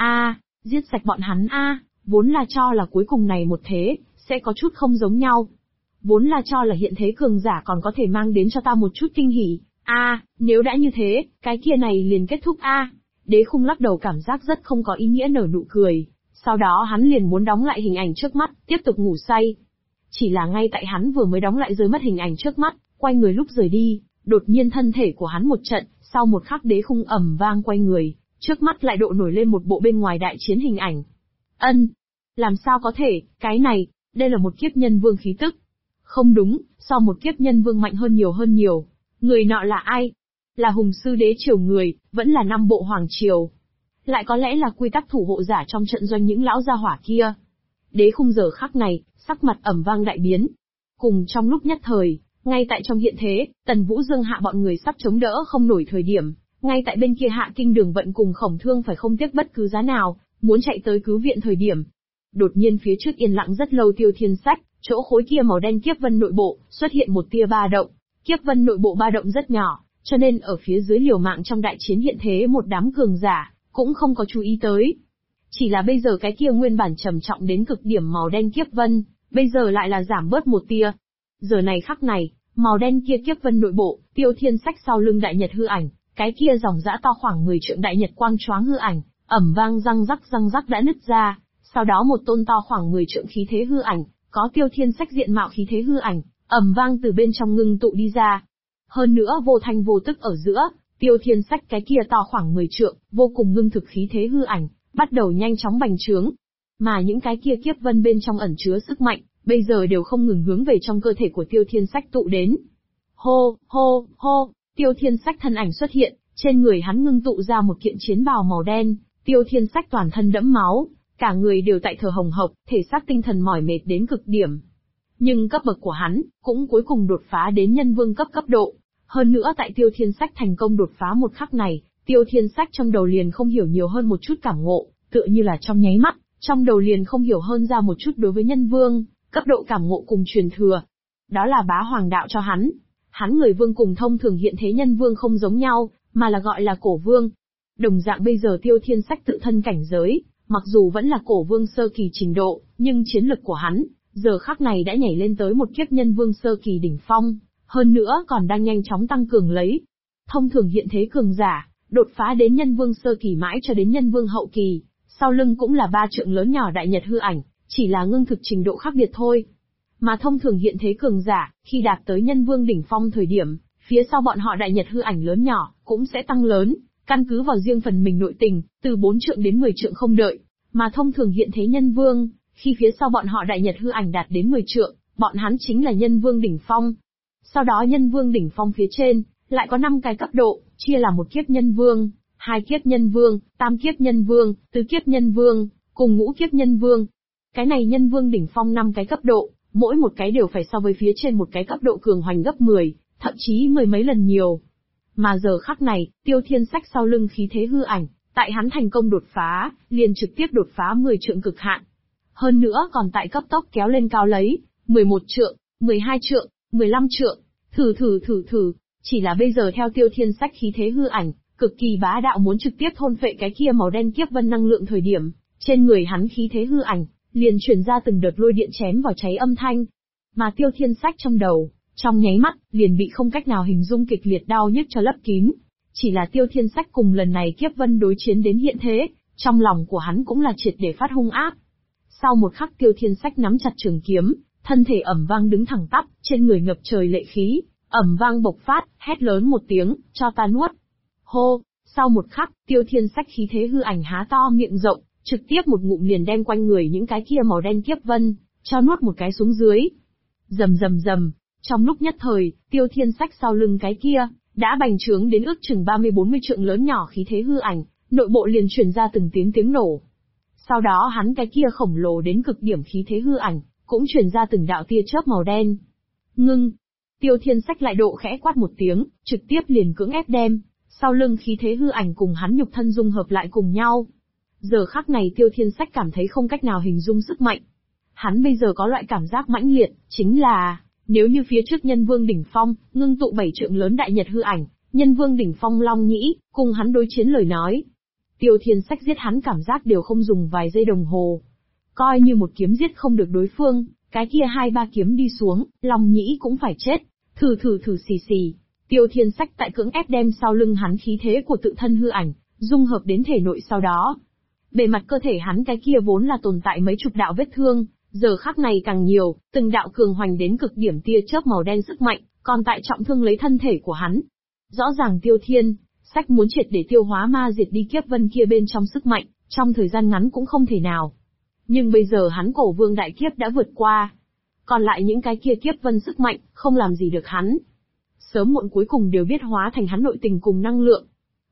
Giết sạch bọn hắn vốn là cho là cuối cùng này một thế, sẽ có chút không giống nhau. Vốn là cho là hiện thế cường giả còn có thể mang đến cho ta một chút kinh hỉ. Nếu đã như thế, cái kia này liền kết thúc Đế khung lắc đầu cảm giác rất không có ý nghĩa nở nụ cười. Sau đó hắn liền muốn đóng lại hình ảnh trước mắt, tiếp tục ngủ say. Chỉ là ngay tại hắn vừa mới đóng lại rơi mất hình ảnh trước mắt, quay người lúc rời đi, đột nhiên thân thể của hắn một trận, sau một khắc đế khung ầm vang quay người, trước mắt lại độ nổi lên một bộ bên ngoài đại chiến hình ảnh. Làm sao có thể, cái này, đây là một kiếp nhân vương khí tức. Không đúng, so một kiếp nhân vương mạnh hơn nhiều. Người nọ là ai? Là hùng sư đế triều người, vẫn là 5 bộ hoàng triều. Lại có lẽ là quy tắc thủ hộ giả trong trận doanh những lão gia hỏa kia. Đế khung giờ khắc này, sắc mặt ầm vang đại biến. Cùng trong lúc nhất thời, ngay tại trong hiện thế, Tần Vũ Dương hạ bọn người sắp chống đỡ không nổi thời điểm, ngay tại bên kia Hạ Kinh Đường Vận cùng Khổng Thương phải không tiếc bất cứ giá nào, muốn chạy tới cứu viện thời điểm. Đột nhiên phía trước yên lặng rất lâu Tiêu Thiên Sách, chỗ khối kia màu đen kiếp vân nội bộ, xuất hiện một tia ba động. Kiếp vân nội bộ ba động rất nhỏ, cho nên ở phía dưới liều mạng trong đại chiến hiện thế một đám cường giả, cũng không có chú ý tới. Chỉ là bây giờ cái kia nguyên bản trầm trọng đến cực điểm màu đen kiếp vân, bây giờ lại là giảm bớt một tia. Giờ này khắc này, màu đen kia kiếp vân nội bộ, Tiêu Thiên Sách sau lưng đại nhật hư ảnh, cái kia dòng dã to khoảng 10 trượng đại nhật quang choáng hư ảnh, ầm vang răng rắc đã nứt ra, sau đó một tôn to khoảng 10 trượng khí thế hư ảnh, có Tiêu Thiên Sách diện mạo khí thế hư ảnh, ầm vang từ bên trong ngưng tụ đi ra. Hơn nữa vô thanh vô tức ở giữa, Tiêu Thiên Sách cái kia to khoảng 10 trượng, vô cùng ngưng thực khí thế hư ảnh, bắt đầu nhanh chóng bành trướng. Mà những cái kia kiếp vân bên trong ẩn chứa sức mạnh, bây giờ đều không ngừng hướng về trong cơ thể của Tiêu Thiên Sách tụ đến. Hô, Tiêu Thiên Sách thân ảnh xuất hiện, trên người hắn ngưng tụ ra một kiện chiến bào màu đen, Tiêu Thiên Sách toàn thân đẫm máu, cả người đều tại thở hồng hộc, thể xác tinh thần mỏi mệt đến cực điểm. Nhưng cấp bậc của hắn, cũng cuối cùng đột phá đến nhân vương cấp độ. Hơn nữa tại Tiêu Thiên Sách thành công đột phá một khắc này, Tiêu Thiên Sách trong đầu liền không hiểu nhiều hơn một chút cảm ngộ, tựa như là trong nháy mắt, trong đầu liền không hiểu hơn ra một chút đối với nhân vương, cấp độ cảm ngộ cùng truyền thừa. Đó là bá hoàng đạo cho hắn. Hắn người vương cùng thông thường hiện thế nhân vương không giống nhau, mà là gọi là cổ vương. Đồng dạng bây giờ Tiêu Thiên Sách tự thân cảnh giới, mặc dù vẫn là cổ vương sơ kỳ trình độ, nhưng chiến lực của hắn, giờ khắc này đã nhảy lên tới một kiếp nhân vương sơ kỳ đỉnh phong, hơn nữa còn đang nhanh chóng tăng cường lấy. Thông thường hiện thế cường giả, đột phá đến nhân vương sơ kỳ mãi cho đến nhân vương hậu kỳ, sau lưng cũng là 3 trượng lớn nhỏ đại nhật hư ảnh, chỉ là ngưng thực trình độ khác biệt thôi. Mà thông thường hiện thế cường giả, khi đạt tới nhân vương đỉnh phong thời điểm, phía sau bọn họ đại nhật hư ảnh lớn nhỏ, cũng sẽ tăng lớn, căn cứ vào riêng phần mình nội tình, từ 4 trượng đến 10 trượng không đợi. Mà thông thường hiện thế nhân vương, khi phía sau bọn họ đại nhật hư ảnh đạt đến 10 trượng, bọn hắn chính là nhân vương đỉnh phong. Sau đó nhân vương đỉnh phong phía trên, lại có 5 cái cấp độ, chia là một kiếp nhân vương, 2 kiếp nhân vương, tam kiếp nhân vương, tứ kiếp nhân vương, cùng ngũ kiếp nhân vương. Cái này nhân vương đỉnh phong 5 cái cấp độ, mỗi một cái đều phải so với phía trên một cái cấp độ cường hoành gấp 10, thậm chí 10 mấy lần nhiều. Mà giờ khắc này, Tiêu Thiên Sách sau lưng khí thế hư ảnh, tại hắn thành công đột phá, liền trực tiếp đột phá 10 trượng cực hạn. Hơn nữa còn tại cấp tốc kéo lên cao lấy, 11 trượng, 12 trượng, 15 trượng, thử. Chỉ là bây giờ theo Tiêu Thiên Sách khí thế hư ảnh, cực kỳ bá đạo muốn trực tiếp thôn phệ cái kia màu đen kiếp vân năng lượng thời điểm, trên người hắn khí thế hư ảnh, liền truyền ra từng đợt lôi điện chém vào cháy âm thanh. Mà Tiêu Thiên Sách trong đầu, trong nháy mắt, liền bị không cách nào hình dung kịch liệt đau nhức cho lấp kín. Chỉ là Tiêu Thiên Sách cùng lần này kiếp vân đối chiến đến hiện thế, trong lòng của hắn cũng là triệt để phát hung ác. Sau một khắc Tiêu Thiên Sách nắm chặt trường kiếm, thân thể ầm vang đứng thẳng tắp, trên người ngập trời lệ khí, ầm vang bộc phát, hét lớn một tiếng, cho ta nuốt. Hô, sau một khắc, Tiêu Thiên Sách khí thế hư ảnh há to miệng rộng, trực tiếp một ngụm liền đem quanh người những cái kia màu đen kiếp vân, cho nuốt một cái xuống dưới. Rầm, trong lúc nhất thời, Tiêu Thiên Sách sau lưng cái kia, đã bành trướng đến ước chừng 30-40 trượng lớn nhỏ khí thế hư ảnh, nội bộ liền truyền ra từng tiếng nổ. Sau đó hắn cái kia khổng lồ đến cực điểm khí thế hư ảnh, cũng truyền ra từng đạo tia chớp màu đen. Ngưng! Tiêu Thiên Sách lại độ khẽ quát một tiếng, trực tiếp liền cưỡng ép đem, sau lưng khí thế hư ảnh cùng hắn nhục thân dung hợp lại cùng nhau. Giờ khắc này Tiêu Thiên Sách cảm thấy không cách nào hình dung sức mạnh. Hắn bây giờ có loại cảm giác mãnh liệt, chính là, nếu như phía trước nhân vương đỉnh phong, ngưng tụ 7 trượng lớn đại nhật hư ảnh, nhân vương đỉnh phong Long Nhĩ, cùng hắn đối chiến lời nói. Tiêu Thiên Sách giết hắn cảm giác đều không dùng vài giây đồng hồ. Coi như một kiếm giết không được đối phương, cái kia 2-3 kiếm đi xuống, Long Nhĩ cũng phải chết. Thử xì. Tiêu Thiên Sách tại cưỡng ép đem sau lưng hắn khí thế của tự thân hư ảnh, dung hợp đến thể nội sau đó. Bề mặt cơ thể hắn cái kia vốn là tồn tại mấy chục đạo vết thương, giờ khắc này càng nhiều, từng đạo cường hoành đến cực điểm tia chớp màu đen sức mạnh, còn tại trọng thương lấy thân thể của hắn. Rõ ràng Tiêu Thiên Sách muốn triệt để tiêu hóa ma diệt đi kiếp vân kia bên trong sức mạnh, trong thời gian ngắn cũng không thể nào. Nhưng bây giờ hắn cổ vương đại kiếp đã vượt qua. Còn lại những cái kia kiếp vân sức mạnh, không làm gì được hắn. Sớm muộn cuối cùng đều biết hóa thành hắn nội tình cùng năng lượng.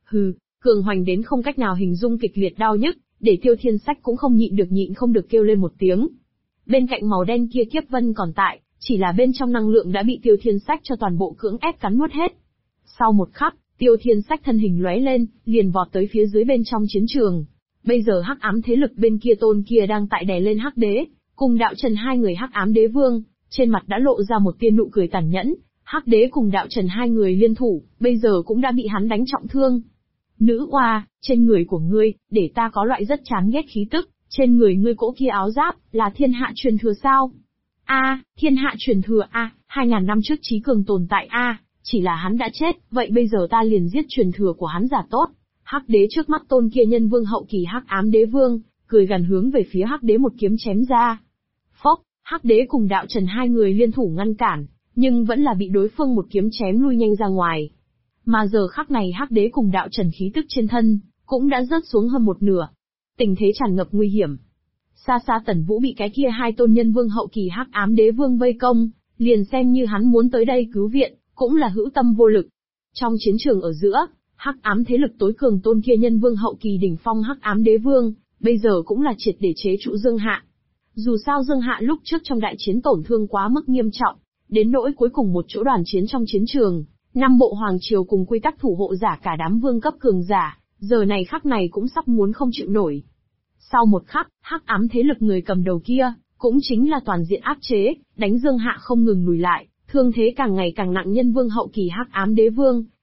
Cường hoành đến không cách nào hình dung kịch liệt đau nhức, để Tiêu Thiên Sách cũng không nhịn không được kêu lên một tiếng. Bên cạnh màu đen kia kiếp vân còn tại, chỉ là bên trong năng lượng đã bị Tiêu Thiên Sách cho toàn bộ cưỡng ép cắn nuốt hết. Sau một khắc, Tiêu Thiên Sách thân hình lóe lên, liền vọt tới phía dưới bên trong chiến trường. Bây giờ hắc ám thế lực bên kia tôn kia đang tại đè lên hắc đế, cùng Đạo Trần hai người hắc ám đế vương, trên mặt đã lộ ra một tia nụ cười tàn nhẫn. Hắc đế cùng Đạo Trần hai người liên thủ, bây giờ cũng đã bị hắn đánh trọng thương. Nữ oa, trên người của ngươi, để ta có loại rất chán ghét khí tức, trên người ngươi cỗ kia áo giáp, là thiên hạ truyền thừa sao? Thiên hạ truyền thừa 2000 năm trước chí cường tồn tại chỉ là hắn đã chết, vậy bây giờ ta liền giết truyền thừa của hắn giả tốt. Hắc đế trước mắt tôn kia nhân vương hậu kỳ hắc ám đế vương, cười gằn hướng về phía hắc đế một kiếm chém ra. Phốc, hắc đế cùng Đạo Trần hai người liên thủ ngăn cản, nhưng vẫn là bị đối phương một kiếm chém lui nhanh ra ngoài. Mà giờ khắc này hắc đế cùng Đạo Trần khí tức trên thân, cũng đã rớt xuống hơn một nửa. Tình thế tràn ngập nguy hiểm. Xa xa Tần Vũ bị cái kia hai tôn nhân vương hậu kỳ hắc ám đế vương vây công, liền xem như hắn muốn tới đây cứu viện, cũng là hữu tâm vô lực. Trong chiến trường ở giữa, hắc ám thế lực tối cường tôn kia nhân vương hậu kỳ đỉnh phong hắc ám đế vương, bây giờ cũng là triệt để chế trụ Dương Hạ. Dù sao Dương Hạ lúc trước trong đại chiến tổn thương quá mức nghiêm trọng, đến nỗi cuối cùng một chỗ đoàn chiến trong chiến trường, 5 bộ hoàng triều cùng quy tắc thủ hộ giả cả đám vương cấp cường giả, giờ này khắc này cũng sắp muốn không chịu nổi. Sau một khắc, hắc ám thế lực người cầm đầu kia, cũng chính là toàn diện áp chế, đánh Dương Hạ không ngừng lùi lại, thương thế càng ngày càng nặng nhân vương hậu kỳ hắc ám đế vương,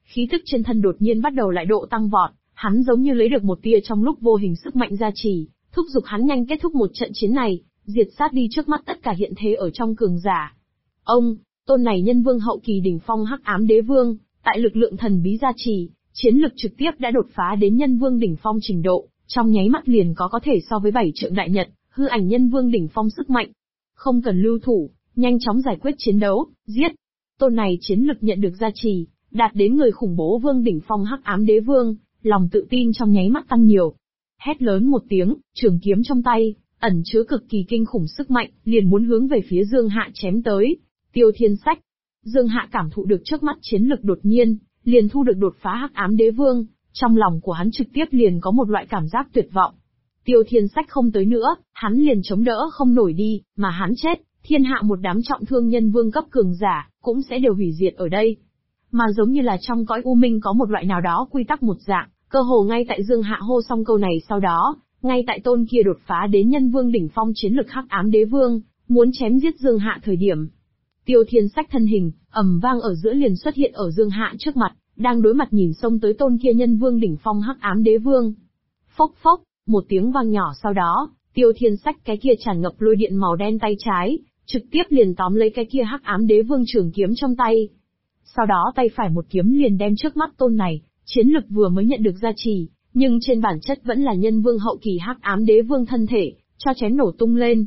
khí tức trên thân đột nhiên bắt đầu lại độ tăng vọt, hắn giống như lấy được một tia trong lúc vô hình sức mạnh gia trì, thúc giục hắn nhanh kết thúc một trận chiến này, diệt sát đi trước mắt tất cả hiện thế ở trong cường giả. Ông, tôn này nhân vương hậu kỳ đỉnh phong hắc ám đế vương, tại lực lượng thần bí gia trì, chiến lực trực tiếp đã đột phá đến nhân vương đỉnh phong trình độ, trong nháy mắt liền có thể so với 7 trượng đại nhật, hư ảnh nhân vương đỉnh phong sức mạnh. Không cần lưu thủ, nhanh chóng giải quyết chiến đấu, giết. Tôn này chiến lực nhận được gia trì, đạt đến người khủng bố vương đỉnh phong hắc ám đế vương, lòng tự tin trong nháy mắt tăng nhiều. Hét lớn một tiếng, trường kiếm trong tay, ẩn chứa cực kỳ kinh khủng sức mạnh, liền muốn hướng về phía Dương Hạ chém tới. Tiêu Thiên Sách. Dương Hạ cảm thụ được trước mắt chiến lực đột nhiên, liền thu được đột phá hắc ám đế vương, trong lòng của hắn trực tiếp liền có một loại cảm giác tuyệt vọng. Tiêu Thiên Sách không tới nữa, hắn liền chống đỡ không nổi đi, mà hắn chết, thiên hạ một đám trọng thương nhân vương cấp cường giả, cũng sẽ đều hủy diệt ở đây. Mà giống như là trong cõi u minh có một loại nào đó quy tắc một dạng, cơ hồ ngay tại Dương Hạ hô xong câu này sau đó, ngay tại tôn kia đột phá đến nhân vương đỉnh phong chiến lực hắc ám đế vương, muốn chém giết Dương Hạ thời điểm. Tiêu Thiên Sách thân hình, ầm vang ở giữa liền xuất hiện ở Dương Hạ trước mặt, đang đối mặt nhìn xông tới tôn kia nhân vương đỉnh phong hắc ám đế vương. Phốc phốc, một tiếng vang nhỏ sau đó, Tiêu Thiên Sách cái kia tràn ngập lôi điện màu đen tay trái, trực tiếp liền tóm lấy cái kia hắc ám đế vương trường kiếm trong tay. Sau đó tay phải một kiếm liền đem trước mắt tôn này, chiến lực vừa mới nhận được gia trì, nhưng trên bản chất vẫn là nhân vương hậu kỳ hắc ám đế vương thân thể, cho chém nổ tung lên.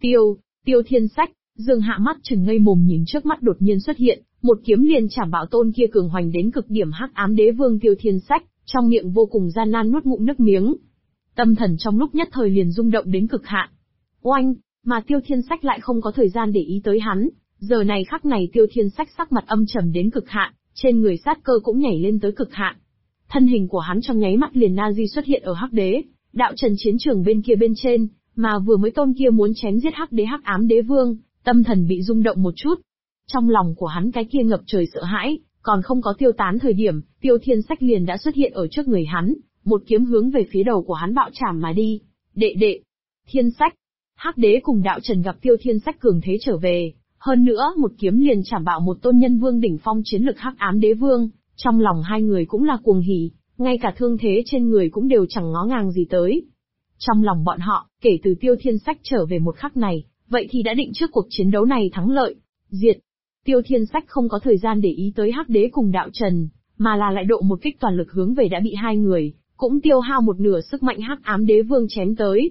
Tiêu Thiên Sách, Dương Hạ mắt trừng ngây mồm nhìn trước mắt đột nhiên xuất hiện, một kiếm liền chảm bạo tôn kia cường hoành đến cực điểm hắc ám đế vương Tiêu Thiên Sách, trong miệng vô cùng gian nan nuốt ngụm nước miếng. Tâm thần trong lúc nhất thời liền rung động đến cực hạn. Oanh, mà Tiêu Thiên Sách lại không có thời gian để ý tới hắn, giờ này khắc này Tiêu Thiên Sách sắc mặt âm trầm đến cực hạn, trên người sát cơ cũng nhảy lên tới cực hạn. Thân hình của hắn trong nháy mắt liền Nazi xuất hiện ở Hắc Đế, đạo trần chiến trường bên kia bên trên, mà vừa mới tôn kia muốn chém giết Hắc Đế hắc ám đế vương, tâm thần bị rung động một chút. Trong lòng của hắn cái kia ngập trời sợ hãi, còn không có tiêu tán thời điểm, Tiêu Thiên Sách liền đã xuất hiện ở trước người hắn, một kiếm hướng về phía đầu của hắn bạo chảm mà đi. Đệ, Thiên Sách. Hắc Đế cùng đạo trần gặp Tiêu Thiên Sách cường thế trở về, hơn nữa một kiếm liền chảm bạo một tôn nhân vương đỉnh phong chiến lực hắc ám đế vương, trong lòng hai người cũng là cuồng hỉ, ngay cả thương thế trên người cũng đều chẳng ngó ngàng gì tới. Trong lòng bọn họ, kể từ Tiêu Thiên Sách trở về một khắc này, vậy thì đã định trước cuộc chiến đấu này thắng lợi, diệt. Tiêu Thiên Sách không có thời gian để ý tới Hắc Đế cùng đạo trần, mà là lại độ một kích toàn lực hướng về đã bị hai người, cũng tiêu hao một nửa sức mạnh hắc ám đế vương chém tới.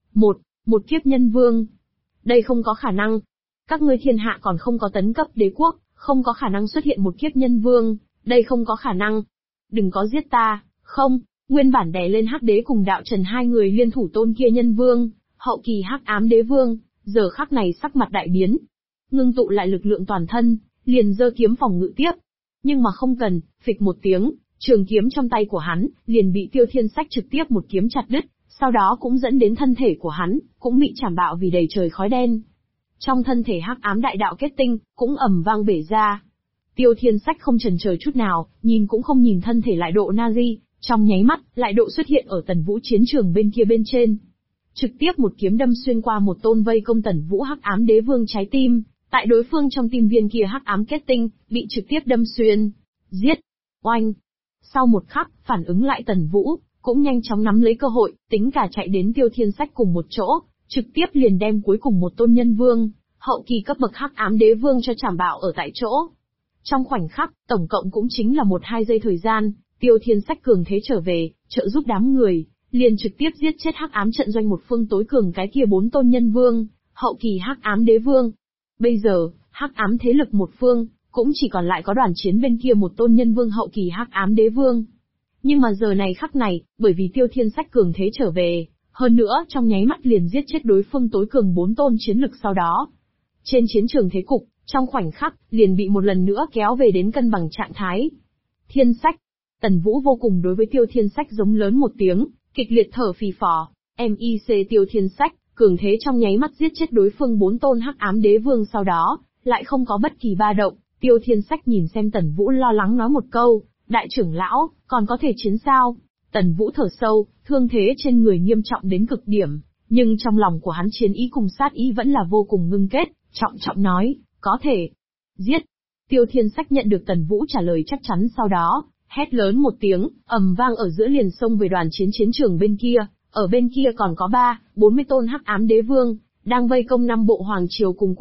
Một kiếp nhân vương. Đây không có khả năng. Các ngươi thiên hạ còn không có tấn cấp đế quốc, không có khả năng xuất hiện một kiếp nhân vương, đây không có khả năng. Đừng có giết ta, không, nguyên bản đè lên Hắc Đế cùng đạo trần hai người liên thủ tôn kia nhân vương, hậu kỳ hắc ám đế vương, giờ khắc này sắc mặt đại biến. Ngưng tụ lại lực lượng toàn thân, liền giơ kiếm phòng ngự tiếp. Nhưng mà không cần, phịch một tiếng, trường kiếm trong tay của hắn, liền bị Tiêu Thiên Sách trực tiếp một kiếm chặt đứt, sau đó cũng dẫn đến thân thể của hắn, cũng bị chảm bạo vì đầy trời khói đen. Trong thân thể hắc ám đại đạo kết tinh, cũng ầm vang bể ra. Tiêu Thiên Sách không chần chờ chút nào, nhìn cũng không nhìn thân thể lại độ Nazi, trong nháy mắt, lại độ xuất hiện ở Tần Vũ chiến trường bên kia bên trên. Trực tiếp một kiếm đâm xuyên qua một tôn vây công Tần Vũ hắc ám đế vương trái tim, tại đối phương trong tim viên kia hắc ám kết tinh, bị trực tiếp đâm xuyên. Giết! Oanh! Sau một khắc, phản ứng lại Tần Vũ, cũng nhanh chóng nắm lấy cơ hội, tính cả chạy đến Tiêu Thiên Sách cùng một chỗ, trực tiếp liền đem cuối cùng một tôn nhân vương, hậu kỳ cấp bậc hắc ám đế vương cho chảm bạo ở tại chỗ. Trong khoảnh khắc, tổng cộng cũng chính là 1-2 giây thời gian, Tiêu Thiên Sách cường thế trở về, trợ giúp đám người, liền trực tiếp giết chết hắc ám trận doanh một phương tối cường cái kia 4 tôn nhân vương, hậu kỳ hắc ám đế vương. Bây giờ, hắc ám thế lực một phương, cũng chỉ còn lại có đoàn chiến bên kia một tôn nhân vương hậu kỳ hắc ám đế vương. Nhưng mà giờ này khắc này, bởi vì Tiêu Thiên Sách cường thế trở về, hơn nữa trong nháy mắt liền giết chết đối phương tối cường 4 tôn chiến lực sau đó. Trên chiến trường thế cục, trong khoảnh khắc, liền bị một lần nữa kéo về đến cân bằng trạng thái. Thiên Sách. Tần Vũ vô cùng đối với Tiêu Thiên Sách giống lớn một tiếng, kịch liệt thở phì phò. MIC Tiêu Thiên Sách, cường thế trong nháy mắt giết chết đối phương 4 tôn hắc ám đế vương sau đó, lại không có bất kỳ ba động. Tiêu Thiên Sách nhìn xem Tần Vũ lo lắng nói một câu, đại trưởng lão, còn có thể chiến sao? Tần Vũ thở sâu, thương thế trên người nghiêm trọng đến cực điểm, nhưng trong lòng của hắn chiến ý cùng sát ý vẫn là vô cùng ngưng kết, trọng trọng nói, có thể. Giết. Tiêu Thiên Sách nhận được Tần Vũ trả lời chắc chắn sau đó, Hét lớn một tiếng, ầm vang ở giữa liền xông về đoàn chiến trường bên kia, ở bên kia còn có 40 tôn hắc ám đế vương, đang vây công 5 bộ hoàng triều cùng